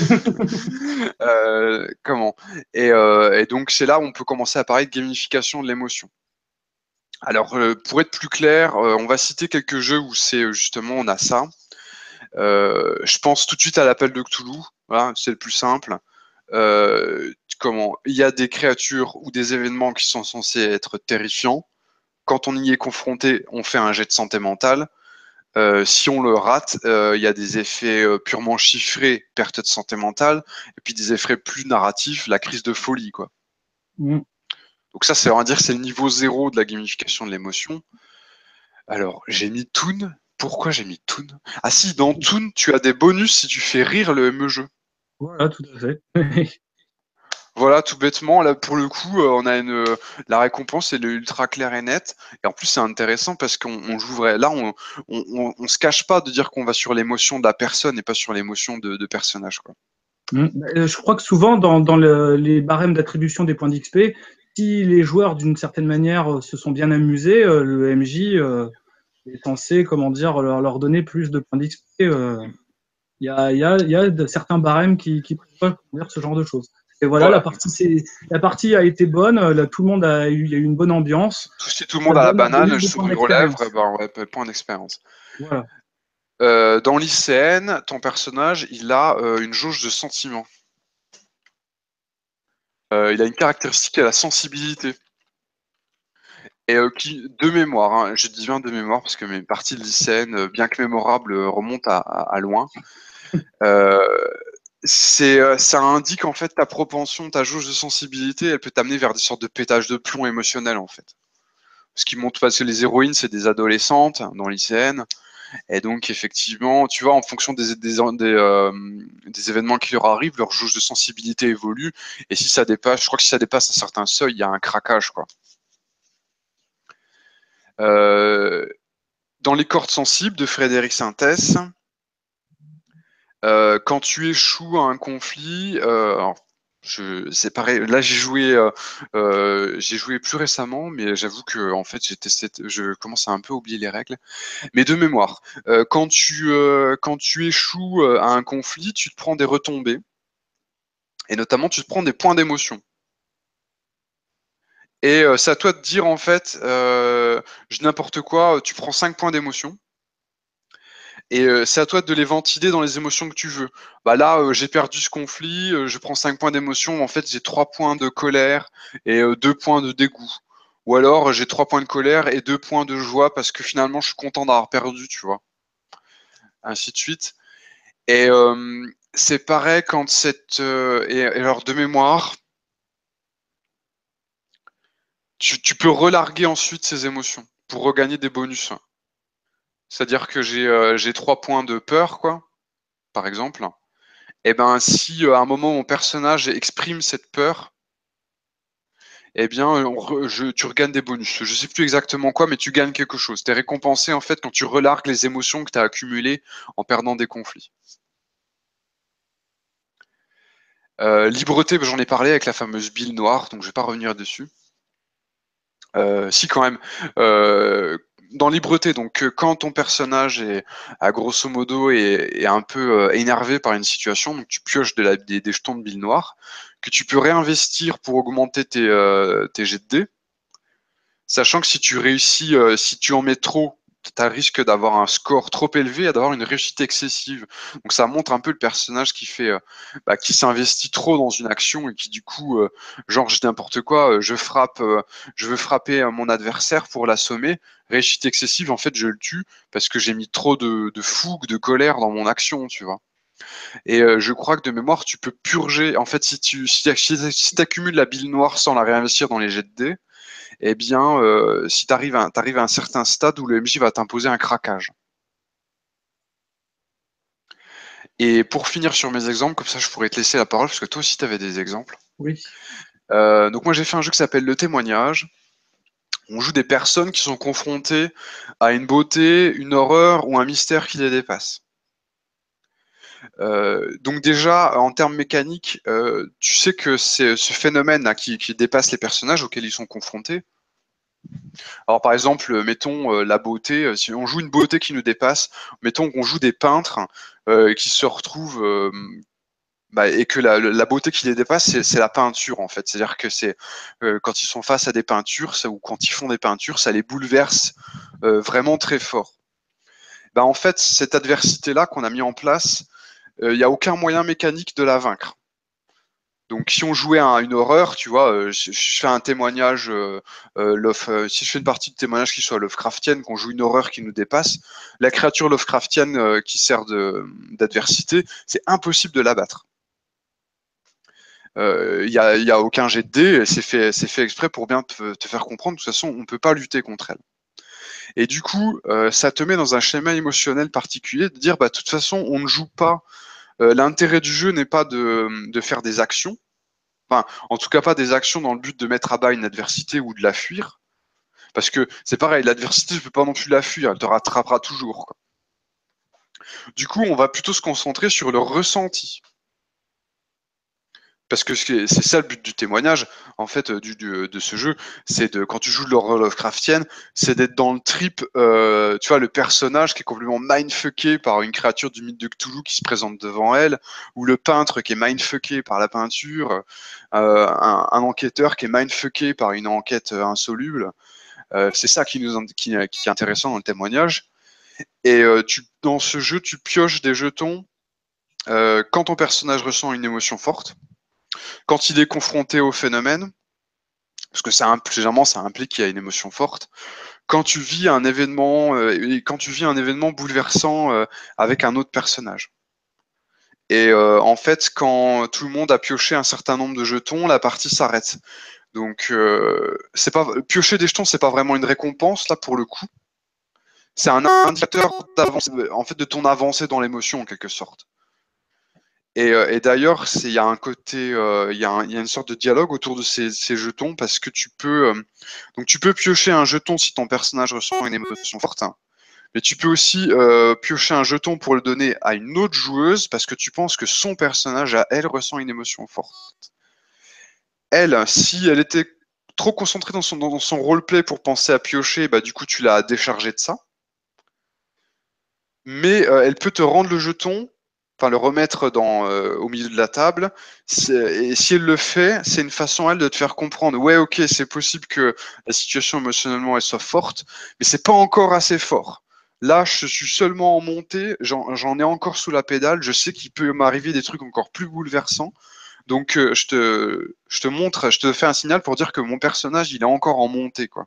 Euh, comment? Et, euh, et donc c'est là où on peut commencer à parler de gamification de l'émotion. Alors euh, pour être plus clair, euh, on va citer quelques jeux où c'est euh, justement on a ça. Euh, je pense tout de suite à l'appel de Cthulhu. Voilà, c'est le plus simple. Euh, comment? Il y a des créatures ou des événements qui sont censés être terrifiants. Quand on y est confronté, on fait un jet de santé mentale. Euh, si on le rate, euh, il y a des effets euh, purement chiffrés, perte de santé mentale, et puis des effets plus narratifs, la crise de folie, quoi. Mm. Donc ça, c'est, on va dire, c'est le niveau zéro de la gamification de l'émotion. Alors, j'ai mis Toon. Pourquoi j'ai mis Toon? Ah si, dans Toon, tu as des bonus si tu fais rire le M E jeu. Voilà, tout à fait. Voilà, tout bêtement, là pour le coup, euh, on a une la récompense elle est ultra claire et nette. Et en plus, c'est intéressant parce qu'on on joue vrai. Là, on, on, on, on se cache pas de dire qu'on va sur l'émotion de la personne et pas sur l'émotion de, de personnage, quoi. Mm. Euh, Je crois que souvent, dans, dans le- les barèmes d'attribution des points d'X P, si les joueurs, d'une certaine manière, euh, se sont bien amusés, euh, le M J euh, est censé, comment dire, leur, leur donner plus de points d'X P. euh. Il y a, il y a, il y a de, certains barèmes qui, qui prévoient comment dire, ce genre de choses. Et voilà, la Voilà. partie, c'est, la partie a été bonne, euh, là, tout le monde a eu, il y a eu une bonne ambiance. Tout, si tout le Ça monde a la donne un banane, bonus le de points sourire aux lèvres, d'expérience. eh ben ouais, point d'expérience. Voilà. Euh, dans l'I C N, ton personnage, il a euh, une jauge de sentiments. Euh, il a une caractéristique à la sensibilité. Et euh, qui, de mémoire, hein, je dis bien de mémoire parce que mes parties de l'I C N, euh, bien que mémorables, euh, remontent à, à, à loin. Euh, c'est, euh, ça indique en fait ta propension, ta jauge de sensibilité, elle peut t'amener vers des sortes de pétages de plomb émotionnel en fait. Ce qui montre parce que les héroïnes c'est des adolescentes dans l'I C N, et donc effectivement, tu vois, en fonction des des, des, euh, des événements qui leur arrivent, leur jauge de sensibilité évolue, et si ça dépasse, je crois que si ça dépasse un certain seuil, il y a un craquage quoi. Euh, dans les cordes sensibles de Frédéric Sintès, euh, quand tu échoues à un conflit, euh, alors, je, c'est pareil. Là, j'ai joué, euh, euh, j'ai joué plus récemment, mais j'avoue que en fait, j'ai testé, je commence à un peu oublier les règles. Mais de mémoire, euh, quand tu, euh, quand tu échoues euh, à un conflit, tu te prends des retombées, et notamment, tu te prends des points d'émotion. Et euh, c'est à toi de dire en fait, euh, je dis n'importe quoi, tu prends cinq points d'émotion. Et euh, c'est à toi de les ventiler dans les émotions que tu veux. Bah là, euh, j'ai perdu ce conflit, euh, je prends cinq points d'émotion, en fait j'ai trois points de colère et euh, deux points de dégoût. Ou alors euh, j'ai trois points de colère et deux points de joie parce que finalement je suis content d'avoir perdu, tu vois. Ainsi de suite. Et euh, c'est pareil quand cette... euh, et, et alors de mémoire, tu, tu peux relarguer ensuite ces émotions pour regagner des bonus. C'est-à-dire que j'ai euh, j'ai trois points de peur, quoi, par exemple. Et ben si euh, à un moment mon personnage exprime cette peur, eh bien on re- je, tu regagnes des bonus. Je sais plus exactement quoi, mais tu gagnes quelque chose. Tu es récompensé en fait quand tu relargues les émotions que tu as accumulées en perdant des conflits. Euh, libreté, j'en ai parlé avec la fameuse bille noire, donc je vais pas revenir dessus. Euh, si quand même. Euh, dans Libreté, donc euh, quand ton personnage est, à grosso modo, est, est un peu euh, énervé par une situation, donc tu pioches de la, des, des jetons de bille noire que tu peux réinvestir pour augmenter tes, euh, tes jets de dés, sachant que si tu réussis, euh, si tu en mets trop, tu as risque d'avoir un score trop élevé et d'avoir une réussite excessive. Donc ça montre un peu le personnage qui fait, euh, bah, qui s'investit trop dans une action et qui du coup, euh, genre je dis n'importe quoi, euh, je frappe, euh, je veux frapper euh, mon adversaire pour l'assommer. Réussite excessive, en fait, je le tue parce que j'ai mis trop de, de fougue, de colère dans mon action, tu vois. Et euh, je crois que de mémoire, tu peux purger. En fait, si tu si, si, si accumules la bile noire sans la réinvestir dans les jets de dés, eh bien, euh, si tu arrives à, t'arrives à un certain stade où le M J va t'imposer un craquage. Et pour finir sur mes exemples, comme ça je pourrais te laisser la parole, parce que toi aussi tu avais des exemples. Oui. Euh, donc moi j'ai fait un jeu qui s'appelle Le Témoignage. On joue des personnes qui sont confrontées à une beauté, une horreur ou un mystère qui les dépasse. Euh, donc déjà, en termes mécaniques, euh, tu sais que c'est ce phénomène là, qui, qui dépasse les personnages auxquels ils sont confrontés. Alors par exemple, mettons euh, la beauté, euh, si on joue une beauté qui nous dépasse, mettons qu'on joue des peintres euh, qui se retrouvent euh, bah, et que la, la beauté qui les dépasse, c'est c'est la peinture en fait. C'est-à-dire que c'est euh, quand ils sont face à des peintures ça, ou quand ils font des peintures, ça les bouleverse euh, vraiment très fort. Bah, en fait, cette adversité-là qu'on a mis en place, il euh, n'y a aucun moyen mécanique de la vaincre. Donc, si on jouait à une horreur, tu vois, euh, je, je fais un témoignage, euh, euh, Love, euh, si je fais une partie de témoignage qui soit Lovecraftienne, qu'on joue une horreur qui nous dépasse, la créature Lovecraftienne euh, qui sert de, d'adversité, c'est impossible de l'abattre. Il euh, n'y a, y a aucun jet de dés, c'est fait, c'est fait exprès pour bien te, te faire comprendre. De toute façon, on ne peut pas lutter contre elle. Et du coup, euh, ça te met dans un schéma émotionnel particulier de dire, bah, de toute façon, on ne joue pas. Euh, l'intérêt du jeu n'est pas de, de faire des actions. Enfin, en tout cas, pas des actions dans le but de mettre à bas une adversité ou de la fuir. Parce que c'est pareil, l'adversité, je peux pas non plus la fuir, elle te rattrapera toujours, quoi. Du coup, on va plutôt se concentrer sur le ressenti. Parce que c'est ça le but du témoignage, en fait, du, du, de ce jeu, c'est de quand tu joues de l'horreur Lovecraftienne, c'est d'être dans le trip, euh, tu vois, le personnage qui est complètement mindfucké par une créature du mythe de Cthulhu qui se présente devant elle, ou le peintre qui est mindfucké par la peinture, euh, un, un enquêteur qui est mindfucké par une enquête insoluble. Euh, c'est ça qui nous qui, qui est intéressant dans le témoignage. Et euh, tu, dans ce jeu, tu pioches des jetons euh, quand ton personnage ressent une émotion forte. Quand il est confronté au phénomène, parce que ça, généralement, ça implique qu'il y a une émotion forte. Quand tu vis un événement, euh, et quand tu vis un événement bouleversant euh, avec un autre personnage. Et euh, en fait, quand tout le monde a pioché un certain nombre de jetons, la partie s'arrête. Donc, euh, c'est pas piocher des jetons, c'est pas vraiment une récompense là pour le coup. C'est un indicateur en fait de ton avancée dans l'émotion en quelque sorte. Et, euh, et d'ailleurs, il y a un côté, euh, il y, y, a une sorte de dialogue autour de ces, ces jetons parce que tu peux, euh, donc tu peux piocher un jeton si ton personnage ressent une émotion forte, hein, mais tu peux aussi euh, piocher un jeton pour le donner à une autre joueuse parce que tu penses que son personnage à elle ressent une émotion forte. Elle, si elle était trop concentrée dans son, dans son roleplay pour penser à piocher, bah du coup tu l'as déchargée de ça. Mais euh, elle peut te rendre le jeton, enfin le remettre dans, euh, au milieu de la table. Et si elle le fait, c'est une façon elle de te faire comprendre. Ouais, ok, c'est possible que la situation émotionnellement elle soit forte, mais c'est pas encore assez fort. Là, je suis seulement en montée, j'en ai encore sous la pédale. Je sais qu'il peut m'arriver des trucs encore plus bouleversants. Donc, euh, je te, je te montre, je te fais un signal pour dire que mon personnage, il est encore en montée, quoi.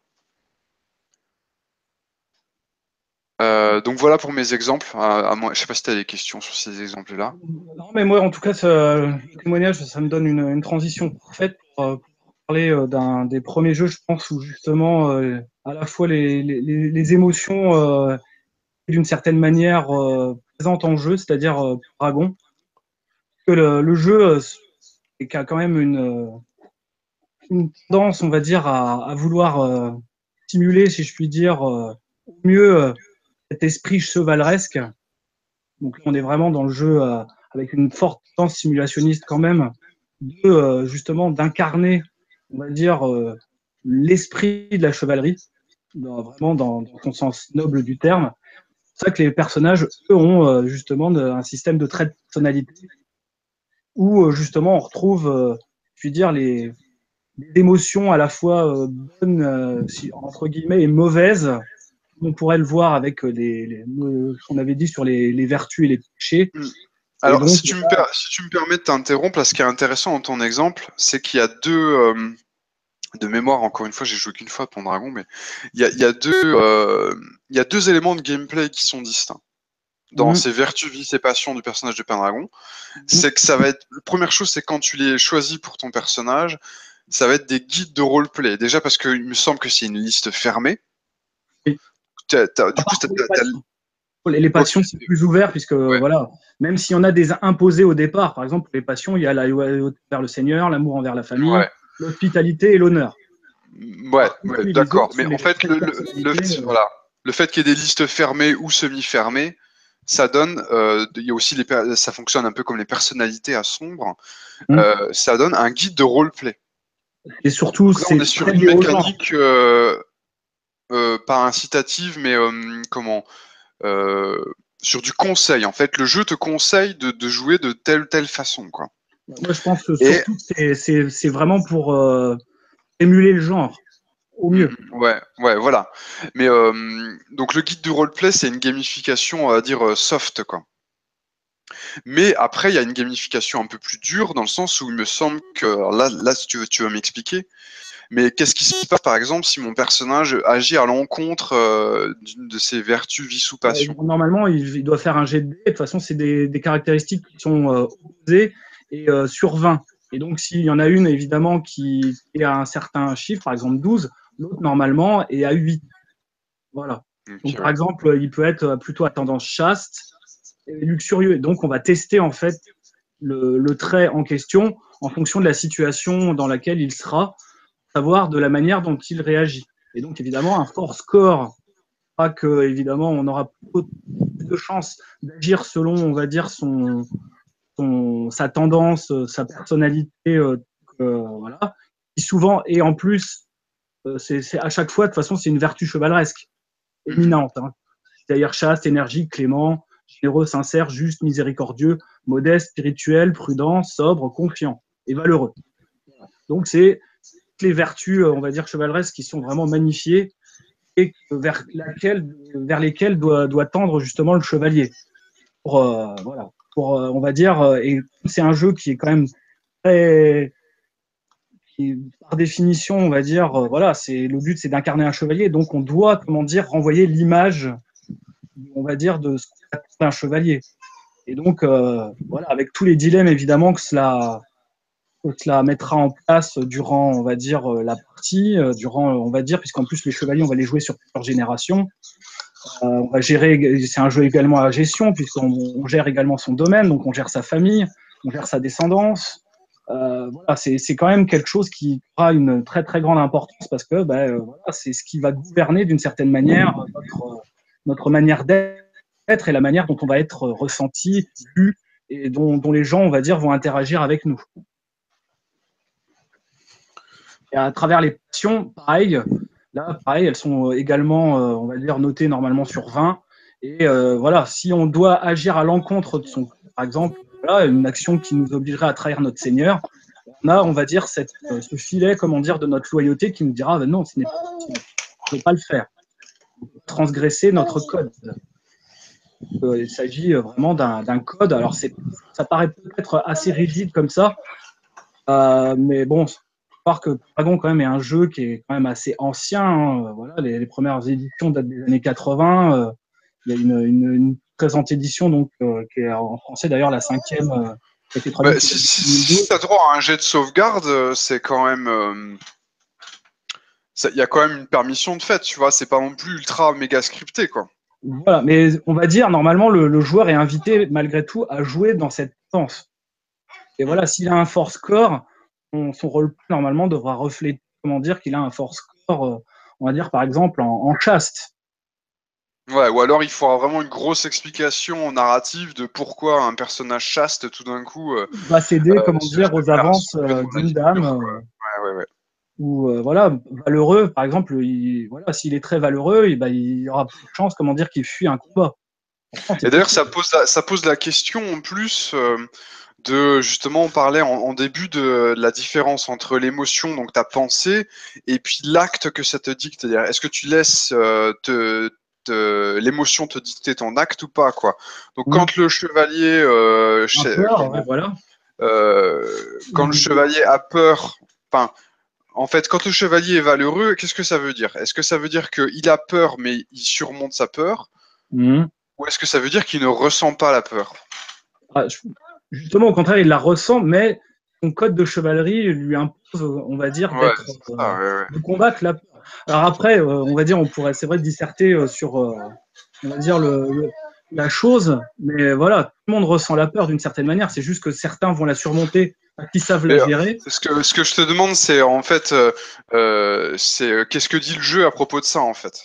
Euh, donc voilà pour mes exemples. À, à moi, je sais pas si tu as des questions sur ces exemples-là. Non, mais moi, en tout cas, ça, le témoignage, ça me donne une, une transition parfaite pour, euh, pour parler euh, d'un des premiers jeux, je pense, où justement, euh, à la fois les, les, les émotions, euh, d'une certaine manière, euh, présentes en jeu, c'est-à-dire euh, Dragon. Que le, le jeu euh, est quand même une, euh, une tendance, on va dire, à, à vouloir euh, stimuler, si je puis dire, euh, au mieux euh, cet esprit chevaleresque. Donc là, on est vraiment dans le jeu euh, avec une forte tendance simulationniste quand même, de euh, justement d'incarner, on va dire, euh, l'esprit de la chevalerie, dans, vraiment dans, dans son sens noble du terme. C'est ça que les personnages, eux, ont euh, justement de, un système de traits de personnalité où euh, justement on retrouve, euh, je veux dire, les, les émotions à la fois euh, bonnes, euh, si, entre guillemets, et mauvaises. On pourrait le voir avec les, les, ce qu'on avait dit sur les, les vertus et les péchés. Hmm. Et Alors, donc, si tu, me per- si tu me permets de t'interrompre, là, ce qui est intéressant dans ton exemple, c'est qu'il y a deux, euh, de mémoire, encore une fois, j'ai joué qu'une fois pour Dragon, mais il y a, il y a deux, euh, il y a deux éléments de gameplay qui sont distincts. Dans mmh, ces vertus, vices et passions du personnage de Pendragon, mmh, c'est que ça va être, la première chose, c'est quand tu les choisis pour ton personnage, ça va être des guides de roleplay. Déjà parce qu'il me semble que c'est une liste fermée. oui. T'as- t'as- À du coup, part t'as, pour les t'as- t'as- passions. Les les ok, passions, c'est plus ouvert, puisque ouais, voilà, même s'il y en a des imposés au départ, par exemple, pour les passions, il y a la loyauté envers le Seigneur, l'amour envers la famille, ouais, l'hospitalité et l'honneur. ouais, Par contre, ouais, oui, les d'accord. autres Mais sont en les fait, traits de le, le, le, personnalité. euh, voilà, le fait qu'il y ait des listes fermées ou semi-fermées, ça donne, euh, il y a aussi les, per- ça fonctionne un peu comme les personnalités à sombre, mmh. euh, ça donne un guide de roleplay. Et surtout, Donc là, on est c'est sur très une lié au genre. mécanique euh, euh, pas incitative, mais euh, comment euh, sur du conseil. En fait, le jeu te conseille de, de jouer de telle ou telle façon, quoi. Moi, je pense que Et surtout, c'est c'est- c'est vraiment pour euh, émuler le genre, au mm, mieux. mm, ouais, ouais, voilà. Mais euh, donc le guide du roleplay, c'est une gamification, on va dire euh, soft, quoi. Mais après, il y a une gamification un peu plus dure dans le sens où il me semble que, alors là, là si tu veux, tu vas m'expliquer, mais qu'est-ce qui se passe par exemple si mon personnage agit à l'encontre euh, d'une de ses vertus, vices ou Ouais, passions? normalement, il, il doit faire un jet de dés. De toute façon, c'est des, des caractéristiques qui sont euh, opposées et euh, sur vingt. Et donc, s'il y en a une, évidemment, qui est à un certain chiffre, par exemple douze, l'autre, normalement, est à huit. Voilà. Ok, Donc, par ouais. exemple, il peut être plutôt à tendance chaste et luxurieux. Et donc, on va tester, en fait, le, le trait en question en fonction de la situation dans laquelle il sera, savoir de la manière dont il réagit. Et donc, évidemment, un fort score, pas que, évidemment, on aura plus de chances d'agir selon, on va dire, son, son, sa tendance, sa personnalité, euh, euh, voilà, qui souvent, et en plus, euh, c'est, c'est à chaque fois, de toute façon, c'est une vertu chevaleresque, Mhm. éminente. Hein. C'est-à-dire chaste, énergique, clément, généreux, sincère, juste, miséricordieux, modeste, spirituel, prudent, sobre, confiant et valeureux. Donc, c'est les vertus, on va dire, chevaleresques qui sont vraiment magnifiées et vers, laquelle, vers lesquelles doit, doit tendre justement le chevalier. Pour, euh, voilà, pour, euh, on va dire, euh, et c'est un jeu qui est quand même très, qui, par définition, on va dire, euh, voilà, c'est le but, c'est d'incarner un chevalier, donc on doit, comment dire, renvoyer l'image, on va dire, de ce qu'on attend d'un chevalier. Et donc, euh, voilà, avec tous les dilemmes évidemment que cela, que cela mettra en place durant, on va dire, la partie, euh, durant, on va dire, puisqu'en plus les chevaliers, on va les jouer sur plusieurs générations. Euh, on va gérer, c'est un jeu également à la gestion, puisqu'on on gère également son domaine, donc on gère sa famille, on gère sa descendance. Euh, voilà, c'est, c'est quand même quelque chose qui aura une très très grande importance parce que ben, euh, voilà, c'est ce qui va gouverner d'une certaine manière notre, notre manière d'être et la manière dont on va être ressenti, vu et dont, dont les gens, on va dire, vont interagir avec nous. Et à travers les passions, pareil, là, pareil, elles sont également, euh, on va dire, notées normalement sur vingt. Et euh, voilà, si on doit agir à l'encontre de son, par exemple, voilà, une action qui nous obligerait à trahir notre Seigneur, on a, on va dire, cette, euh, ce filet, comment dire, de notre loyauté qui nous dira, ben non, ce n'est pas possible, on ne peut pas le faire, transgresser notre code. Euh, il s'agit vraiment d'un, d'un code. Alors, c'est, ça paraît peut-être assez rigide comme ça, euh, mais bon, voir que Dragon quand même est un jeu qui est quand même assez ancien. Hein. Voilà, les, les, premières éditions datent des années quatre-vingts. Euh, il y a une, une, une présente édition donc euh, qui est en français d'ailleurs la cinquième euh, qui a été Bah, traduite si en si, si deux mille douze. tu as droit à un jet de sauvegarde, c'est quand même. euh, Il y a quand même une permission de fait, tu vois, c'est pas non plus ultra méga scripté, quoi. Voilà, mais on va dire normalement le, le joueur est invité malgré tout à jouer dans cette danse. Et Hmm. voilà, s'il a un fort score, on, son rôle normalement devra refléter comment dire qu'il a un fort score, euh, on va dire par exemple en, en chaste. Ouais, ou alors il faudra vraiment une grosse explication narrative de pourquoi un personnage chaste, tout d'un coup, euh, Va céder, euh, comment se dire, aux voilà, se avances met euh, dans la d'une vie dame. pure, Euh, quoi. Ouais, ouais, ouais. ou euh, voilà, valeureux, par exemple, il, voilà, s'il est très valeureux, et ben, il y aura peu de chance, comment dire, qu'il fuit un combat. Pourtant, Et c'est d'ailleurs, possible. ça pose la, ça pose la question en plus euh, de, justement, on parlait en, en début de, de la différence entre l'émotion, donc ta pensée, et puis l'acte que ça te dicte. C'est-à-dire, est-ce que tu laisses euh, te, te- l'émotion te dicter ton acte ou pas, quoi. Donc, Mmh. quand le chevalier, euh, Un chez- peur, ouais, comment, voilà. euh, quand le Ou- chevalier a peur, enfin, en fait, quand le chevalier est valeureux, qu'est-ce que ça veut dire? Est-ce que ça veut dire qu'il a peur, mais il surmonte sa peur? Mmh. Ou est-ce que ça veut dire qu'il ne ressent pas la peur? Ah, je- justement, au contraire, il la ressent, mais son code de chevalerie lui impose, on va dire, Ouais, d'être, c'est euh, ça, ouais, ouais. de combattre la peur. Alors après, euh, on va dire, on pourrait, c'est vrai, disserter euh, sur, euh, on va dire, le, le- la chose, mais voilà, tout le monde ressent la peur d'une certaine manière. C'est juste que certains vont la surmonter parce qu'ils savent la Mais euh, gérer. ce que, ce que je te demande, c'est en fait, euh, euh, c'est euh, qu'est-ce que dit le jeu à propos de ça, en fait?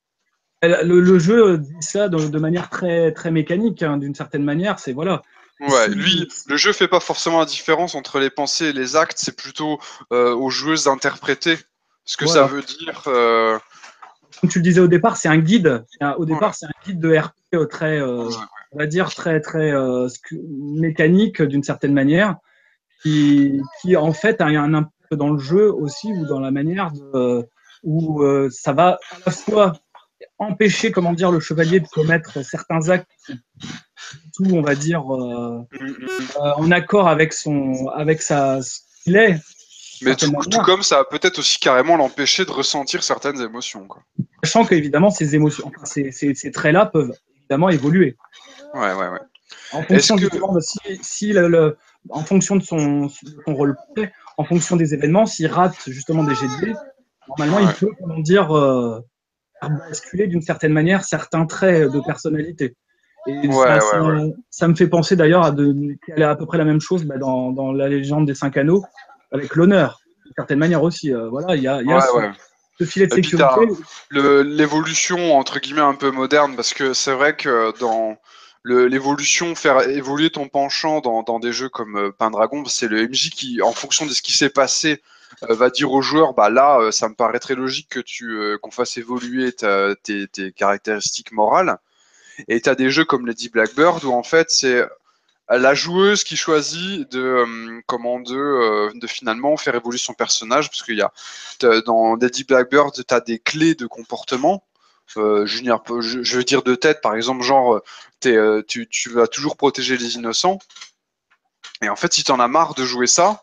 Le, le jeu dit ça de, de manière très, très mécanique, hein, d'une certaine manière. C'est voilà. Ouais, Si, lui, le jeu fait pas forcément la différence entre les pensées et les actes, c'est plutôt euh, aux joueuses d'interpréter ce que ça voilà. veut dire. euh, Comme tu le disais au départ, c'est un guide. Au Voilà. départ, c'est un guide de R P très, euh, Ouais. on va dire, très, très euh, mécanique d'une certaine manière, qui, qui en fait a un impact dans le jeu aussi ou dans la manière de, où euh, ça va à la fois empêcher, comment dire, le chevalier de commettre certains actes tout, on va dire, euh, euh, en accord avec son, avec sa, ce qu'il est. Mais tout, tout comme ça va peut-être aussi carrément l'empêcher de ressentir certaines émotions, quoi. Sachant qu'évidemment, ces émotions, enfin, ces, ces, ces traits-là peuvent évidemment évoluer. Ouais, ouais, ouais. En fonction que... justement de si, si le, le, en fonction de son, de son rôle, en fonction des événements, s'il rate justement des jets de dés, normalement, ouais. il peut, comment dire, euh, basculer d'une certaine manière certains traits de personnalité. Et ouais, ça, ouais, ça, ouais. ça me fait penser d'ailleurs à, de, à peu près la même chose bah, dans, dans la légende des cinq anneaux, avec l'honneur, d'une certaine manière aussi. Euh, voilà, il y a, y a ouais, ce, ouais. ce filet de Et sécurité. puis l'évolution entre guillemets un peu moderne, parce que c'est vrai que dans l'évolution, faire évoluer ton penchant dans, dans des jeux comme euh, Pendragon, c'est le M J qui, en fonction de ce qui s'est passé, euh, va dire aux joueurs, bah là, euh, ça me paraît très logique que tu euh, qu'on fasse évoluer ta, tes, tes caractéristiques morales. Et tu as des jeux comme Lady Blackbird où en fait c'est la joueuse qui choisit de euh, comment de, euh, de finalement faire évoluer son personnage, parce qu'il y a dans Lady Blackbird, tu as des clés de comportement. Euh, je, je, je veux dire de tête, par exemple, genre es, euh, tu, tu vas toujours protéger les innocents. Et en fait, si tu en as marre de jouer ça,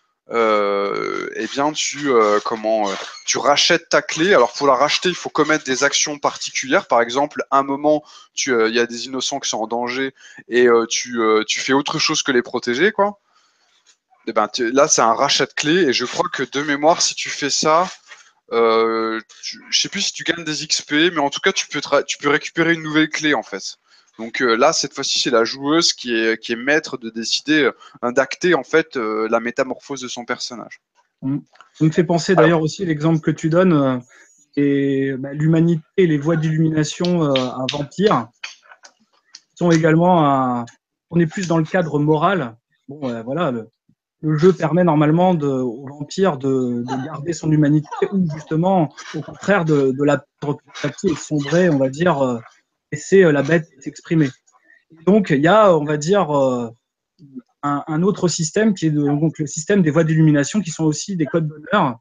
euh, eh bien tu euh, comment euh, tu rachètes ta clé. Alors pour la racheter, il faut commettre des actions particulières. Par exemple, à un moment, tu il euh, y a des innocents qui sont en danger et euh, tu euh, tu fais autre chose que les protéger, quoi. Et ben tu, là, c'est un rachat de clé et je crois que de mémoire, si tu fais ça, euh, tu, je sais plus si tu gagnes des X P, mais en tout cas, tu peux tu peux récupérer une nouvelle clé en fait. Donc euh, là, cette fois-ci, c'est la joueuse qui est, qui est maître de décider, euh, d'acter en fait euh, la métamorphose de son personnage. Ça me fait penser d'ailleurs aussi l'exemple que tu donnes, euh, et bah, l'humanité et les voies d'illumination euh, à Vampire sont également un... On est plus dans le cadre moral. Bon, euh, voilà, le, le jeu permet normalement de, au vampire de, de garder son humanité ou justement, au contraire, de, de la perdre petit à petit et de sombrer, on va dire, euh, laisser la bête s'exprimer. Donc, il y a, on va dire, euh, un, un autre système qui est de, donc, le système des voies d'illumination qui sont aussi des codes d'honneur.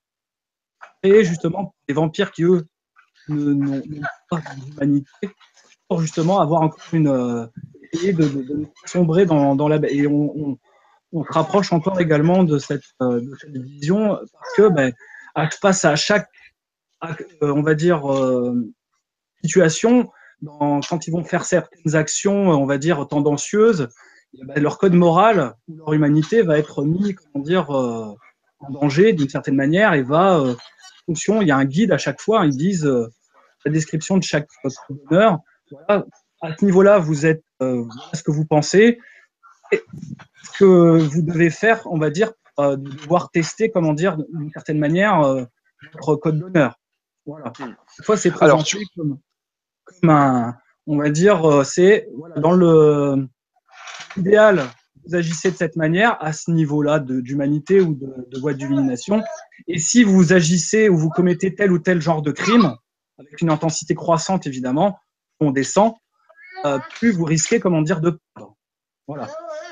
Et justement, pour les vampires qui, eux, n'ont pas d'humanité, pour justement avoir encore une. Euh, essayer de, de, de sombrer dans, dans la. Et on, on, on se rapproche encore également de cette, euh, de cette vision parce que, ben, face à chaque, à, euh, on va dire, euh, situation, dans, quand ils vont faire certaines actions, on va dire, tendancieuses, ben, leur code moral ou leur humanité va être mis, comment dire, euh, en danger d'une certaine manière et va. Euh, fonction, il y a un guide à chaque fois, ils disent euh, la description de chaque honneur. Voilà, à ce niveau-là, vous êtes, euh, voilà ce que vous pensez, et ce que vous devez faire, on va dire, euh, devoir tester, comment dire, d'une certaine manière, euh, votre code d'honneur. Voilà. Cette fois, c'est présenté tu... comme, comme un, on va dire, euh, c'est voilà, dans le idéal. Vous agissez de cette manière à ce niveau-là d'humanité ou de, de voie d'illumination. Et si vous agissez ou vous commettez tel ou tel genre de crime, avec une intensité croissante évidemment, on descend, euh, plus vous risquez, comment dire, de perdre. Voilà.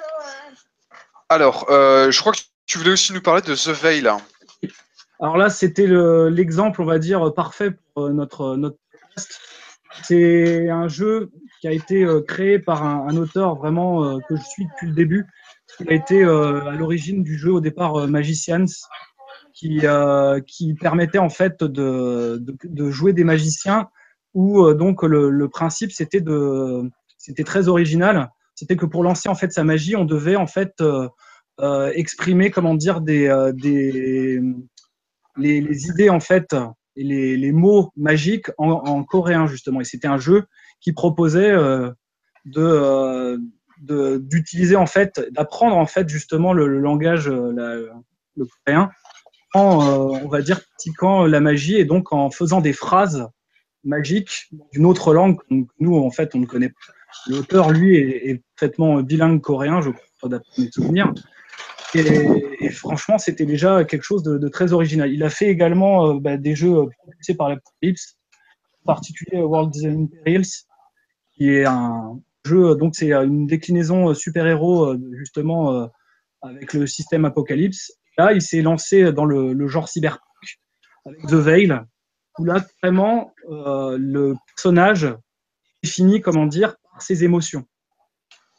Alors, euh, je crois que tu voulais aussi nous parler de The Veil. Alors là, c'était l'exemple, on va dire, parfait pour notre, notre podcast. C'est un jeu qui a été euh, créé par un, un auteur vraiment euh, que je suis depuis le début. Il a été euh, à l'origine du jeu au départ euh, Magicians, qui, euh, qui permettait en fait de, de, de jouer des magiciens où euh, donc le, le principe c'était de c'était très original. C'était que pour lancer en fait sa magie, on devait en fait euh, euh, exprimer comment dire des, euh, des les, les idées en fait et les, les mots magiques en, en coréen justement. Et c'était un jeu qui proposait euh, de, euh, de d'utiliser en fait, d'apprendre en fait justement le, le langage la, le coréen en, euh, on va dire, pratiquant la magie et donc en faisant des phrases magiques d'une autre langue que nous en fait on ne connaît pas. L'auteur lui est, est parfaitement bilingue coréen, je crois d'après mes souvenirs. Et, et franchement, c'était déjà quelque chose de, de très original. Il a fait également euh, bah, des jeux propulsés par l'Apocalypse, en particulier Worlds and Perils, qui est un jeu, donc c'est une déclinaison super-héros justement euh, avec le système Apocalypse. Là, il s'est lancé dans le, le genre cyberpunk avec The Veil, où là, vraiment, euh, le personnage est défini, comment dire, par ses émotions.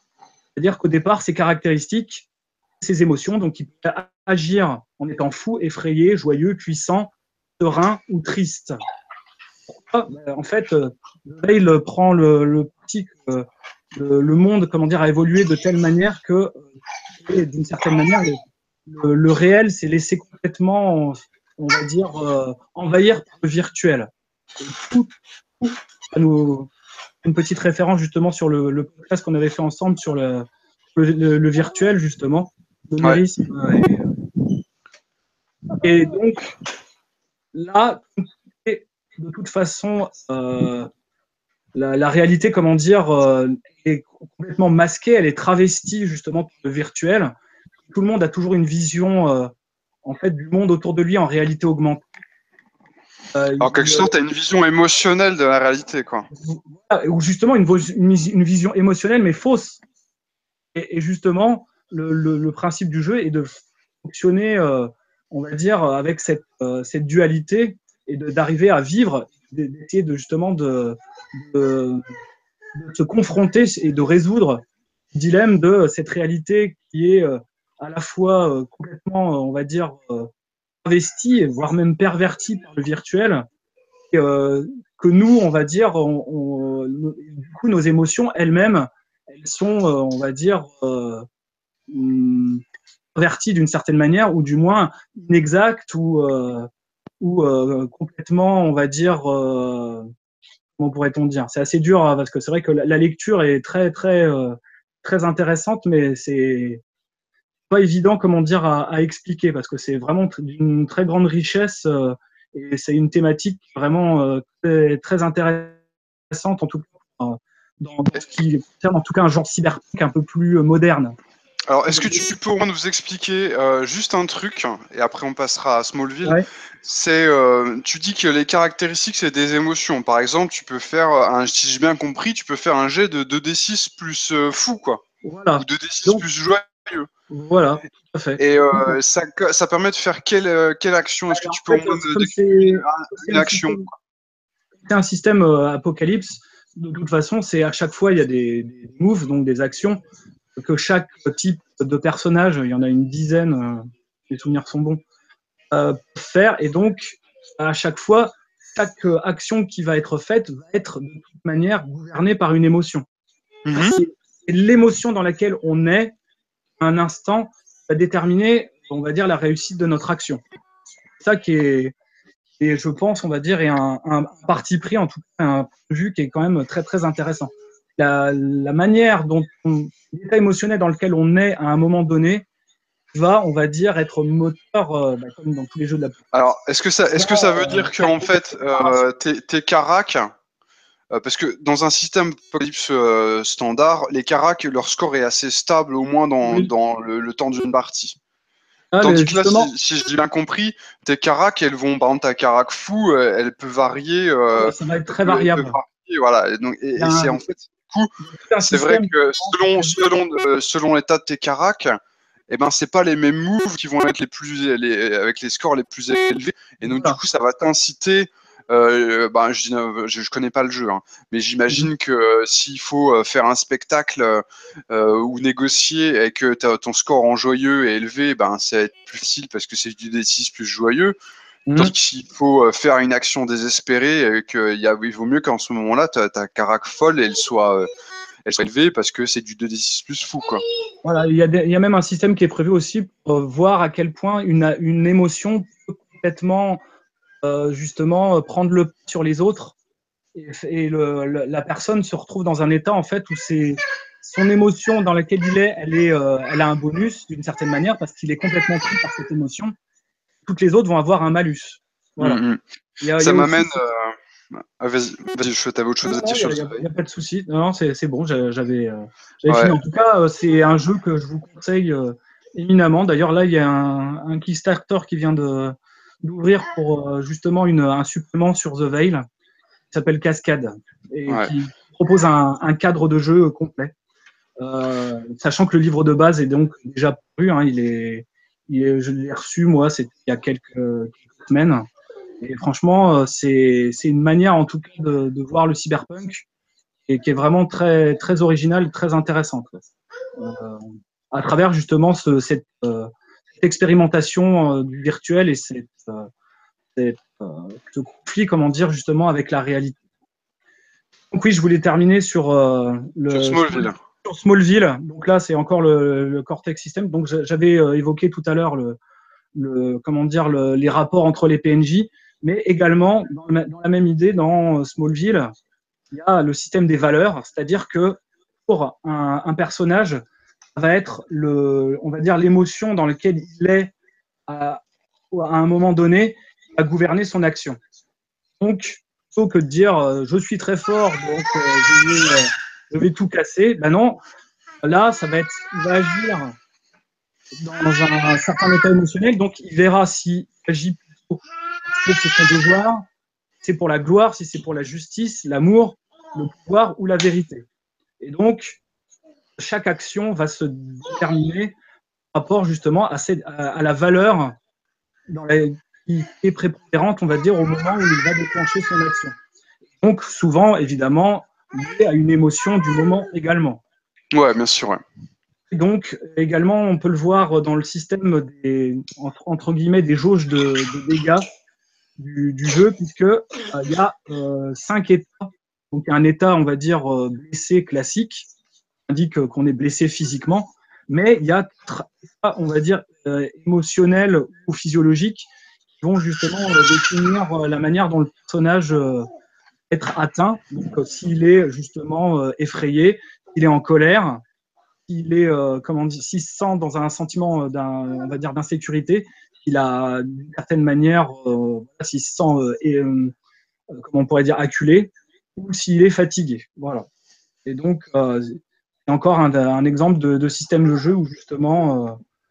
C'est-à-dire qu'au départ, ses caractéristiques, ses émotions, donc il peut agir en étant fou, effrayé, joyeux, puissant, serein ou triste. En fait, Veil prend le, le parti que le, le monde, comment dire, a évolué de telle manière que, d'une certaine manière, le, le réel s'est laissé complètement, on va dire, euh, envahir par le virtuel. Et tout, tout, ça nous, une petite référence justement sur le, le podcast qu'on avait fait ensemble sur le, le, le, le virtuel, justement, le numérisme. Ouais. Et, et donc, là, de toute façon, euh, la, la réalité, comment dire, euh, est complètement masquée, elle est travestie justement par le virtuel. Tout le monde a toujours une vision euh, en fait, du monde autour de lui en réalité augmentée. Euh, Alors, quelque sorte, tu as une vision émotionnelle de la réalité, quoi. Ou justement, une, une, une vision émotionnelle, mais fausse. Et, et justement, le, le, le principe du jeu est de fonctionner, euh, on va dire, avec cette, euh, cette dualité et d'arriver à vivre, d'essayer de, justement de, de, de se confronter et de résoudre le dilemme de cette réalité qui est euh, à la fois euh, complètement, on va dire, euh, investie, voire même pervertie par le virtuel, et, euh, que nous, on va dire, on, on, du coup, nos émotions elles-mêmes, elles sont, euh, on va dire, euh, perverties d'une certaine manière, ou du moins inexactes, ou, euh, ou euh, complètement, on va dire, euh, comment pourrait-on dire? C'est assez dur, hein, parce que c'est vrai que la, la lecture est très, très, euh, très intéressante, mais c'est pas évident, comment dire, à, à expliquer, parce que c'est vraiment d'une très grande richesse, euh, et c'est une thématique vraiment euh, très, très intéressante, en tout cas, euh, dans, dans ce qui concerne en tout cas un genre cyberpunk un peu plus euh, moderne. Alors, est-ce que tu peux nous expliquer euh, juste un truc, et après on passera à Smallville. Ouais. C'est, euh, tu dis que les caractéristiques, c'est des émotions. Par exemple, tu peux faire, un, si j'ai bien compris, tu peux faire un jet de deux D six plus euh, fou, quoi. Voilà. Ou deux D six Donc, plus joyeux. Voilà, tout à fait. Et euh, ça, ça permet de faire quelle, quelle action? Est-ce que tu peux en fait, au moins décrire une, une action? C'est un système euh, Apocalypse. De toute façon, c'est à chaque fois, il y a des, des moves, donc des actions, que chaque type de personnage, il y en a une dizaine, euh, les souvenirs sont bons, euh, peut faire. Et donc, à chaque fois, chaque euh, action qui va être faite va être de toute manière gouvernée par une émotion. Mm-hmm. C'est l'émotion dans laquelle on est à un instant va déterminer, on va dire, la réussite de notre action. C'est ça qui est, et je pense, on va dire, est un, un parti pris, en tout cas un point de vue qui est quand même très très intéressant. La, la manière dont on, l'état émotionnel dans lequel on est à un moment donné va, on va dire, être moteur, euh, bah, comme dans tous les jeux de la. Alors, est-ce que ça, est-ce que ça veut dire qu'en fait, euh, tes, tes caracs, euh, parce que dans un système Apocalypse euh, standard, les caracs, leur score est assez stable, au moins dans, oui. dans le, le temps d'une partie. Ah, Tandis que là, si, si j'ai bien compris, tes caracs, elles vont, par exemple, ta carac fou, euh, elle peut varier. Euh, ça va être très variable. Varier, voilà. Et, donc, et, et c'est en fait, du coup, c'est vrai que selon, selon, euh, selon l'état de tes caracs, eh ben, c'est pas les mêmes moves qui vont être les plus, les, avec les scores les plus élevés. Et donc, voilà. Du coup, ça va t'inciter. Euh, ben, je, je, je connais pas le jeu, hein, mais j'imagine mmh. que euh, s'il faut faire un spectacle euh, ou négocier et que ton score en joyeux est élevé, ben, ça va être plus facile parce que c'est du D six plus joyeux. Mmh. Tandis que s'il faut faire une action désespérée, et qu'il y a, il vaut mieux qu'en ce moment-là, ta, ta carac folle, elle soit, euh, elle soit élevée parce que c'est du deux D six plus fou, quoi. Voilà, il y, a des, il y a même un système qui est prévu aussi pour voir à quel point une, une émotion peut complètement Euh, justement euh, prendre le pas sur les autres et, et le, le, la personne se retrouve dans un état en fait où c'est son émotion dans laquelle il est, elle, est, euh, elle a un bonus d'une certaine manière parce qu'il est complètement pris par cette émotion. Toutes les autres vont avoir un malus. Voilà. Mmh. Il y a, Ça il y a m'amène. Aussi... Euh... Ah, vas-y, vas-y, je t'avais autre chose à dire. Il n'y a, a pas de souci. Non, non c'est bon, j'avais euh, ouais. fini. En tout cas, euh, c'est un jeu que je vous conseille euh, éminemment. D'ailleurs, là, il y a un, un Kickstarter qui vient de d'ouvrir pour euh, justement une, un supplément sur The Veil qui s'appelle Cascade et ouais. qui propose un, un cadre de jeu complet. Euh, sachant que le livre de base est donc déjà paru, hein, il est, il est, je l'ai reçu moi, c'était il y a quelques, quelques semaines. Et franchement, c'est une manière en tout cas de, de voir le cyberpunk et qui est vraiment très, très originale, très intéressante. euh, à travers justement ce, cette, euh, cette expérimentation euh, du virtuel et cette, euh, cette, euh, ce conflit, comment dire, justement avec la réalité. Donc oui, je voulais terminer sur euh, Sur le Smallville. sur Smallville. Donc là, c'est encore le, le Cortex System. Donc j'avais euh, évoqué tout à l'heure le, le, comment dire, le, les rapports entre les P N J, mais également dans, le, dans la même idée, dans Smallville, il y a le système des valeurs, c'est-à-dire que pour un, un personnage, ça va être le, on va dire l'émotion dans laquelle il est à, à un moment donné, qui va gouverner son action. Donc, plutôt que de dire euh, je suis très fort, donc euh, je, vais, euh, je vais tout casser, ben non, là, ça va être, il va agir dans un certain état émotionnel, donc il verra s'il agit plutôt parce que c'est son devoir, si c'est pour la gloire, si c'est pour la justice, l'amour, le pouvoir ou la vérité. Et donc, chaque action va se déterminer par rapport justement à, cette, à, à la valeur dans la, qui est prépondérante, on va dire, au moment où il va déclencher son action. Donc, souvent, évidemment, lié à une émotion du moment également. Ouais, bien sûr. Ouais. Et donc, également, on peut le voir dans le système des, entre, entre guillemets, des jauges de, de dégâts du, du jeu, puisqu'il euh, y a euh, cinq états. Donc, il y a un état, on va dire, euh, blessé classique, qui indique qu'on est blessé physiquement, mais il y a, on va dire, euh, émotionnel ou physiologique qui vont justement euh, définir euh, la manière dont le personnage euh, être atteint. Donc, euh, s'il est justement euh, effrayé, s'il est en colère, s'il est, euh, comment dire, s'il se sent dans un sentiment d'un, on va dire, d'insécurité, il a d'une certaine manière, euh, s'il se sent, euh, et, euh, comment on pourrait dire, acculé, ou s'il est fatigué. Voilà. Et donc, euh, c'est encore un, un exemple de, de système de jeu où justement euh,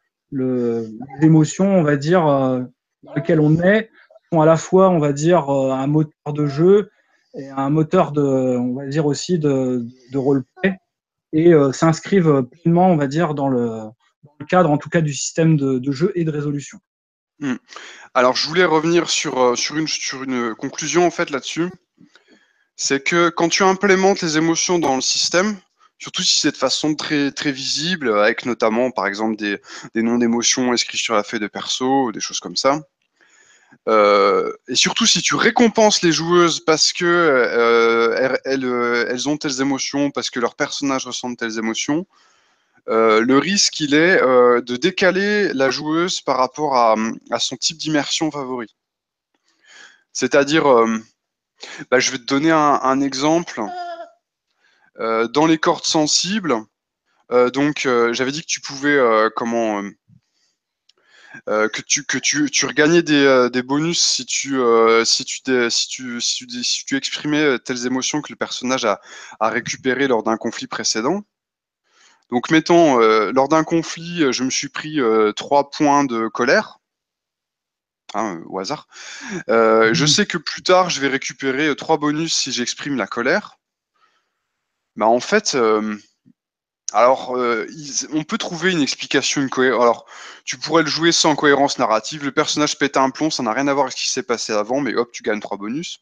le, les émotions, on va dire, euh, dans lesquelles on est, sont à la fois, on va dire, euh, un moteur de jeu et un moteur de, on va dire aussi de, de roleplay, et euh, s'inscrivent pleinement, on va dire, dans le, dans le cadre, en tout cas, du système de, de jeu et de résolution. Hmm. Alors, je voulais revenir sur, euh, sur, une, sur une conclusion, en fait, là-dessus. C'est que quand tu implémentes les émotions dans le système, surtout si c'est de façon très, très visible, avec notamment, par exemple, des, des noms d'émotions inscrits sur la feuille de perso, des choses comme ça, Euh, et surtout si tu récompenses les joueuses parce que euh, elles, elles, euh, elles ont telles émotions, parce que leurs personnages ressentent telles émotions, euh, le risque il est euh, de décaler la joueuse par rapport à, à son type d'immersion favori. C'est-à-dire, euh, bah, je vais te donner un, un exemple. Euh, dans les cordes sensibles, euh, donc euh, j'avais dit que tu pouvais euh, comment euh, Euh, que tu que tu, tu regagnais des, euh, des bonus si tu euh, si tu dé- si tu si tu, si tu exprimais telles émotions que le personnage a, a récupéré lors d'un conflit précédent. Donc mettons euh, lors d'un conflit, je me suis pris euh, trois points de colère, hein, au hasard. Euh, je sais que plus tard je vais récupérer euh, trois bonus si j'exprime la colère. Bah en fait, euh, alors, euh, ils- on peut trouver une explication, une cohérence. Alors, tu pourrais le jouer sans cohérence narrative. Le personnage pète un plomb, ça n'a rien à voir avec ce qui s'est passé avant, mais hop, tu gagnes trois bonus.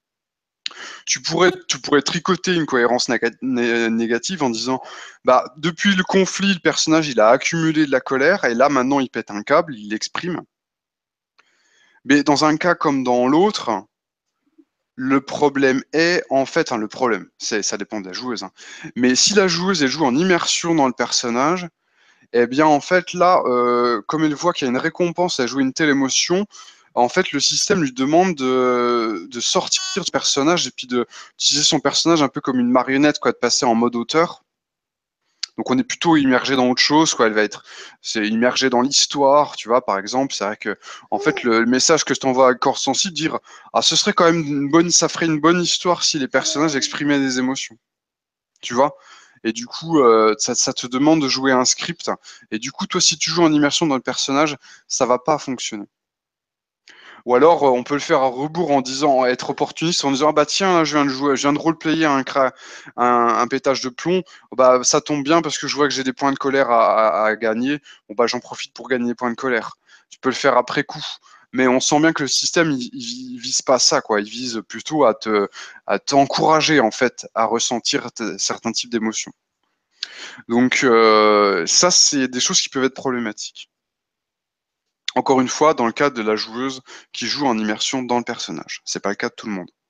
Tu pourrais, tu pourrais tricoter une cohérence naga- né- négative en disant, bah, depuis le conflit, le personnage, il a accumulé de la colère, et là, maintenant, il pète un câble, il l'exprime. Mais dans un cas comme dans l'autre, le problème est, en fait, enfin, le problème, c'est, ça dépend de la joueuse, hein. Mais si la joueuse, elle joue en immersion dans le personnage, eh bien, en fait, là, euh, comme elle voit qu'il y a une récompense à jouer une telle émotion, en fait, le système lui demande de, de sortir du personnage et puis d'utiliser son personnage un peu comme une marionnette, quoi, de passer en mode auteur. Donc, on est plutôt immergé dans autre chose, quoi. Elle va être, c'est immergé dans l'histoire, tu vois, par exemple. C'est vrai que, en fait, le, le message que je t'envoie à corps sensible, dire, ah, ce serait quand même une bonne, ça ferait une bonne histoire si les personnages exprimaient des émotions, tu vois. Et du coup, euh, ça, ça te demande de jouer un script. Et du coup, toi, si tu joues en immersion dans le personnage, ça va pas fonctionner. Ou alors, euh, on peut le faire à rebours en disant, être opportuniste, en disant, ah bah tiens, je viens de jouer, je viens de roleplayer un, cra- un, un pétage de plomb. Bah ça tombe bien parce que je vois que j'ai des points de colère à, à- à gagner. Bon bah j'en profite pour gagner des points de colère. Tu peux le faire après coup. Mais on sent bien que le système, il, il vise pas ça, quoi. Il vise plutôt à te, à t'encourager, en fait, à ressentir t- certains types d'émotions. Donc euh, ça, c'est des choses qui peuvent être problématiques. Encore une fois, dans le cas de la joueuse qui joue en immersion dans le personnage. C'est pas le cas de tout le monde.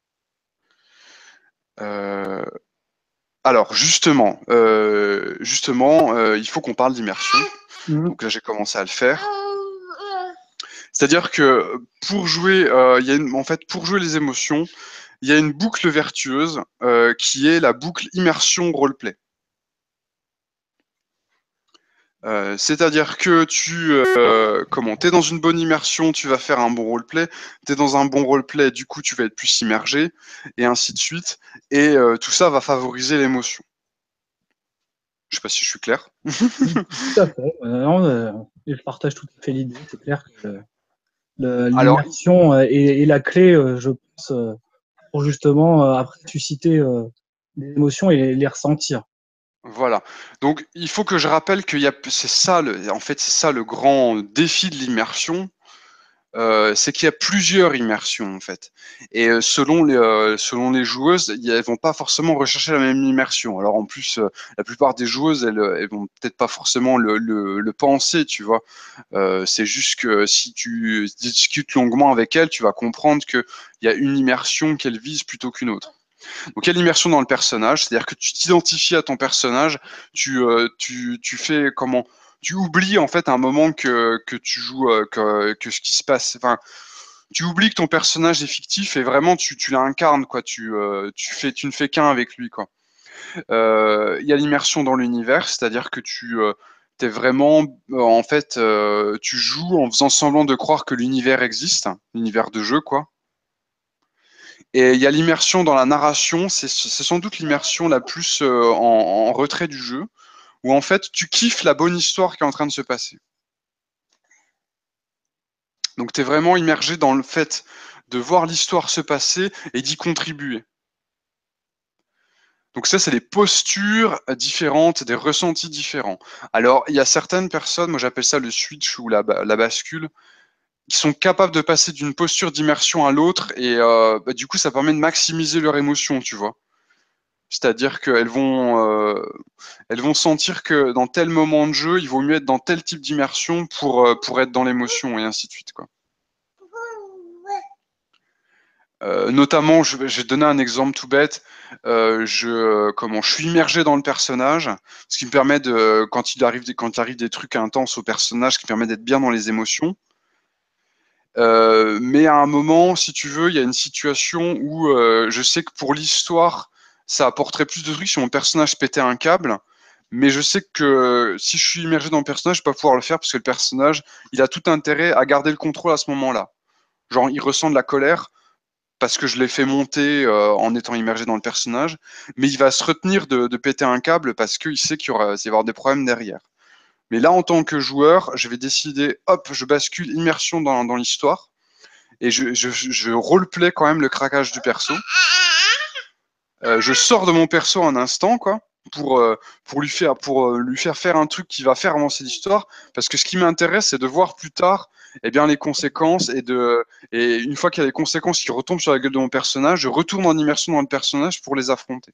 Euh, alors justement, euh, justement, euh, il faut qu'on parle d'immersion. Mmh. Donc là, j'ai commencé à le faire. C'est-à-dire que pour jouer, euh, il y a une, en fait, pour jouer les émotions, il y a une boucle vertueuse euh, qui est la boucle immersion roleplay. Euh, c'est-à-dire que tu, euh, comment, t'es dans une bonne immersion, tu vas faire un bon roleplay, t'es dans un bon roleplay, du coup tu vas être plus immergé, et ainsi de suite, et euh, tout ça va favoriser l'émotion. Je sais pas si je suis clair. Tout à fait. Euh, non, euh, je partage tout à fait l'idée. C'est clair que Alors, l'immersion est, est la clé, euh, je pense, euh, pour justement euh, après susciter euh, des émotions et les, les ressentir. voilà. Donc, il faut que je rappelle que c'est ça, le, en fait, c'est ça le grand défi de l'immersion. Euh, c'est qu'il y a plusieurs immersions en fait, et euh, selon les euh, selon les joueuses, y, elles vont pas forcément rechercher la même immersion. Alors en plus, euh, la plupart des joueuses, elles, elles vont peut-être pas forcément le, le, le penser, tu vois. Euh, c'est juste que si tu discutes longuement avec elles, tu vas comprendre que il y a une immersion qu'elles visent plutôt qu'une autre. Donc, il y a l'immersion dans le personnage, c'est-à-dire que tu t'identifies à ton personnage, tu, euh, tu, tu fais comment tu oublies en fait un moment que, que tu joues, euh, que, que ce qui se passe. Enfin, tu oublies que ton personnage est fictif et vraiment tu, tu l'incarnes, quoi. Tu, euh, tu, fais, tu ne fais qu'un avec lui, quoi. Euh, Il y a l'immersion dans l'univers, c'est-à-dire que tu euh, es vraiment, euh, en fait, euh, tu joues en faisant semblant de croire que l'univers existe, l'univers de jeu, quoi. Et il y a l'immersion dans la narration, c'est sans doute l'immersion la plus euh, en, en retrait du jeu, où en fait tu kiffes la bonne histoire qui est en train de se passer. Donc tu es vraiment immergé dans le fait de voir l'histoire se passer et d'y contribuer. Donc ça, c'est des postures différentes, des ressentis différents. Alors, il y a certaines personnes, moi j'appelle ça le switch ou la, la bascule, qui sont capables de passer d'une posture d'immersion à l'autre et euh, bah, du coup, ça permet de maximiser leur émotion, tu vois. C'est-à-dire qu'elles vont, euh, elles vont sentir que dans tel moment de jeu, il vaut mieux être dans tel type d'immersion pour, euh, pour être dans l'émotion et ainsi de suite, quoi. Euh, notamment, je vais, je vais te donner un exemple tout bête. Euh, je, euh, comment, je suis immergé dans le personnage, ce qui me permet de, quand il arrive des, quand il arrive des trucs intenses au personnage, qui permet d'être bien dans les émotions. Euh, mais à un moment, si tu veux, il y a une situation où euh, je sais que pour l'histoire, ça apporterait plus de trucs si mon personnage pétait un câble. Mais je sais que si je suis immergé dans le personnage, je ne vais pas pouvoir le faire parce que le personnage, il a tout intérêt à garder le contrôle à ce moment-là. Genre, il ressent de la colère parce que je l'ai fait monter euh, en étant immergé dans le personnage, mais il va se retenir de, de péter un câble parce qu'il sait qu'il y aura, il va y avoir des problèmes derrière. Mais là, en tant que joueur, je vais décider, hop, je bascule immersion dans, dans l'histoire et je, je, je roleplay quand même le craquage du perso. Euh, je sors de mon perso un instant, quoi, pour, euh, pour, lui faire, pour euh, lui faire faire un truc qui va faire avancer l'histoire, parce que ce qui m'intéresse, c'est de voir plus tard eh bien, les conséquences, et, de, et une fois qu'il y a les conséquences qui retombent sur la gueule de mon personnage, je retourne en immersion dans le personnage pour les affronter.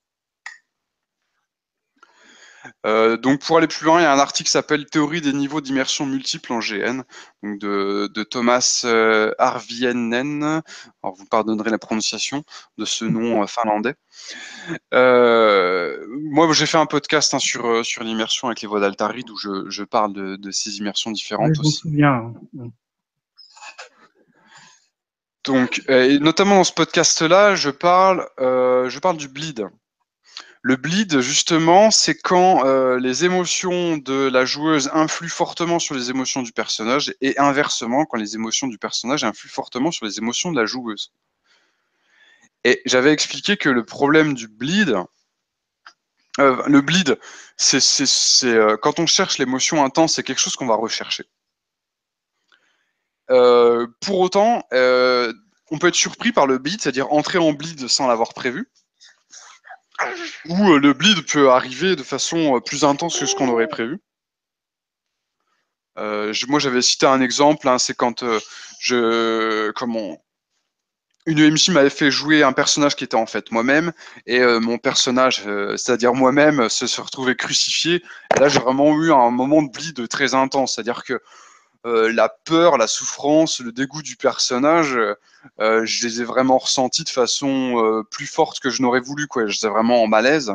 Euh, donc pour aller plus loin, il y a un article qui s'appelle Théorie des niveaux d'immersion multiples en G N, donc de, de Thomas euh, Arvienen. Alors vous pardonnerez la prononciation de ce nom euh, finlandais. Euh, moi, j'ai fait un podcast hein, sur, euh, sur l'immersion avec les voix d'Altarid où je, je parle de, de ces immersions Oui, différentes je m'en aussi. souviens. Donc, euh, et notamment dans ce podcast-là, je parle, euh, je parle du bleed. Le bleed, justement, c'est quand euh, les émotions de la joueuse influent fortement sur les émotions du personnage et inversement, quand les émotions du personnage influent fortement sur les émotions de la joueuse. Et j'avais expliqué que le problème du bleed, euh, le bleed, c'est euh, quand on cherche l'émotion intense, c'est quelque chose qu'on va rechercher. Euh, pour autant, euh, on peut être surpris par le bleed, c'est-à-dire entrer en bleed sans l'avoir prévu, ou euh, le bleed peut arriver de façon euh, plus intense que ce qu'on aurait prévu. Euh, je, moi, j'avais cité un exemple, hein, c'est quand euh, je, comment, une E M J m'avait fait jouer un personnage qui était en fait moi-même, et euh, mon personnage, euh, c'est-à-dire moi-même, se, se retrouvait crucifié. Et là, j'ai vraiment eu un moment de bleed très intense, c'est-à-dire que euh, la peur, la souffrance, le dégoût du personnage, euh, je les ai vraiment ressentis de façon euh, plus forte que je n'aurais voulu, quoi. J'étais vraiment en malaise.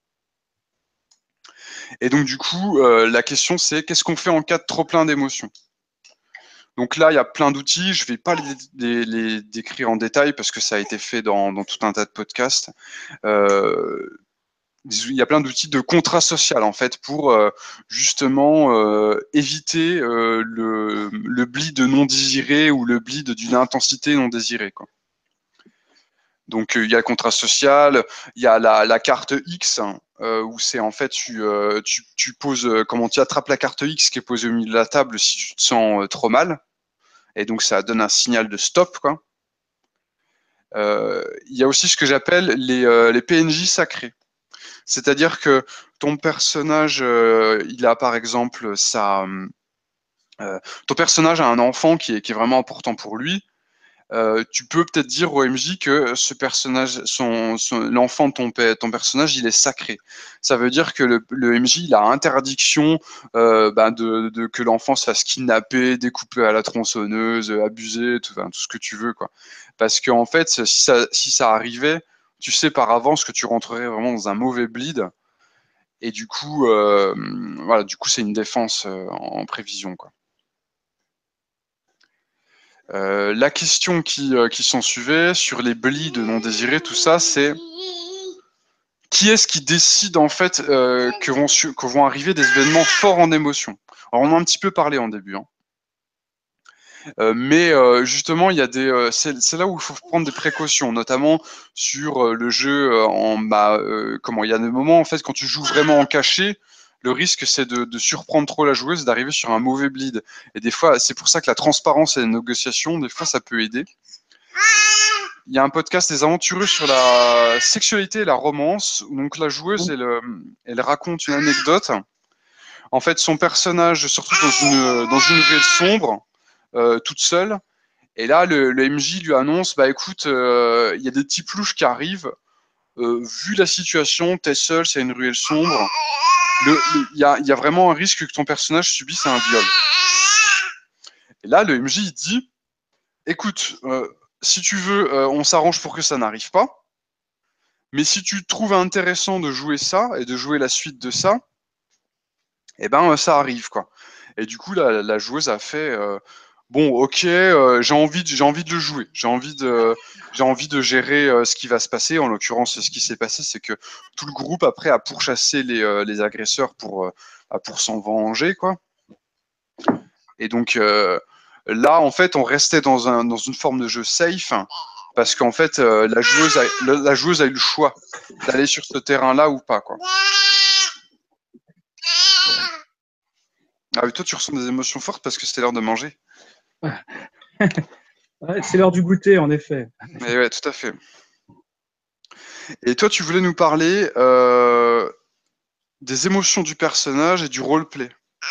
Et donc, du coup, euh, la question, c'est qu'est-ce qu'on fait en cas de trop plein d'émotions? Donc là, il y a plein d'outils. Je ne vais pas les, les, les, décrire en détail parce que ça a été fait dans, dans tout un tas de podcasts. Euh, il y a plein d'outils de contrat social en fait pour euh, justement euh, éviter euh, le, le bleed non désiré ou le bleed d'une intensité non désirée, quoi. Donc euh, il y a le contrat social, il y a la, la carte X, euh, où c'est en fait tu, euh, tu, tu poses, euh, comment tu attrapes la carte X qui est posée au milieu de la table si tu te sens euh, trop mal, et donc ça donne un signal de stop, quoi. Euh, il y a aussi ce que j'appelle les, euh, les P N J sacrés. C'est-à-dire que ton personnage, euh, il a par exemple sa, euh, ton personnage a un enfant qui est, qui est vraiment important pour lui. Euh, tu peux peut-être dire au M J que ce personnage, son, son, l'enfant de ton, ton personnage, il est sacré. Ça veut dire que le, le M J, il a interdiction euh, ben de, de que l'enfant se fasse kidnapper, découper à la tronçonneuse, abuser, tout, enfin, tout ce que tu veux, quoi. Parce qu'en fait, si ça, si ça arrivait, tu sais par avance que tu rentrerais vraiment dans un mauvais bleed. Et du coup, euh, voilà, du coup, c'est une défense euh, en prévision, quoi. Euh, la question qui, euh, qui s'en suivait sur les bleeds non désirés, tout ça, c'est qui est-ce qui décide en fait euh, que, vont que vont arriver des événements forts en émotion. Alors on en a un petit peu parlé en début, hein. Euh, mais euh, justement, il y a des, euh, c'est, c'est là où il faut prendre des précautions, notamment sur euh, le jeu euh, en, bah, euh, comment, il y a des moments en fait quand tu joues vraiment en caché, le risque c'est de, de surprendre trop la joueuse, d'arriver sur un mauvais bleed. Et des fois, c'est pour ça que la transparence et la négociation, des fois, ça peut aider. Il y a un podcast des aventureux sur la sexualité et la romance, où donc la joueuse, elle, euh, elle raconte une anecdote. En fait, son personnage se retrouve dans une, dans une ruelle sombre, euh, toute seule. Et là, le, le M J lui annonce, bah écoute, il euh, y a des petits plouches qui arrivent. Euh, vu la situation, t'es seul, c'est une ruelle sombre. Il y a, y a vraiment un risque que ton personnage subisse un viol. Et là, le M J il dit, écoute, euh, si tu veux, euh, on s'arrange pour que ça n'arrive pas. Mais si tu trouves intéressant de jouer ça et de jouer la suite de ça, eh ben ça arrive, quoi. Et du coup, la, la joueuse a fait euh, bon, ok, euh, j'ai envie, de, j'ai envie de le jouer, j'ai envie de, j'ai envie de gérer euh, ce qui va se passer. En l'occurrence, ce qui s'est passé, c'est que tout le groupe après a pourchassé les, euh, les agresseurs pour, euh, pour s'en venger, quoi. Et donc euh, là, en fait, on restait dans, un, dans une forme de jeu safe. Parce qu'en fait, euh, la, joueuse a, la joueuse a eu le choix d'aller sur ce terrain-là ou pas, quoi. Ah oui, toi, tu ressens des émotions fortes parce que c'était l'heure de manger. Ouais, c'est l'heure du goûter, en effet. Et ouais, tout à fait. Et toi, tu voulais nous parler euh, des émotions du personnage et du roleplay.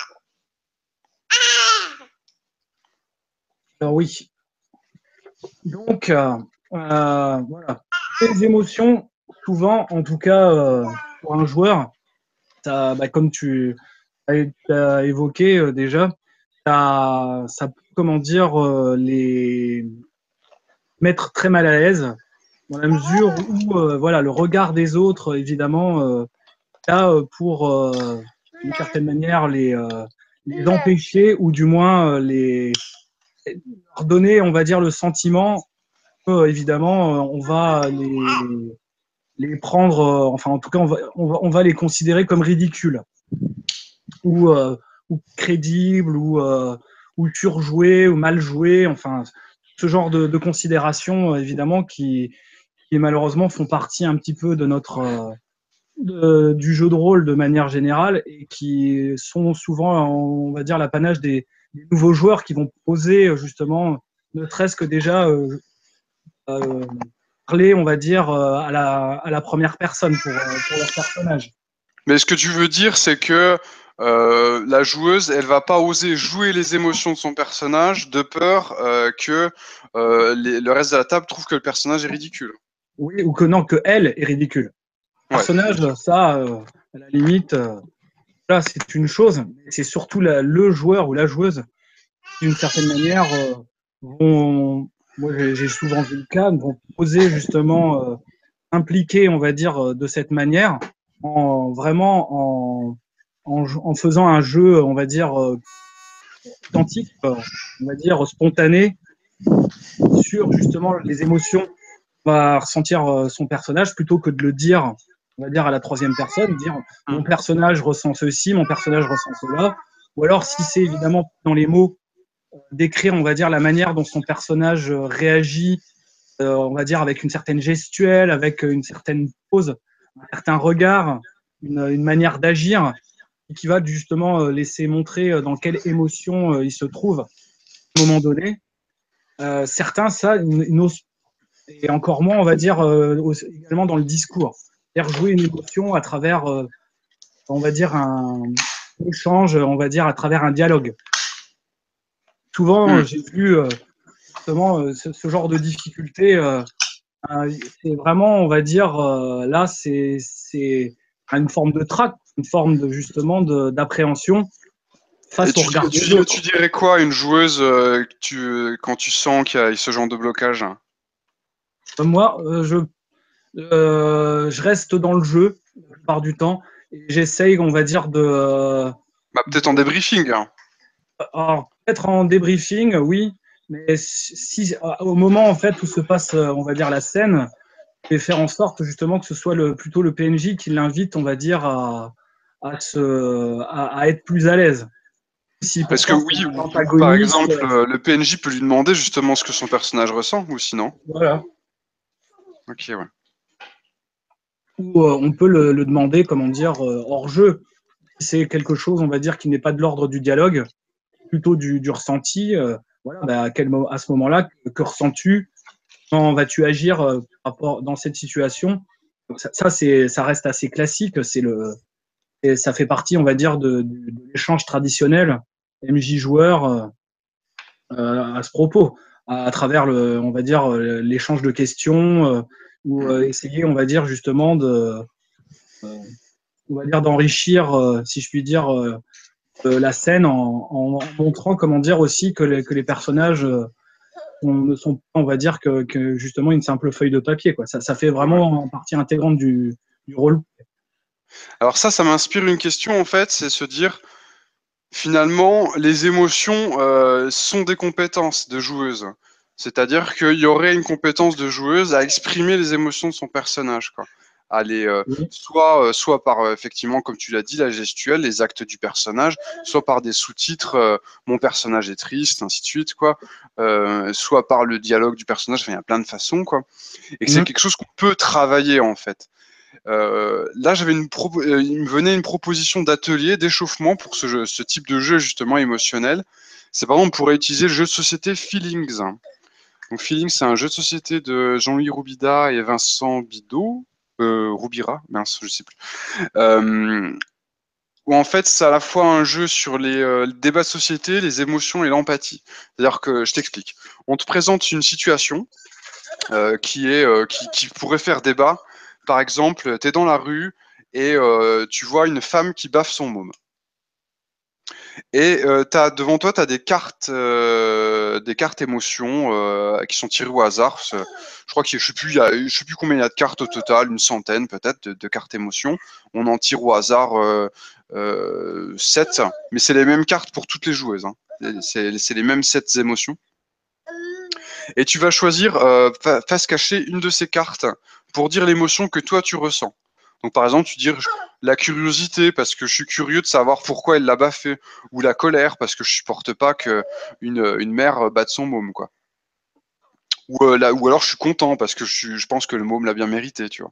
Alors oui. Donc, euh, euh, voilà. Les émotions, souvent, en tout cas, euh, pour un joueur, ça, bah, comme tu as évoqué euh, déjà, ça, ça peut, comment dire, euh, les mettre très mal à l'aise, dans la mesure où euh, voilà, le regard des autres, évidemment, euh, là, euh, pour, euh, d'une certaine manière, les, euh, les empêcher ou du moins euh, les leur donner, on va dire, le sentiment que, euh, évidemment, euh, on va les, les prendre, euh, enfin, en tout cas, on va, on va, on va les considérer comme ridicules ou, euh, ou crédibles ou, euh, ou surjoués ou mal joués, enfin, ce genre de, de considérations, euh, évidemment, qui, qui malheureusement font partie un petit peu de notre euh, de, du jeu de rôle de manière générale et qui sont souvent, on va dire, l'apanage des, des nouveaux joueurs qui vont poser justement, ne serait-ce que déjà euh, euh, parler, on va dire, euh, à, la, à la première personne pour, euh, pour leur personnage. Mais ce que tu veux dire, c'est que euh, la joueuse, elle va pas oser jouer les émotions de son personnage de peur euh, que euh, les, le reste de la table trouve que le personnage est ridicule. Oui, ou que non, que elle est ridicule. Le Ouais. personnage, ça, euh, à la limite, euh, là, c'est une chose. C'est surtout la, le joueur ou la joueuse qui, d'une certaine manière, euh, vont, moi j'ai j'ai souvent vu le cas, vont poser justement, euh, impliquer, on va dire, euh, de cette manière, en vraiment en, en, en faisant un jeu, on va dire, euh, authentique, euh, on va dire spontané, sur justement les émotions va ressentir euh, son personnage plutôt que de le dire, on va dire à la troisième personne, dire mon personnage ressent ceci, mon personnage ressent cela, ou alors si c'est évidemment dans les mots, d'écrire, on va dire, la manière dont son personnage euh, réagit, euh, on va dire avec une certaine gestuelle, avec une certaine pose, un certain regard, une, une manière d'agir, qui va justement euh, laisser montrer euh, dans quelle émotion euh, il se trouve à un moment donné. Euh, certains, ça, ils n'osent et encore moins, on va dire, euh, également dans le discours. C'est-à-dire jouer une émotion à travers, euh, on va dire, un échange, on va dire, à travers un dialogue. Souvent, Mm. j'ai vu euh, justement euh, ce, ce, genre de difficulté. Euh, c'est vraiment, on va dire, euh, là, c'est une forme de trac, une forme de, justement d'appréhension face Et au tu, regard tu, des autres. tu dirais quoi, une joueuse, euh, que tu, quand tu sens qu'il y a ce genre de blocage? Moi, euh, je, euh, je reste dans le jeu la plupart du temps et j'essaye, on va dire, de, euh, Bah, peut-être en de débriefing, hein. alors, peut-être en débriefing, oui, mais si, au moment en fait où se passe, on va dire, la scène, je vais faire en sorte justement que ce soit le, plutôt le P N J qui l'invite, on va dire, à, à, se, à, à être plus à l'aise. Si Parce que pourtant c'est oui, un ou, ou par antagoniste, exemple, euh, le P N J peut lui demander justement ce que son personnage ressent, ou sinon. voilà. Ok, ouais. Ou euh, on peut le, le demander, comment dire, euh, hors jeu. Si c'est quelque chose, on va dire, qui n'est pas de l'ordre du dialogue, plutôt du, du ressenti, euh, voilà, bah, à, quel, à ce moment-là, que, que ressens-tu? Comment vas-tu agir euh, dans cette situation? Donc ça, ça, c'est, ça reste assez classique. C'est le, et ça fait partie, on va dire, de, de, de l'échange traditionnel M J joueur euh, euh, à ce propos, à, à travers le, on va dire, euh, l'échange de questions euh, ou euh, essayer, on va dire, justement de, euh, on va dire, d'enrichir, euh, si je puis dire, euh, la scène en, en, montrant, comment dire, aussi que les, que les personnages euh, on, ne sont pas, on va dire, que, que, justement une simple feuille de papier. Quoi. Ça, ça fait Ouais. vraiment en partie intégrante du, du rôle. Alors ça, ça m'inspire une question en fait, c'est se dire, finalement, les émotions euh, sont des compétences de joueuse. C'est-à-dire qu'il y aurait une compétence de joueuse à exprimer les émotions de son personnage, quoi. À les, euh, Oui. soit, euh, soit par, euh, effectivement, comme tu l'as dit, la gestuelle, les actes du personnage, soit par des sous-titres, euh, mon personnage est triste, ainsi de suite, quoi. Euh, soit par le dialogue du personnage, enfin, il y a plein de façons, quoi. Et que c'est Mmh. quelque chose qu'on peut travailler, en fait. Euh, là, j'avais une propo- euh, il me venait une proposition d'atelier, d'échauffement pour ce, jeu- ce type de jeu justement émotionnel. C'est par exemple, on pourrait utiliser le jeu de société Feelings. Donc Feelings, c'est un jeu de société de Jean-Louis Roubida et Vincent Bidot, euh, Roubira, mince, je sais plus. Euh, où en fait, c'est à la fois un jeu sur les euh, débats de société, les émotions et l'empathie. C'est-à-dire que, je t'explique, on te présente une situation euh, qui est euh, qui, qui pourrait faire débat. Par exemple, tu es dans la rue et euh, tu vois une femme qui baffe son môme. Et euh, t'as, devant toi, tu as des cartes, euh, des cartes émotions euh, qui sont tirées au hasard. Je crois qu'il y a, je sais plus, il y a, je sais plus combien il y a de cartes au total, une centaine peut-être de, de cartes émotions. On en tire au hasard euh, euh, sept, mais c'est les mêmes cartes pour toutes les joueuses, hein. C'est, c'est les mêmes sept émotions. Et tu vas choisir euh, face cachée une de ces cartes pour dire l'émotion que toi tu ressens. Donc par exemple, tu dis la curiosité parce que je suis curieux de savoir pourquoi elle l'a baffé, ou la colère parce que je supporte pas que une, une mère batte son môme, quoi. Ou, euh, là, ou alors je suis content parce que je, suis, je pense que le môme l'a bien mérité, tu vois.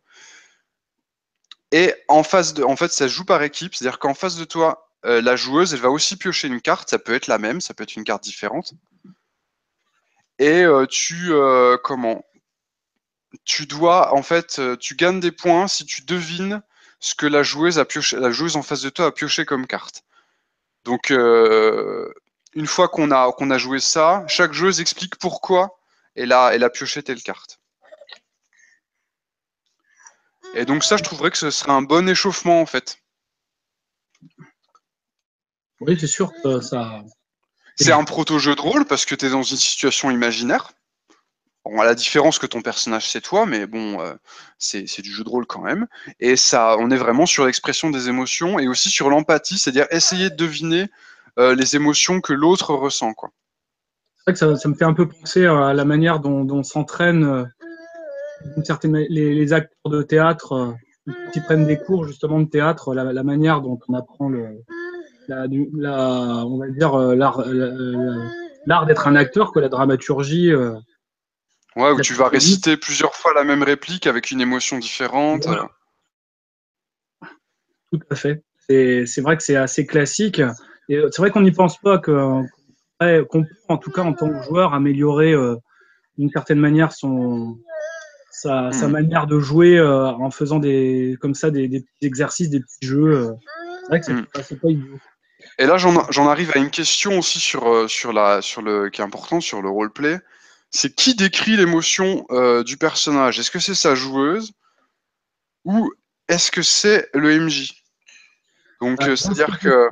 Et en face de, en fait, ça se joue par équipe, c'est-à-dire qu'en face de toi, euh, la joueuse, elle va aussi piocher une carte. Ça peut être la même, ça peut être une carte différente. Et euh, tu, euh, comment tu dois, en fait, euh, tu gagnes des points si tu devines ce que la joueuse a pioché, la joueuse en face de toi a pioché comme carte. Donc, euh, une fois qu'on a, qu'on a joué ça, chaque joueuse explique pourquoi elle a, elle a pioché telle carte. Et donc ça, je trouverais que ce serait un bon échauffement, en fait. Oui, c'est sûr que ça. C'est un proto-jeu de rôle parce que tu es dans une situation imaginaire. Bon, à la différence que ton personnage, c'est toi, mais bon, euh, c'est c'est du jeu de rôle quand même. Et ça, on est vraiment sur l'expression des émotions et aussi sur l'empathie, c'est-à-dire essayer de deviner euh, les émotions que l'autre ressent, quoi. C'est vrai que ça, ça me fait un peu penser à la manière dont, dont s'entraînent euh, une certaine, les, les acteurs de théâtre, euh, qui prennent des cours justement de théâtre, la, la manière dont on apprend le, la, du- la- on va dire euh, l'art, la- l'art d'être un acteur, quoi, la dramaturgie, euh, Ouais, où la tu vas psychologie. réciter plusieurs fois la même réplique avec une émotion différente. Voilà, tout à fait. C'est, c'est vrai que c'est assez classique. Et euh, c'est vrai qu'on n'y pense pas que, ouais, qu'on peut, en tout cas en tant que joueur, améliorer euh, d'une certaine manière son, sa, sa Hmm. manière de jouer euh, en faisant des, comme ça des, des petits exercices, des petits jeux. euh. C'est vrai que c'est Hmm. pas, c'est pas idiot. Et là, j'en j'en arrive à une question aussi sur, euh, sur la, sur le, qui est importante sur le roleplay. C'est qui décrit l'émotion euh, du personnage? Est-ce que c'est sa joueuse ou est-ce que c'est le M J? Donc, Euh, euh, dans ce c'est-à-dire que.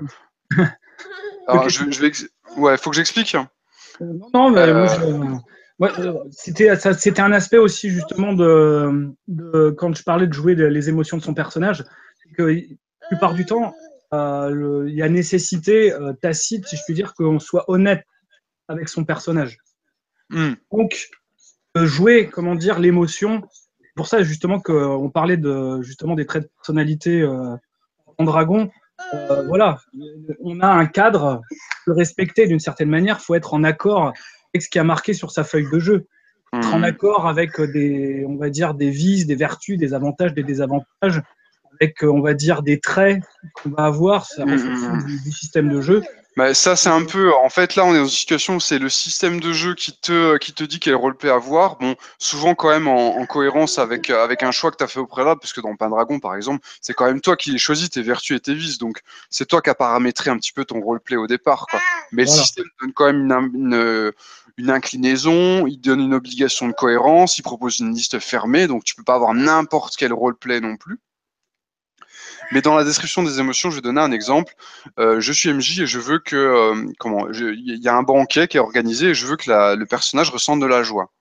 Alors, Ok. je, je vais. ex- Ouais, faut que j'explique. Euh, Non, non, mais moi, Euh, je, ouais, euh, c'était, ça- c'était un aspect aussi justement de, de- quand je parlais de jouer les les émotions de son personnage, c'est que la plupart du temps, euh, le- il y a nécessité euh, tacite, si je puis dire, qu'on soit honnête avec son personnage. hmm, Donc, euh, jouer, comment dire, l'émotion. C'est pour ça justement qu'on parlait de justement des traits de personnalité euh, en dragon. Euh, voilà, on a un cadre de respecter d'une certaine manière. Il faut être en accord avec ce qui a marqué sur sa feuille de jeu. Être en hmm, accord avec des, on va dire, des vices, des vertus, des avantages, des désavantages, avec, on va dire, des traits qu'on va avoir hmm, en hmm, fonction hmm. du, du système de jeu. Bah, ça, c'est un peu. En fait, là, on est dans une situation où c'est le système de jeu qui te, qui te dit quel roleplay avoir. Bon, souvent, quand même, en, en cohérence avec, euh, avec un choix que tu as fait au préalable, parce que dans Pendragon, par exemple, c'est quand même toi qui les choisis, tes vertus et tes vices. Donc, c'est toi qui as paramétré un petit peu ton roleplay au départ, quoi. Mais le Voilà. système donne quand même une, une, une inclinaison, il donne une obligation de cohérence, il propose une liste fermée, donc tu peux pas avoir n'importe quel roleplay non plus. Mais dans la description des émotions, je vais donner un exemple. Euh, je suis M J et je veux que, euh, comment, je- il y a un banquet qui est organisé et je veux que la- le personnage ressente de la joie.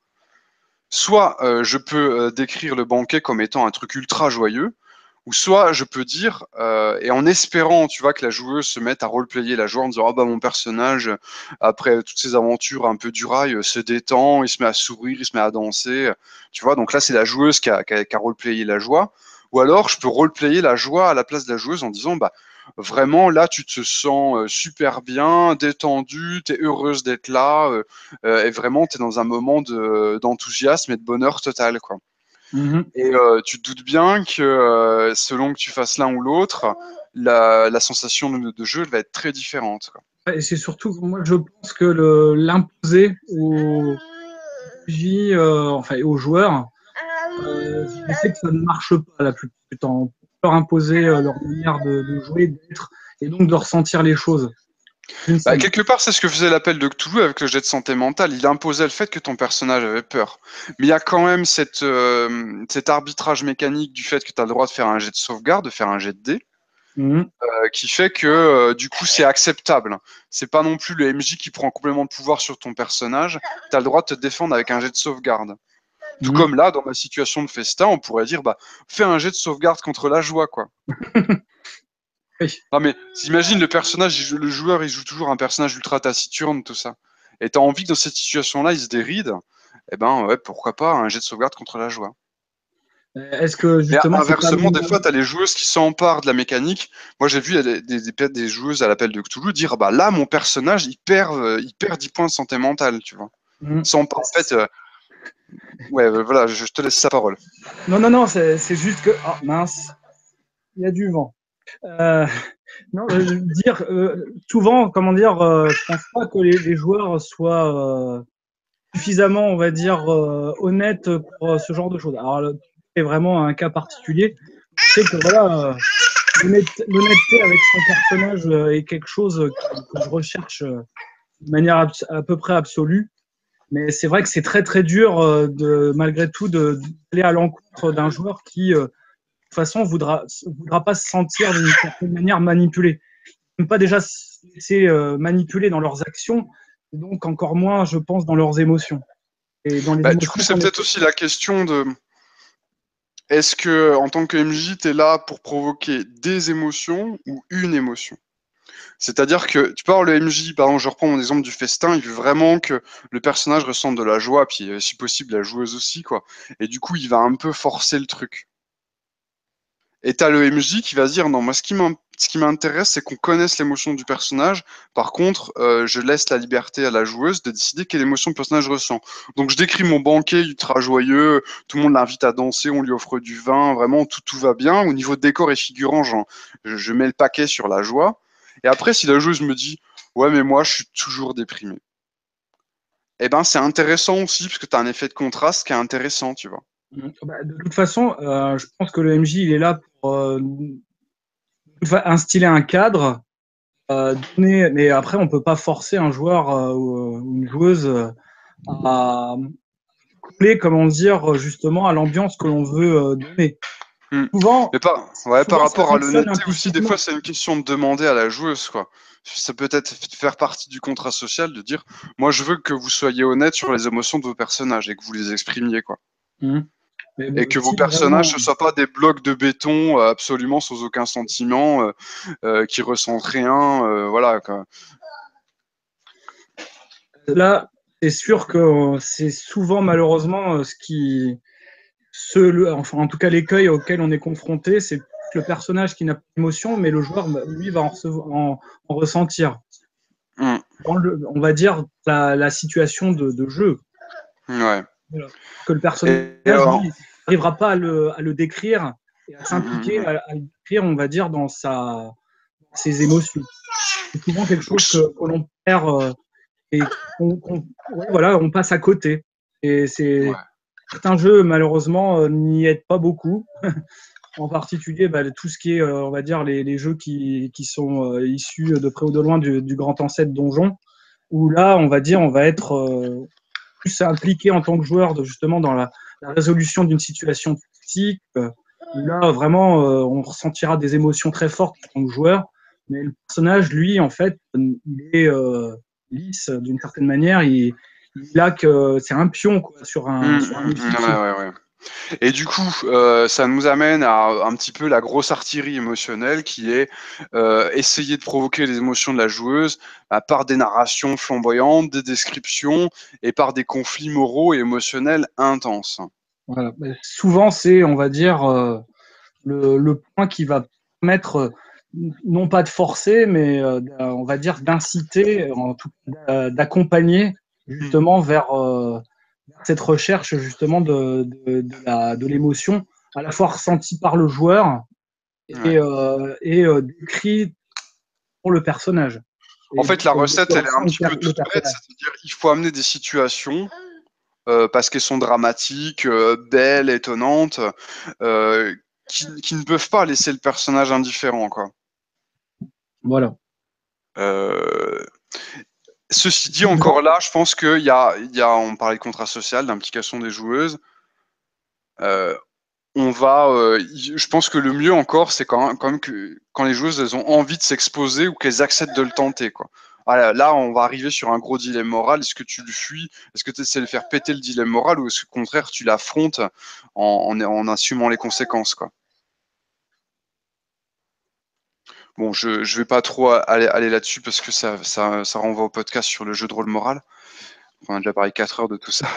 Soit euh, je peux euh, décrire le banquet comme étant un truc ultra joyeux, ou soit je peux dire, euh, et en espérant, tu vois, que la joueuse se mette à roleplayer la joie en disant, ah bah mon personnage, après toutes ces aventures un peu durailles, euh, se détend, il se met à sourire, il se met à danser, tu vois, donc là c'est la joueuse qui a, qui a, qui a roleplayé la joie. Ou alors je peux roleplayer la joie à la place de la joueuse en disant, bah vraiment là tu te sens euh, super bien, détendu, tu es heureuse d'être là, euh, euh, et vraiment tu es dans un moment de, d'enthousiasme et de bonheur total, quoi. Mhm. Et euh, tu te doutes bien que euh, selon que tu fasses l'un ou l'autre, la, la sensation de, de jeu elle va être très différente, quoi. Et c'est surtout, moi, je pense que le- l'imposer aux J, euh, enfin, et aux joueurs, euh, je sais que ça ne marche pas la plupart du temps. On peut leur imposer euh, leur manière de, de jouer, d'être, et donc de ressentir les choses d'une Bah, scène. quelque part, c'est ce que faisait l'appel de Cthulhu avec le jet de santé mentale. Il imposait le fait que ton personnage avait peur. Mais il y a quand même cette, euh, cet arbitrage mécanique du fait que tu as le droit de faire un jet de sauvegarde, de faire un jet de dés, Mhm. euh, qui fait que euh, du coup c'est acceptable. C'est pas non plus le M J qui prend complètement de pouvoir sur ton personnage. Tu as le droit de te défendre avec un jet de sauvegarde. Tout Mhm. comme là, dans ma situation de festin, on pourrait dire, bah, fais un jet de sauvegarde contre la joie, quoi. Oui. Ah, mais imagine le personnage, il joue- le joueur, il joue toujours un personnage ultra taciturne, tout ça. Et t'as envie que dans cette situation-là, il se déride. Eh ben, ouais, pourquoi pas un jet de sauvegarde contre la joie. Est-ce que Mais justement, c'est pas le inversement, des moment. fois, t'as les joueuses qui s'emparent de la mécanique. Moi, j'ai vu des, des, des, des joueuses à l'appel de Cthulhu dire, ah bah là, mon personnage, il perd, euh, il perd dix points de santé mentale, tu vois. Mhm. Sans, en fait, euh, ouais, euh, voilà, je, je te laisse sa parole. Non, non, non, c'est c'est juste que. Ah, mince, il y a du vent. Euh, non, euh, je veux dire, euh, souvent, comment dire, euh, je pense pas que les, les joueurs soient euh, suffisamment, on va dire, euh, honnêtes pour euh, ce genre de choses. Alors, le- c'est vraiment un cas particulier. Je sais que voilà, euh, l'honnêteté avec son personnage est quelque chose que je recherche de manière à peu près absolue. Mais c'est vrai que c'est très très dur de, malgré tout d'aller à l'encontre d'un joueur qui, de toute façon, voudra, voudra pas se sentir d'une certaine manière manipulé. Ils n'aiment pas déjà se laisser manipuler dans leurs actions, donc encore moins, je pense, dans leurs émotions. Et dans les bah, émotions du coup, c'est peut-être aussi la question de est-ce que, en tant que M J, tu es là pour provoquer des émotions ou une émotion? C'est-à-dire que tu parles le M J, par exemple, je reprends mon exemple du festin, il veut vraiment que le personnage ressente de la joie, puis euh, si possible la joueuse aussi, quoi. Et du coup, il va un peu forcer le truc. Et t'as le M J qui va se dire non, moi ce qui m'in- ce qui m'intéresse, c'est qu'on connaisse l'émotion du personnage. Par contre, euh, je laisse la liberté à la joueuse de décider quelle émotion le personnage ressent. Donc je décris mon banquet ultra joyeux, tout le monde l'invite à danser, on lui offre du vin, vraiment tout, tout va bien. Au niveau décor et figurant, genre, je, je mets le paquet sur la joie. Et après, si la joueuse me dit ouais, mais moi je suis toujours déprimé, eh ben c'est intéressant aussi, parce que tu as un effet de contraste qui est intéressant, tu vois. Bah, de toute façon, euh, je pense que le M J il est là pour euh, instiller un cadre, euh, donner, mais après on peut pas forcer un joueur euh, ou une joueuse euh, à coller, comment dire, justement à l'ambiance que l'on veut euh, donner. Hmm. Souvent, Mais par, ouais, par souvent ça rapport à fonctionne l'honnêteté aussi, des implicitement. fois, c'est une question de demander à la joueuse, quoi. Ça peut être faire partie du contrat social de dire, moi, je veux que vous soyez honnête sur les émotions de vos personnages et que vous les exprimiez, quoi. Mmh. Mais Et bon, que vos si personnages vraiment, ne soient pas des blocs de béton euh, absolument sans aucun sentiment, euh, euh, qui ressentent rien, euh, voilà, quoi. là, c'est sûr que c'est souvent malheureusement euh, ce qui, ce, le, enfin en tout cas l'écueil auquel on est confronté, c'est que le personnage qui n'a pas d'émotion, mais le joueur, lui, va en, recevoir, en, en ressentir. Hmm. Dans le, on va dire la, la situation de, de jeu. Ouais. Voilà. Que le Et, et, personnage, euh, lui, n'arrivera pas à le, à le décrire et à hmm, hmm, s'impliquer, hmm. à, à le décrire, on va dire, dans sa, ses émotions. C'est souvent quelque Donc, chose que, que l'on perd euh, et qu'on, qu'on- ouais, voilà, on passe à côté. Et c'est ouais. certains jeux, malheureusement, euh, n'y aident pas beaucoup. En particulier, bah, tout ce qui est, euh, on va dire, les, les jeux qui, qui sont euh, issus de près ou de loin du, du grand ancêtre Donjon, où là, on va dire, on va être euh, plus impliqué en tant que joueur de, justement dans la, la résolution d'une situation critique. Euh, où là, vraiment, euh, on ressentira des émotions très fortes en tant que joueur. Mais le personnage, lui, en fait, il est euh, lisse d'une certaine manière. Il, il a que c'est un pion quoi, sur un, Hmm, sur un hmm, hmm. échiquier. Ouais, ouais, ouais. Et du coup, euh, ça nous amène à un petit peu la grosse artillerie émotionnelle qui est euh, essayer de provoquer les émotions de la joueuse bah, par des narrations flamboyantes, des descriptions et par des conflits moraux et émotionnels intenses. Voilà. Mais souvent, c'est, on va dire, euh, le, le point qui va permettre, euh, non pas de forcer, mais euh, on va dire d'inciter, en tout cas d'accompagner Hmm. justement vers euh, cette recherche justement de, de, de la- de l'émotion, à la fois ressentie par le joueur et, Ouais. euh, et euh, décrit pour le personnage. En Et fait, donc, la euh, de ce que recette, elle est ressent un le, petit peu per- le toute bête, personnage. c'est-à-dire il faut amener des situations euh, parce qu'elles sont dramatiques, euh, belles, étonnantes, euh, qui, qui ne peuvent pas laisser le personnage indifférent, quoi. Voilà. Euh, Ceci dit, encore là, je pense qu'il y a, il y a, on parlait de contrat social, d'implication des joueuses. Euh, on va, euh, y- je pense que le mieux encore, c'est quand, quand même que quand les joueuses elles ont envie de s'exposer ou qu'elles acceptent de le tenter, quoi. Voilà, là, on va arriver sur un gros dilemme moral. Est-ce que tu le fuis? Est-ce que tu essaies de faire péter le dilemme moral ou est-ce qu'au contraire tu l'affrontes en, en, en assumant les conséquences, quoi. Bon, je je vais pas trop aller, aller là-dessus parce que ça, ça, ça renvoie au podcast sur le jeu de rôle moral. On a déjà parlé quatre heures de tout ça.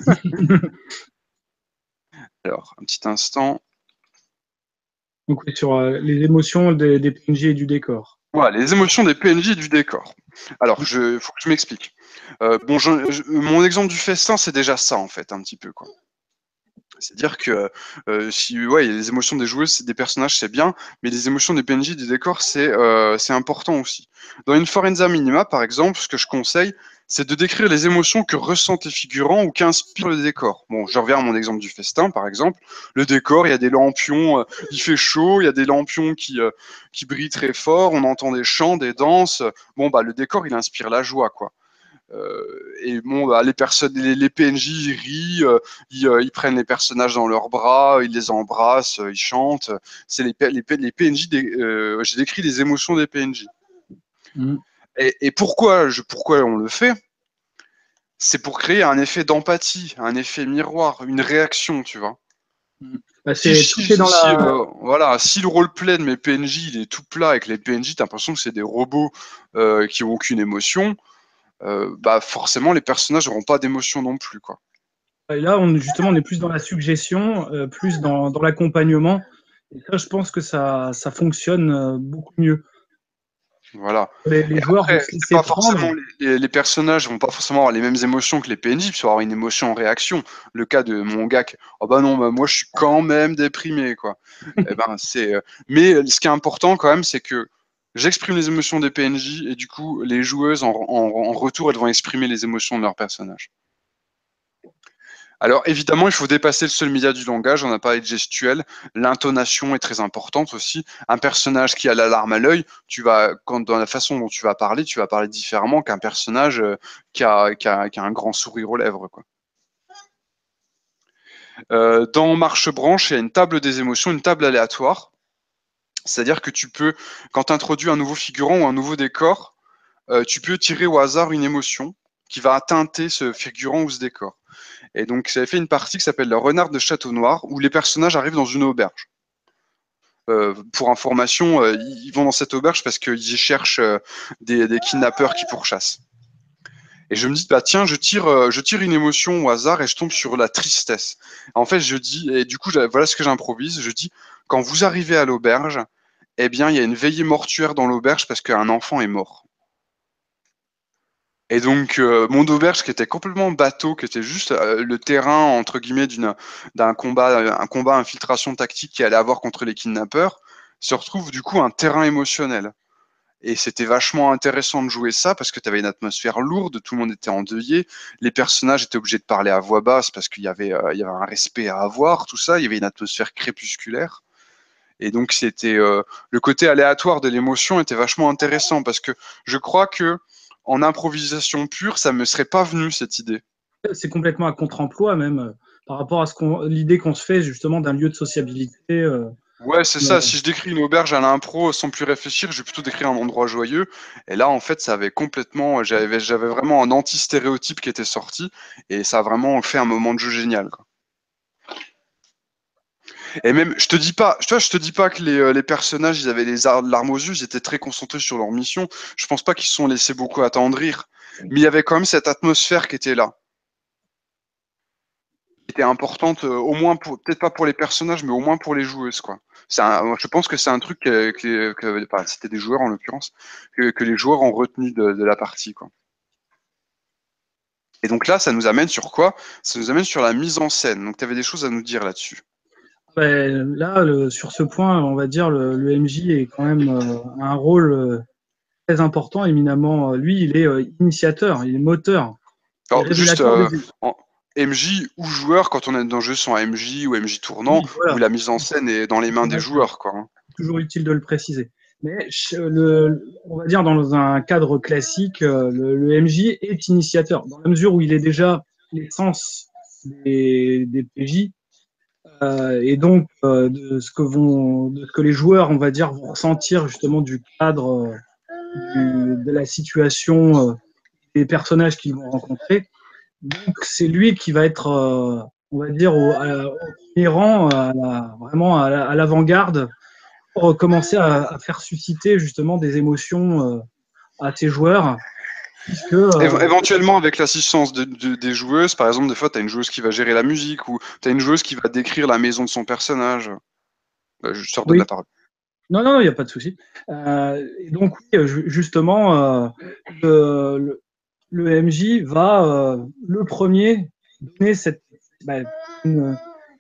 Alors, un petit instant. Donc, oui, sur euh, les émotions des, des P N J et du décor. Voilà, les émotions des P N J et du décor. Alors, je, faut que je m'explique. Euh, bon, je- je- mon exemple du festin, c'est déjà ça, en fait, un petit peu, quoi. C'est-à-dire que euh, si ouais, les émotions des joueuses, des personnages, c'est bien, mais les émotions des P N J, des décors, c'est euh, c'est important aussi. Dans une Forenza Minima, par exemple, ce que je conseille, c'est de décrire les émotions que ressentent les figurants ou qu'inspire le décor. Bon, je reviens à mon exemple du festin, par exemple. Le décor, il y a des lampions, euh, il fait chaud, il y a des lampions qui, euh, qui brillent très fort, on entend des chants, des danses. Bon, bah, le décor, il inspire la joie, quoi. Euh, et bon, bah, les personnes, les, les P N J, ils rient, euh, ils, euh, ils prennent les personnages dans leurs bras, ils les embrassent, euh, ils chantent. C'est les, les, les P N J. Des, euh, j'ai décrit les émotions des P N J. Mmh. Et, et pourquoi, je, pourquoi on le fait? C'est pour créer un effet d'empathie, un effet miroir, une réaction, tu vois. Mmh. Bah, Si, c'est tout si, est dans si, la. euh, voilà, si le roleplay de mes P N J il est tout plat et que les P N J, t'as l'impression que c'est des robots euh, qui ont aucune émotion, euh, bah forcément les personnages n'auront pas d'émotion non plus, quoi. Et là, on, justement, on est plus dans la suggestion, euh, plus dans, dans l'accompagnement. Et ça, je pense que ça, ça fonctionne euh, beaucoup mieux. Voilà. Les, les Et joueurs vont après, se c'est laisser pas prendre. forcément les, les- les personnages vont pas forcément avoir les mêmes émotions que les P N J, puis avoir une émotion en réaction. Le cas de mon gars, qui, oh bah non, bah moi je suis quand même déprimé, quoi. Eh ben c'est. euh, Mais ce qui est important quand même, c'est que j'exprime les émotions des P N J et du coup les joueuses en, en- en retour elles vont exprimer les émotions de leurs personnages. Alors évidemment, il faut dépasser le seul média du langage, on a parlé de gestuel, l'intonation est très importante aussi. Un personnage qui a la larme à l'œil, tu vas, quand, dans la façon dont tu vas parler, tu vas parler différemment qu'un personnage euh, qui, a, qui, a, qui a un grand sourire aux lèvres, quoi. Euh, dans Marche Branche, il y a une table des émotions, une table aléatoire. C'est-à-dire que tu peux, quand tu introduis un nouveau figurant ou un nouveau décor, euh, tu peux tirer au hasard une émotion qui va teinter ce figurant ou ce décor. Et donc, j'avais fait une partie qui s'appelle Le Renard de Château Noir, où les personnages arrivent dans une auberge. Euh, pour information, euh, ils vont dans cette auberge parce qu'ils y cherchent euh, des, des kidnappeurs qui pourchassent. Et je me dis, bah tiens, je tire, euh, je tire une émotion au hasard et je tombe sur la tristesse. En fait, je dis, et du coup, voilà ce que j'improvise. Je dis, quand vous arrivez à l'auberge, eh bien, il y a une veillée mortuaire dans l'auberge parce qu'un enfant est mort. Et donc, euh, mon auberge qui était complètement bateau, qui était juste euh, le terrain, entre guillemets, d'une, d'un combat, un combat infiltration tactique qui allait avoir contre les kidnappeurs, se retrouve du coup un terrain émotionnel. Et c'était vachement intéressant de jouer ça parce que tu avais une atmosphère lourde, tout le monde était endeuillé, les personnages étaient obligés de parler à voix basse parce qu'il y avait, euh, il y avait un respect à avoir, tout ça, il y avait une atmosphère crépusculaire. Et donc, c'était euh, le côté aléatoire de l'émotion était vachement intéressant parce que je crois que en improvisation pure, ça me serait pas venu cette idée. C'est complètement à contre-emploi, même, euh, par rapport à ce qu'on, l'idée qu'on se fait, justement, d'un lieu de sociabilité. euh, Ouais, c'est ça. euh, Si je décris une auberge à l'impro sans plus réfléchir, je vais plutôt décrire un endroit joyeux. Et là, en fait, ça avait complètement, j'avais, j'avais vraiment un anti-stéréotype qui était sorti et ça a vraiment fait un moment de jeu génial, quoi. Et même, je te dis pas, tu vois, je te dis pas que les, euh, les personnages, ils avaient les larmes aux yeux, ils étaient très concentrés sur leur mission. Je pense pas qu'ils se sont laissés beaucoup attendrir, mais il y avait quand même cette atmosphère qui était là, qui était importante, euh, au moins pour, peut-être pas pour les personnages, mais au moins pour les joueuses, quoi. C'est un- je pense que c'est un truc que, que, que- enfin, c'était des joueurs en l'occurrence, que, que les joueurs ont retenu de, de la partie, quoi. Et donc là, ça nous amène sur quoi? Ça nous amène sur la mise en scène. Donc, tu avais des choses à nous dire là-dessus. ben, là, le- sur ce point, on va dire, le, le M J est quand même euh, un rôle euh, très important, éminemment. Euh, Lui, il est euh, initiateur, il est moteur, il est Alors, juste révélateur euh, des. en MJ ou joueur, quand on est dans le jeu sans M J ou M J tournant, Oui, où voilà. la mise en scène est dans les mains C'est des vrai que joueurs, quoi, hein. c'est toujours utile de le préciser. Mais le, on va dire dans un cadre classique, euh, le, le M J est initiateur, dans la mesure où il est déjà l'essence des, des P J, euh, et donc euh, de ce que vont, de ce que les joueurs, on va dire, vont ressentir justement du cadre, euh, du, de la situation, euh, des personnages qu'ils vont rencontrer. Donc c'est lui qui va être, euh, on va dire, au, à, au premier rang, à la, vraiment à, la, à l'avant-garde, pour commencer à, à, faire susciter justement des émotions euh, à ces joueurs, puisque Éve- euh, éventuellement, avec l'assistance de- de- des joueuses, par exemple, des fois, tu as une joueuse qui va gérer la musique ou tu as une joueuse qui va décrire la maison de son personnage. Bah, je te redonne oui, la parole. non, non, il n'y a pas de souci. Euh, et donc oui, justement, euh, le, le, le M J va euh, le premier donner cette, bah, une,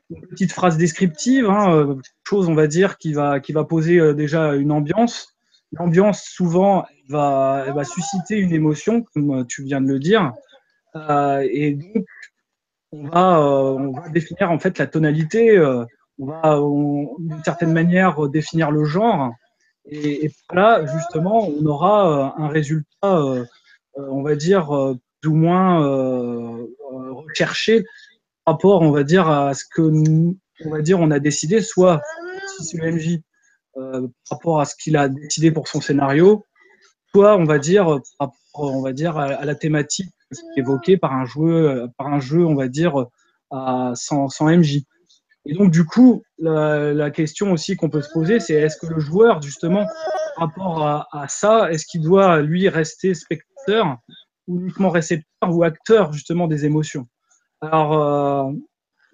une petite phrase descriptive, hein, chose, on va dire, qui va, qui va poser euh, déjà une ambiance. L'ambiance, souvent, elle va, elle va susciter une émotion, comme tu viens de le dire. Euh, et donc, on va, euh, on va définir en fait la tonalité. Euh, on va, on- d'une certaine manière, définir le genre. Et, et là, justement, on aura euh, un résultat, euh, euh, on va dire, euh, plus ou moins euh, euh, recherché par rapport, on va dire, à ce que nous, on va dire, on a décidé, soit si c'est le M J euh, par rapport à ce qu'il a décidé pour son scénario, soit, on va dire, par rapport, on va dire, à, à la thématique évoquée par un jeu, par un jeu, on va dire, à, sans, sans M J. Et donc, du coup, la, la question aussi qu'on peut se poser, c'est est-ce que le joueur, justement, par rapport à, à ça, est-ce qu'il doit, lui, rester spectateur, ou uniquement récepteur ou acteur, justement, des émotions? Alors, euh, d'une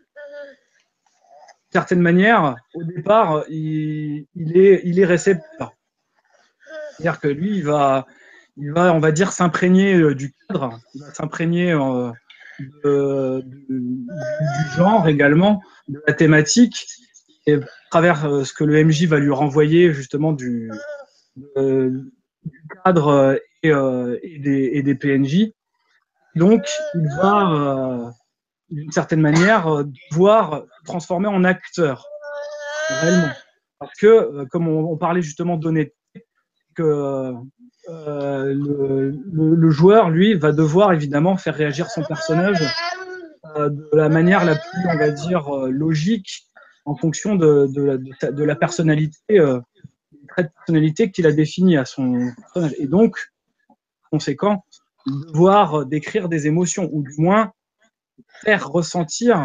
certaine manière, au départ, il, il, est, il est récepteur. C'est-à-dire que lui, il va, il va, on va dire, s'imprégner euh, du cadre, il va s'imprégner euh, de- du, du genre également, de la thématique, et à travers euh, ce que le M J va lui renvoyer justement du, de- du cadre et, euh, et, des, et des P N J. Donc, il va, euh, d'une certaine manière, euh, devoir se transformer en acteur, réellement. Parce que, euh, comme on, on parlait justement d'honnêteté, que euh, le, le, le joueur, lui, va devoir évidemment faire réagir son personnage euh, de la manière la plus, on va dire, euh, logique en fonction de, de, la, de, de la personnalité, euh, des traits de personnalité qu'il a définis à son personnage. Et donc, conséquent, devoir décrire des émotions, ou du moins faire ressentir,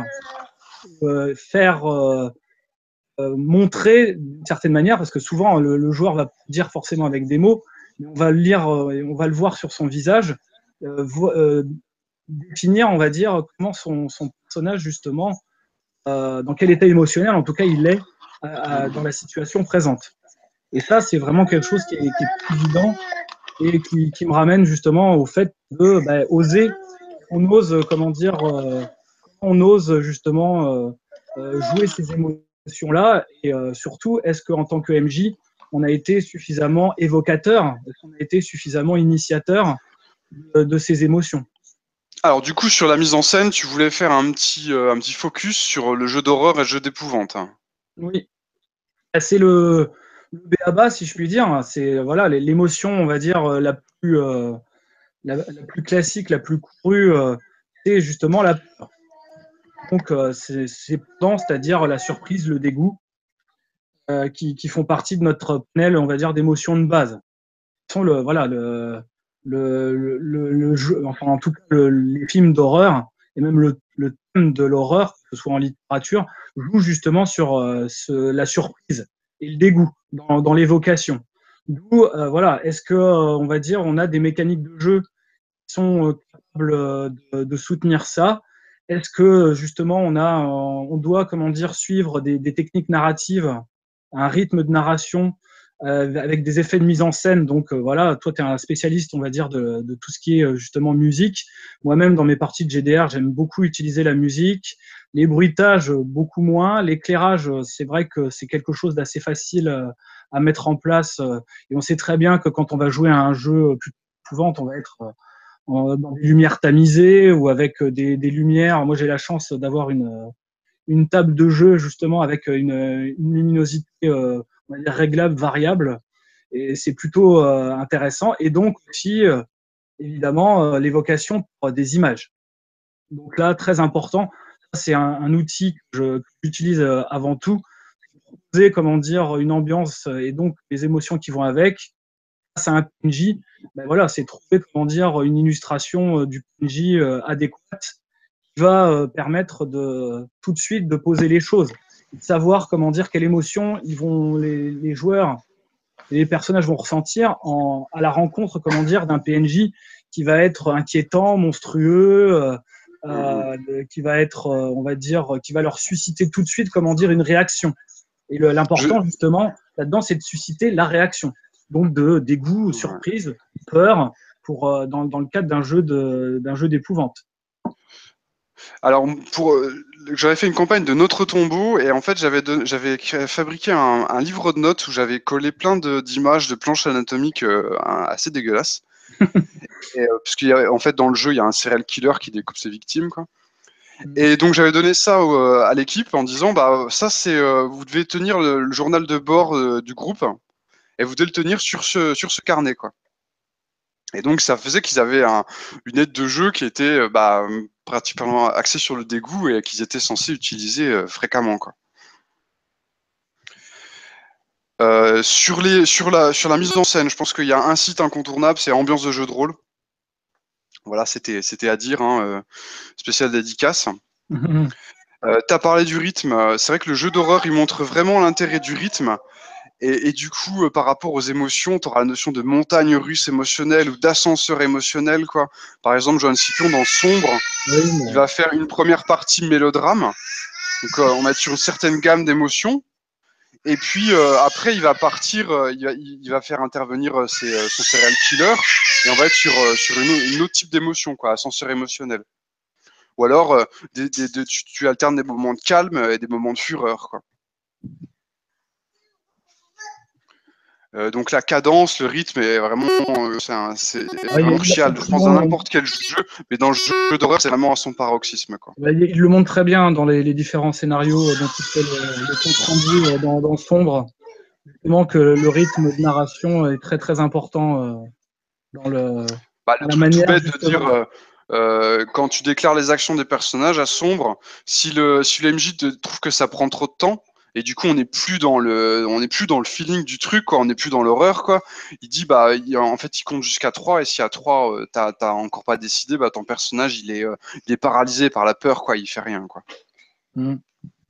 euh, faire euh, euh, montrer d'une certaine manière, parce que souvent le, le joueur va dire forcément avec des mots, mais on va le lire, euh, on va le voir sur son visage, euh, vo- euh, définir, on va dire, comment son, son personnage justement, euh, dans quel état émotionnel, en tout cas, il est euh, dans la situation présente. Et ça, c'est vraiment quelque chose qui est, qui est évident et qui, qui me ramène justement au fait de bah, oser, on ose, comment dire, euh, on ose justement euh, euh, jouer ces émotions-là et euh, surtout, est-ce qu'en tant que M J, on a été suffisamment évocateur, est-ce qu'on a été suffisamment initiateur de, de ces émotions? Alors du coup, sur la mise en scène, tu voulais faire un petit, euh, un petit focus sur le jeu d'horreur et le jeu d'épouvante. Oui, c'est le, le B A B A, si je puis dire. C'est voilà l'émotion, on va dire, la plus, euh, la, la, plus classique, la plus courue, euh, c'est justement la peur. Donc, euh, c'est c'est-à-dire la surprise, le dégoût, euh, qui, qui, font partie de notre panel, on va dire, d'émotions de base. Le, voilà, le, le, le, le jeu, enfin, en tout cas, le, les films d'horreur et même le, le thème de l'horreur, que ce soit en littérature, joue justement sur euh, ce, la surprise et le dégoût dans, dans l'évocation. D'où, euh, voilà, est-ce que, euh, on va dire, on a des mécaniques de jeu qui sont euh, capables de, de soutenir ça? Est-ce que justement on a, on doit, comment dire, suivre des, des techniques narratives, un rythme de narration euh, avec des effets de mise en scène? Donc euh, voilà, toi tu es un spécialiste, on va dire, de, de tout ce qui est justement musique. Moi-même dans mes parties de G D R, j'aime beaucoup utiliser la musique, les bruitages beaucoup moins, l'éclairage, c'est vrai que c'est quelque chose d'assez facile euh, à mettre en place euh, et on sait très bien que quand on va jouer à un jeu plus épouvant, on va être euh, dans des lumières tamisées ou avec des, des lumières. Moi, j'ai la chance d'avoir une, une table de jeu justement avec une, une luminosité euh, on va dire réglable, variable, et c'est plutôt euh, intéressant. Et donc aussi, euh, évidemment, euh, l'évocation des images. Donc là, très important. C'est un, un outil que j'utilise euh, avant tout. Proposer, comment dire, une ambiance et donc les émotions qui vont avec. C'est un P N J, ben voilà, c'est trouver, comment dire, une illustration euh, du P N J euh, adéquate qui va euh, permettre de tout de suite de poser les choses, de savoir, comment dire, quelle émotion ils vont, les, les joueurs et les personnages vont ressentir en, à la rencontre, comment dire, d'un P N J qui va être inquiétant, monstrueux, euh, euh, qui va être, euh, on va dire, qui va leur susciter tout de suite, comment dire, une réaction. Et l'important, justement, là-dedans, c'est de susciter la réaction. Donc, de dégoût, surprise, peur, pour, euh, dans, dans le cadre d'un jeu de, d'un jeu d'épouvante. Alors, pour, euh, j'avais fait une campagne de Notre Tombeau et en fait, j'avais don- j'avais cré- fabriqué un, un livre de notes où j'avais collé plein de- d'images de planches anatomiques euh, assez dégueulasses. Et, euh, parce qu'il y a, en fait, dans le jeu, il y a un serial killer qui découpe ses victimes, quoi. Et donc, j'avais donné ça au- à l'équipe en disant, bah, ça, c'est, euh, vous devez tenir le, le journal de bord euh, du groupe et vous devez le tenir sur ce, sur ce carnet, quoi. Et donc, ça faisait qu'ils avaient un- une aide de jeu qui était euh, bah, pratiquement axée sur le dégoût et qu'ils étaient censés utiliser euh, fréquemment, quoi. Euh, sur, les, sur, la, sur la mise en scène, je pense qu'il y a un site incontournable, c'est Ambiance de jeu de rôle. Voilà, c'était c'était à dire, hein, euh, spécial dédicace. Euh, tu as parlé du rythme. euh, C'est vrai que le jeu d'horreur, il montre vraiment l'intérêt du rythme. Et, et du coup, euh, par rapport aux émotions, tu auras la notion de montagne russe émotionnelle ou d'ascenseur émotionnel, quoi. Par exemple, Johan Scipion, dans Sombre, Oui, il mais va faire une première partie mélodrame. Donc, euh, on va être sur une certaine gamme d'émotions. Et puis euh, après, il va partir, euh, il, va, il va faire intervenir euh, ses, euh, son serial killer, et on va être sur, euh, sur une, une autre type d'émotion, quoi, ascenseur émotionnel. Ou alors, euh, des, des, des, tu, tu alternes des moments de calme et des moments de fureur, quoi. Euh, donc la cadence, le rythme est vraiment, euh, c'est, un, c'est ouais, il, vraiment il a crucial. Je pense dans effectivement, n'importe quel jeu, mais dans le jeu d'horreur, c'est vraiment à son paroxysme, quoi. il, il le montre très bien dans les, les différents scénarios dont il fait le, le compte rendu euh, dans, dans Sombre, justement que le rythme de narration est très très important euh, dans, le, Bah, le dans la truc tout manière bête de dire, justement. euh, euh, quand tu déclares les actions des personnages à Sombre, si le, si le M J te trouve que ça prend trop de temps, et du coup on n'est plus dans le, on n'est plus dans le feeling du truc, quoi, on n'est plus dans l'horreur, quoi. Il dit bah, il, en fait, il compte jusqu'à trois, et si à trois, euh, t'as, t'as encore pas décidé, bah ton personnage il est, euh, il est paralysé par la peur, quoi, il fait rien, quoi. Mm.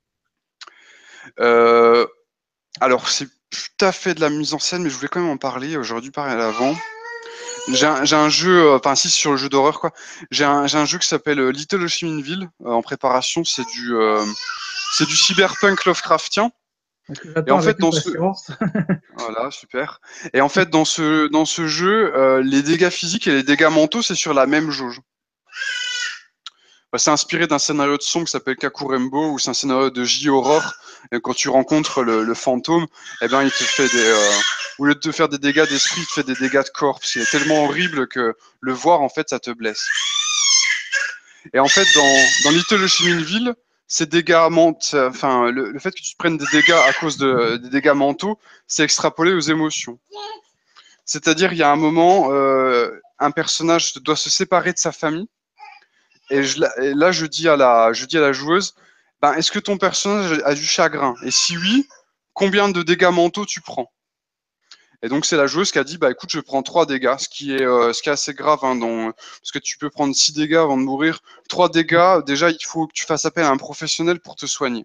Euh, alors c'est tout à fait de la mise en scène, mais je voulais quand même en parler. J'aurais dû parler à l'avant. J'ai un, j'ai un jeu, euh, enfin si sur le jeu d'horreur quoi. J'ai un, j'ai un jeu qui s'appelle euh, Little Hochiminville euh, en préparation. C'est du, euh, c'est du cyberpunk Lovecraftien. Que Et j'attends en avec fait dans ce, impatience. voilà super. Et en fait dans ce, dans ce jeu, euh, les dégâts physiques et les dégâts mentaux c'est sur la même jauge. Bah, c'est inspiré d'un scénario de son qui s'appelle Kakurembo, ou c'est un scénario de J. Aurore. Et quand tu rencontres le, le fantôme, eh ben, il te fait des, euh, au lieu de te faire des dégâts d'esprit, il te fait des dégâts de corps. C'est tellement horrible que le voir, en fait, ça te blesse. Et en fait, dans, dans Little Hochiminville, ces dégâts mentent, enfin, le, le fait que tu te prennes des dégâts à cause de, des dégâts mentaux, c'est extrapolé aux émotions. C'est-à-dire, il y a un moment, euh, un personnage doit se séparer de sa famille. Et, je, et là, je dis, à la, je dis à la joueuse, ben, est-ce que ton personnage a du chagrin? Et si oui, combien de dégâts mentaux tu prends? Et donc, c'est la joueuse qui a dit, bah écoute, je prends trois dégâts, ce qui est, euh, ce qui est assez grave, hein, dans, parce que tu peux prendre six dégâts avant de mourir. Trois dégâts, déjà, il faut que tu fasses appel à un professionnel pour te soigner.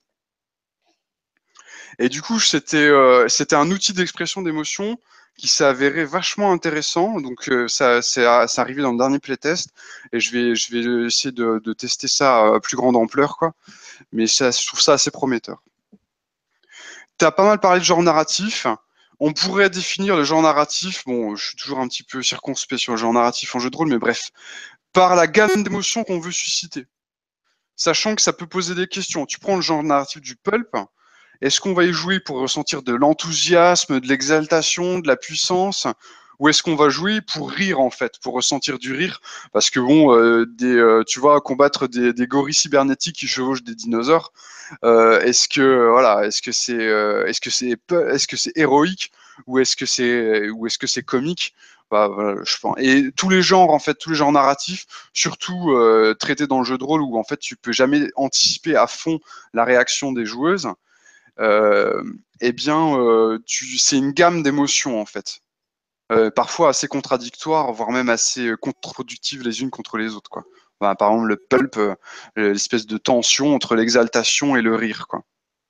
Et du coup, c'était euh, c'était un outil d'expression d'émotion qui s'est avéré vachement intéressant. Donc, euh, ça c'est arrivé dans le dernier playtest. Et je vais, je vais essayer de, de tester ça à plus grande ampleur, quoi. Mais ça, je trouve ça assez prometteur. Tu as pas mal parlé de genre narratif. On pourrait définir le genre narratif, bon, je suis toujours un petit peu circonspect sur le genre narratif en jeu de rôle, mais bref, par la gamme d'émotions qu'on veut susciter. Sachant que ça peut poser des questions. Tu prends le genre narratif du pulp, est-ce qu'on va y jouer pour ressentir de l'enthousiasme, de l'exaltation, de la puissance, ou est-ce qu'on va jouer pour rire en fait, pour ressentir du rire? Parce que bon, euh, des, euh, tu vois, combattre des, des gorilles cybernétiques qui chevauchent des dinosaures, euh, est-ce que voilà, est-ce que c'est, euh, est-ce que c'est, est-ce que c'est héroïque ou est-ce que c'est, ou est-ce que c'est comique? Bah, voilà, je pense. Et tous les genres en fait, tous les genres narratifs, surtout euh, traités dans le jeu de rôle où en fait tu peux jamais anticiper à fond la réaction des joueuses. Euh, eh bien, euh, tu, c'est une gamme d'émotions en fait, euh, parfois assez contradictoires, voire même assez euh, contre-productives les unes contre les autres, quoi. Enfin, par exemple, le pulp, euh, l'espèce de tension entre l'exaltation et le rire, quoi.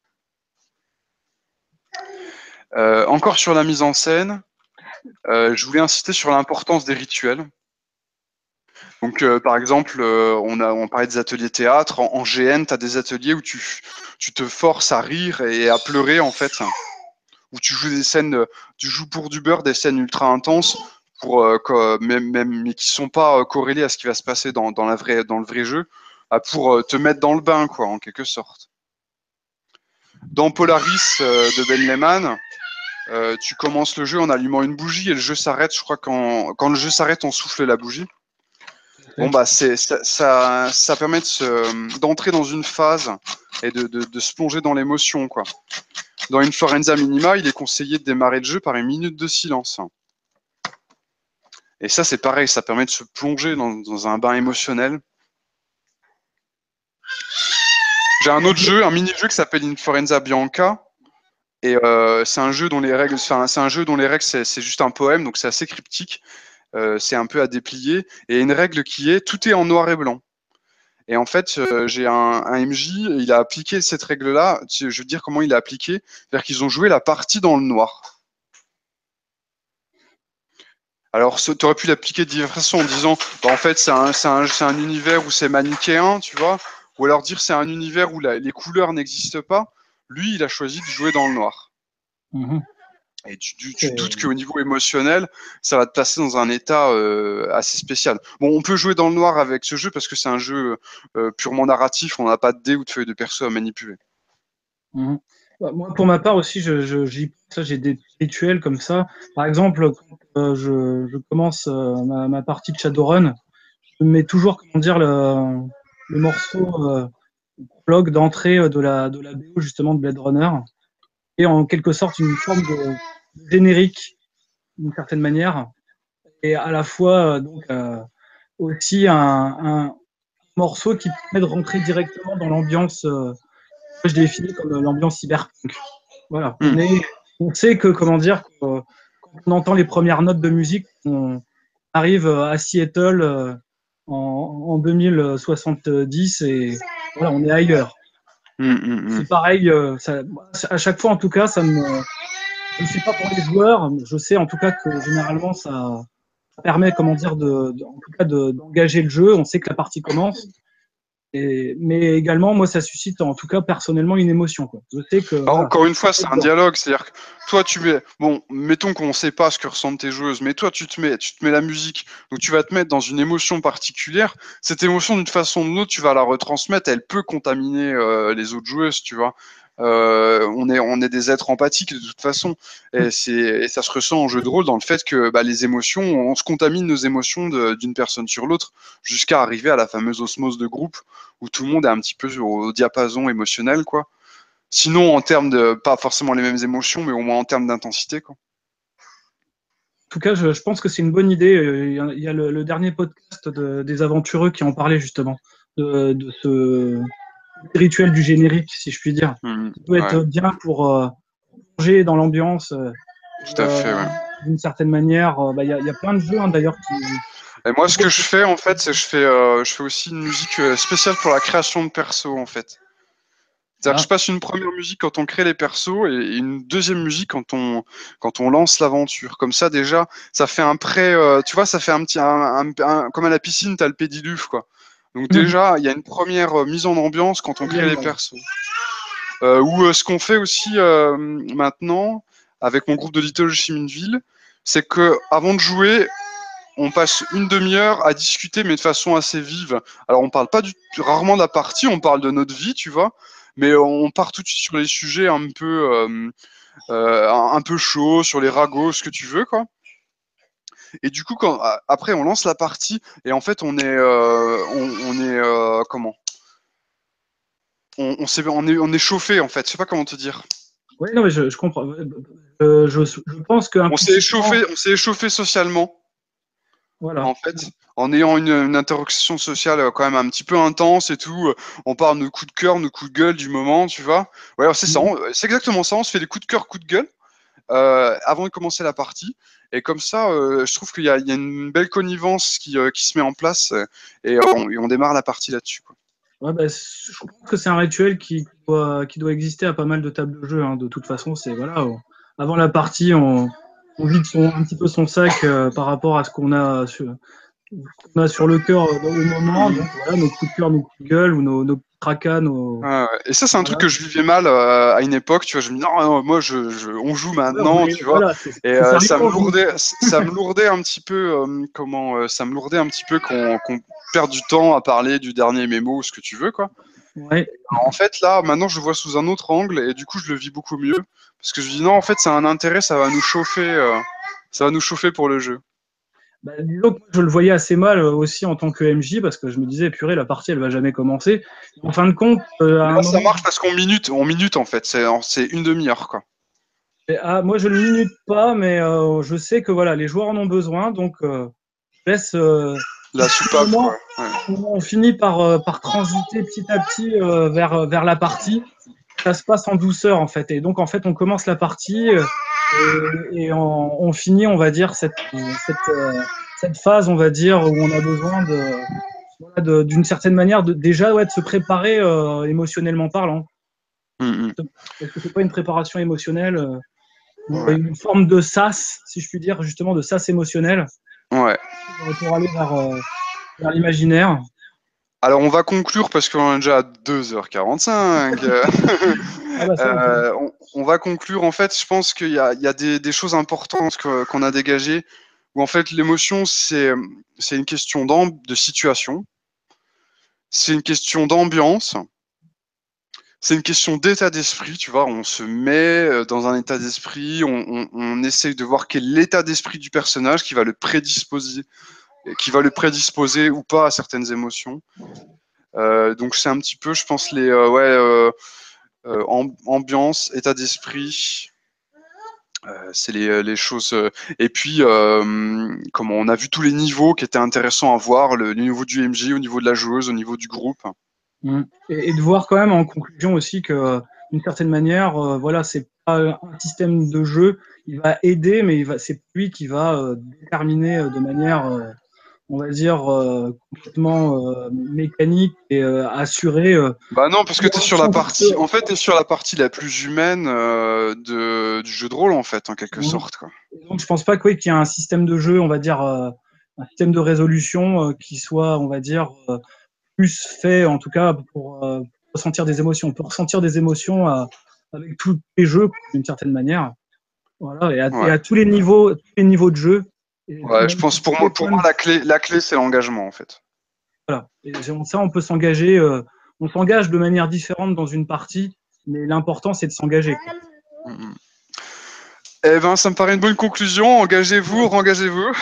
Euh, encore sur la mise en scène, euh, je voulais insister sur l'importance des rituels. Donc, euh, par exemple, euh, on a on parlait des ateliers théâtre. En, en G N, tu as des ateliers où tu, tu te forces à rire et à pleurer en fait, où tu joues des scènes, euh, tu joues pour du beurre des scènes ultra intenses, pour, euh, même, même, mais qui sont pas euh, corrélées à ce qui va se passer dans, dans, la vraie, dans le vrai jeu. ah, pour euh, te mettre dans le bain, quoi, en quelque sorte. Dans Polaris euh, de Ben Lehman, euh, tu commences le jeu en allumant une bougie et le jeu s'arrête. Je crois quand quand le jeu s'arrête, on souffle la bougie. Bon bah c'est ça, ça, ça permet de se, d'entrer dans une phase et de, de, de se plonger dans l'émotion, quoi. Dans Influenza Minima, il est conseillé de démarrer le jeu par une minute de silence. Et ça c'est pareil, ça permet de se plonger dans, dans un bain émotionnel. J'ai un autre jeu, un mini-jeu qui s'appelle Influenza Bianca. Et euh, c'est un jeu dont les règles, enfin, c'est un jeu dont les règles, c'est, c'est juste un poème, donc c'est assez cryptique. Euh, c'est un peu à déplier. Et une règle qui est, tout est en noir et blanc. Et en fait, euh, j'ai un, un M J, il a appliqué cette règle-là. Je veux dire comment il a appliqué. C'est-à-dire qu'ils ont joué la partie dans le noir. Alors, tu aurais pu l'appliquer de diverses façons en disant, bah, en fait, c'est un, c'est un, c'est un univers où c'est manichéen, tu vois. Ou alors dire, c'est un univers où la, les couleurs n'existent pas. Lui, il a choisi de jouer dans le noir. Mmh. Et tu, tu, tu doutes qu'au niveau émotionnel, ça va te placer dans un état euh, assez spécial. Bon, on peut jouer dans le noir avec ce jeu parce que c'est un jeu euh, purement narratif, on n'a pas de dés ou de feuilles de perso à manipuler. Mmh. Bah, moi, pour ma part aussi, je, je, j'y pense, j'ai des rituels comme ça. Par exemple, quand euh, je, je commence euh, ma, ma partie de Shadowrun, je mets toujours, comment dire, le, le morceau euh, prologue d'entrée de la, de la B O justement de Blade Runner, et en quelque sorte une forme de générique d'une certaine manière, et à la fois euh, donc euh, aussi un, un morceau qui permet de rentrer directement dans l'ambiance. Euh, je définis comme l'ambiance cyberpunk. Voilà, Hmm. on est, on sait que comment dire, quand on entend les premières notes de musique, on arrive à Seattle euh, en, en deux mille soixante-dix et voilà, on est ailleurs. Hmm, hmm, hmm. C'est pareil, euh, ça, à chaque fois en tout cas, ça me, je ne sais pas pour les joueurs, je sais en tout cas que généralement ça, ça permet, comment dire, de, de- en tout cas de- d'engager le jeu. On sait que la partie commence. Et, mais également, moi, ça suscite, en tout cas, personnellement, une émotion, quoi. Je sais que, Alors, voilà, encore une fois, c'est un dedans. dialogue, c'est-à-dire que toi, tu mets, bon, mettons qu'on ne sait pas ce que ressentent tes joueuses, mais toi, tu te mets, tu te mets la musique, donc tu vas te mettre dans une émotion particulière. Cette émotion, d'une façon ou d'une autre, tu vas la retransmettre. Elle peut contaminer euh, les autres joueuses, tu vois. Euh, on est, on est des êtres empathiques de toute façon, et c'est, et ça se ressent en jeu de rôle dans le fait que bah, les émotions, on se contamine nos émotions de- d'une personne sur l'autre, jusqu'à arriver à la fameuse osmose de groupe où tout le monde est un petit peu au diapason émotionnel, quoi. Sinon, en termes de, pas forcément les mêmes émotions, mais au moins en termes d'intensité, quoi. En tout cas, je, je pense que c'est une bonne idée. Euh, Il y a, il y a le, le dernier podcast de- des Aventureux qui en parlait justement, de, de ce rituel du générique, si je puis dire. Mmh, Ça peut ouais, être bien pour euh, plonger dans l'ambiance. Euh, tout à euh, fait, ouais. d'une certaine manière, euh, bah, il y, a, il y a plein de jeux hein, d'ailleurs qui. Et moi, ce que je fais, en fait, c'est que je fais, euh, je fais aussi une musique euh, spéciale pour la création de persos, en fait. C'est-à-dire que je Ah. passe une première musique quand on crée les persos et une deuxième musique quand on, quand on lance l'aventure. Comme ça, déjà, ça fait un pré, euh, tu vois, ça fait un petit, un, un- un- comme à la piscine, t'as le pédiluve, quoi. Donc Mhm. déjà, il y a une première euh, mise en ambiance quand on crée les Ambiance. persos. Euh, ou euh, ce qu'on fait aussi euh, maintenant avec mon groupe de Little Chiminville, c'est que avant de jouer, on passe une demi-heure à discuter, mais de façon assez vive. Alors, on parle pas du, rarement de la partie, on parle de notre vie, tu vois, mais on part tout de suite sur les sujets un peu, euh, euh, un peu chauds, sur les ragots, ce que tu veux, quoi. Et du coup, quand, après, on lance la partie, et en fait, on est, euh, on, on est, euh, comment on, on, s'est- on est, on est chauffé, en fait. Je sais pas comment te dire. Oui, non, mais je, je comprends. Euh, je, je pense que On s'est implicitement, échauffé, on s'est échauffé socialement. voilà. En fait, en ayant une, une interaction sociale euh, quand même un petit peu intense et tout, euh, on parle de coups de cœur, de coups de gueule du moment, tu vois. Ouais, alors c'est ça, Mhm. on- c'est exactement ça. On se fait des coups de cœur, coups de gueule euh, avant de commencer la partie. Et comme ça, euh, je trouve qu'il y a, il y a une belle connivence qui, euh, qui se met en place euh, et, euh, on, et on démarre la partie là-dessus, quoi. Ouais, bah, je pense que c'est un rituel qui doit, qui doit exister à pas mal de tables de jeu. Hein. De toute façon, c'est voilà, on- avant la partie, on, on vide son, un petit peu son sac euh, par rapport à ce qu'on a sur, ce qu'on a sur le cœur euh, au moment. Donc voilà, nos coups de cœur, nos coups de gueule ou nos, nos cracane. Au... Ah ouais. Et ça, c'est un voilà. truc que je vivais mal euh, à une époque. Tu vois, je me dis non, non moi, je, je, on joue maintenant, Ouais, tu vois. voilà, c'est, Et c'est euh, sérieux, ça me on joue. lourdait, ça me lourdait un petit peu. Euh, comment euh, Ça me lourdait un petit peu qu'on qu'on perde du temps à parler du dernier mémo ou ce que tu veux, quoi. Ouais. Alors, en fait, là, maintenant, je le vois sous un autre angle et du coup, je le vis beaucoup mieux parce que je dis non, en fait, c'est un intérêt, ça va nous chauffer, euh, ça va nous chauffer pour le jeu. Bah, disons que moi, je le voyais assez mal euh, aussi en tant que M J parce que je me disais, purée, la partie, elle va jamais commencer. En fin de compte, euh, à Mais un là, ça moment, marche parce qu'on minute, on minute en fait. C'est c'est une demi-heure, quoi. Et, ah, moi, je le minute pas, mais euh, je sais que voilà, les joueurs en ont besoin, donc euh, je laisse. Euh, La au soupape, moment, quoi. Ouais. on finit par, euh, par transiter petit à petit euh, vers, vers la partie. Ça se passe en douceur en fait, et donc en fait, on commence la partie euh, et, et on, on finit, on va dire, cette, cette, euh, cette phase, on va dire, où on a besoin de, voilà, de- d'une certaine manière de, déjà ouais, de se préparer euh, émotionnellement parlant. Mm, Est-ce que c'est pas une préparation émotionnelle euh, mm. Ouais. une forme de sas, si je puis dire, justement, de sas émotionnel Ouais. pour, pour aller vers, euh, vers l'imaginaire. Alors, on va conclure parce qu'on est déjà à deux heures quarante-cinq. Ah bah ça, on peut. Euh, on, on va conclure. En fait, je pense qu'il y a, il y a des, des choses importantes que- qu'on a dégagées où en fait l'émotion, c'est c'est une question d'amb- de situation, c'est une question d'ambiance, c'est une question d'état d'esprit. Tu vois, on se met euh, dans un état d'esprit, on, on, on essaye de voir quel est l'état d'esprit du personnage qui va le prédisposer, qui va le prédisposer ou pas à certaines émotions. Euh, donc c'est un petit peu, je pense, les euh, ouais, euh, euh, amb- ambiance, état d'esprit, euh, c'est les, les choses. Euh, et puis, euh, comment on a vu tous les niveaux qui étaient intéressants à voir, le, le niveau du M J, au niveau de la joueuse, au niveau du groupe. Mm. Et, et de voir quand même en conclusion aussi que, d'une certaine manière, euh, voilà, c'est pas un système de jeu. Il va aider, mais il va, c'est lui qui va euh, déterminer euh, de manière, euh, on va dire, euh, complètement euh, mécanique et euh, assurée. Euh, Bah non, parce que tu es sur la son partie, jeu. en fait, tu es sur la partie la plus humaine euh, de, du jeu de rôle, en fait, en quelque Mm. sorte, quoi. Donc, je pense pas que, oui, qu'il y ait un système de jeu, on va dire, euh, un système de résolution euh, qui soit, on va dire, euh, plus fait, en tout cas, pour, euh, pour ressentir des émotions. On peut ressentir des émotions euh, avec tous les jeux, d'une certaine manière. Voilà, et à, et Ouais. à tous les niveaux, tous les niveaux de jeu. Et Ouais, je même pense pour tous les moi, pour points moi de- la clé, la clé, c'est l'engagement, en fait. voilà. Et ça, on peut s'engager. Euh, on s'engage de manière différente dans une partie, mais l'important, c'est de s'engager. Quoi. Mm. Eh ben, ça me paraît une bonne conclusion. Engagez-vous, rengagez-vous.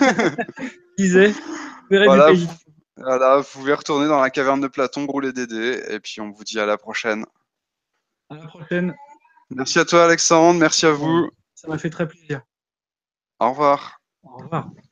Je disais, vous verrez du Voilà, pays. vous, voilà, vous pouvez retourner dans la caverne de Platon, rouler des dés, et puis on vous dit à la prochaine. À la prochaine. Merci à toi, Alexandre. Merci à Bon, vous. ça m'a fait très plaisir. Au revoir. Au revoir.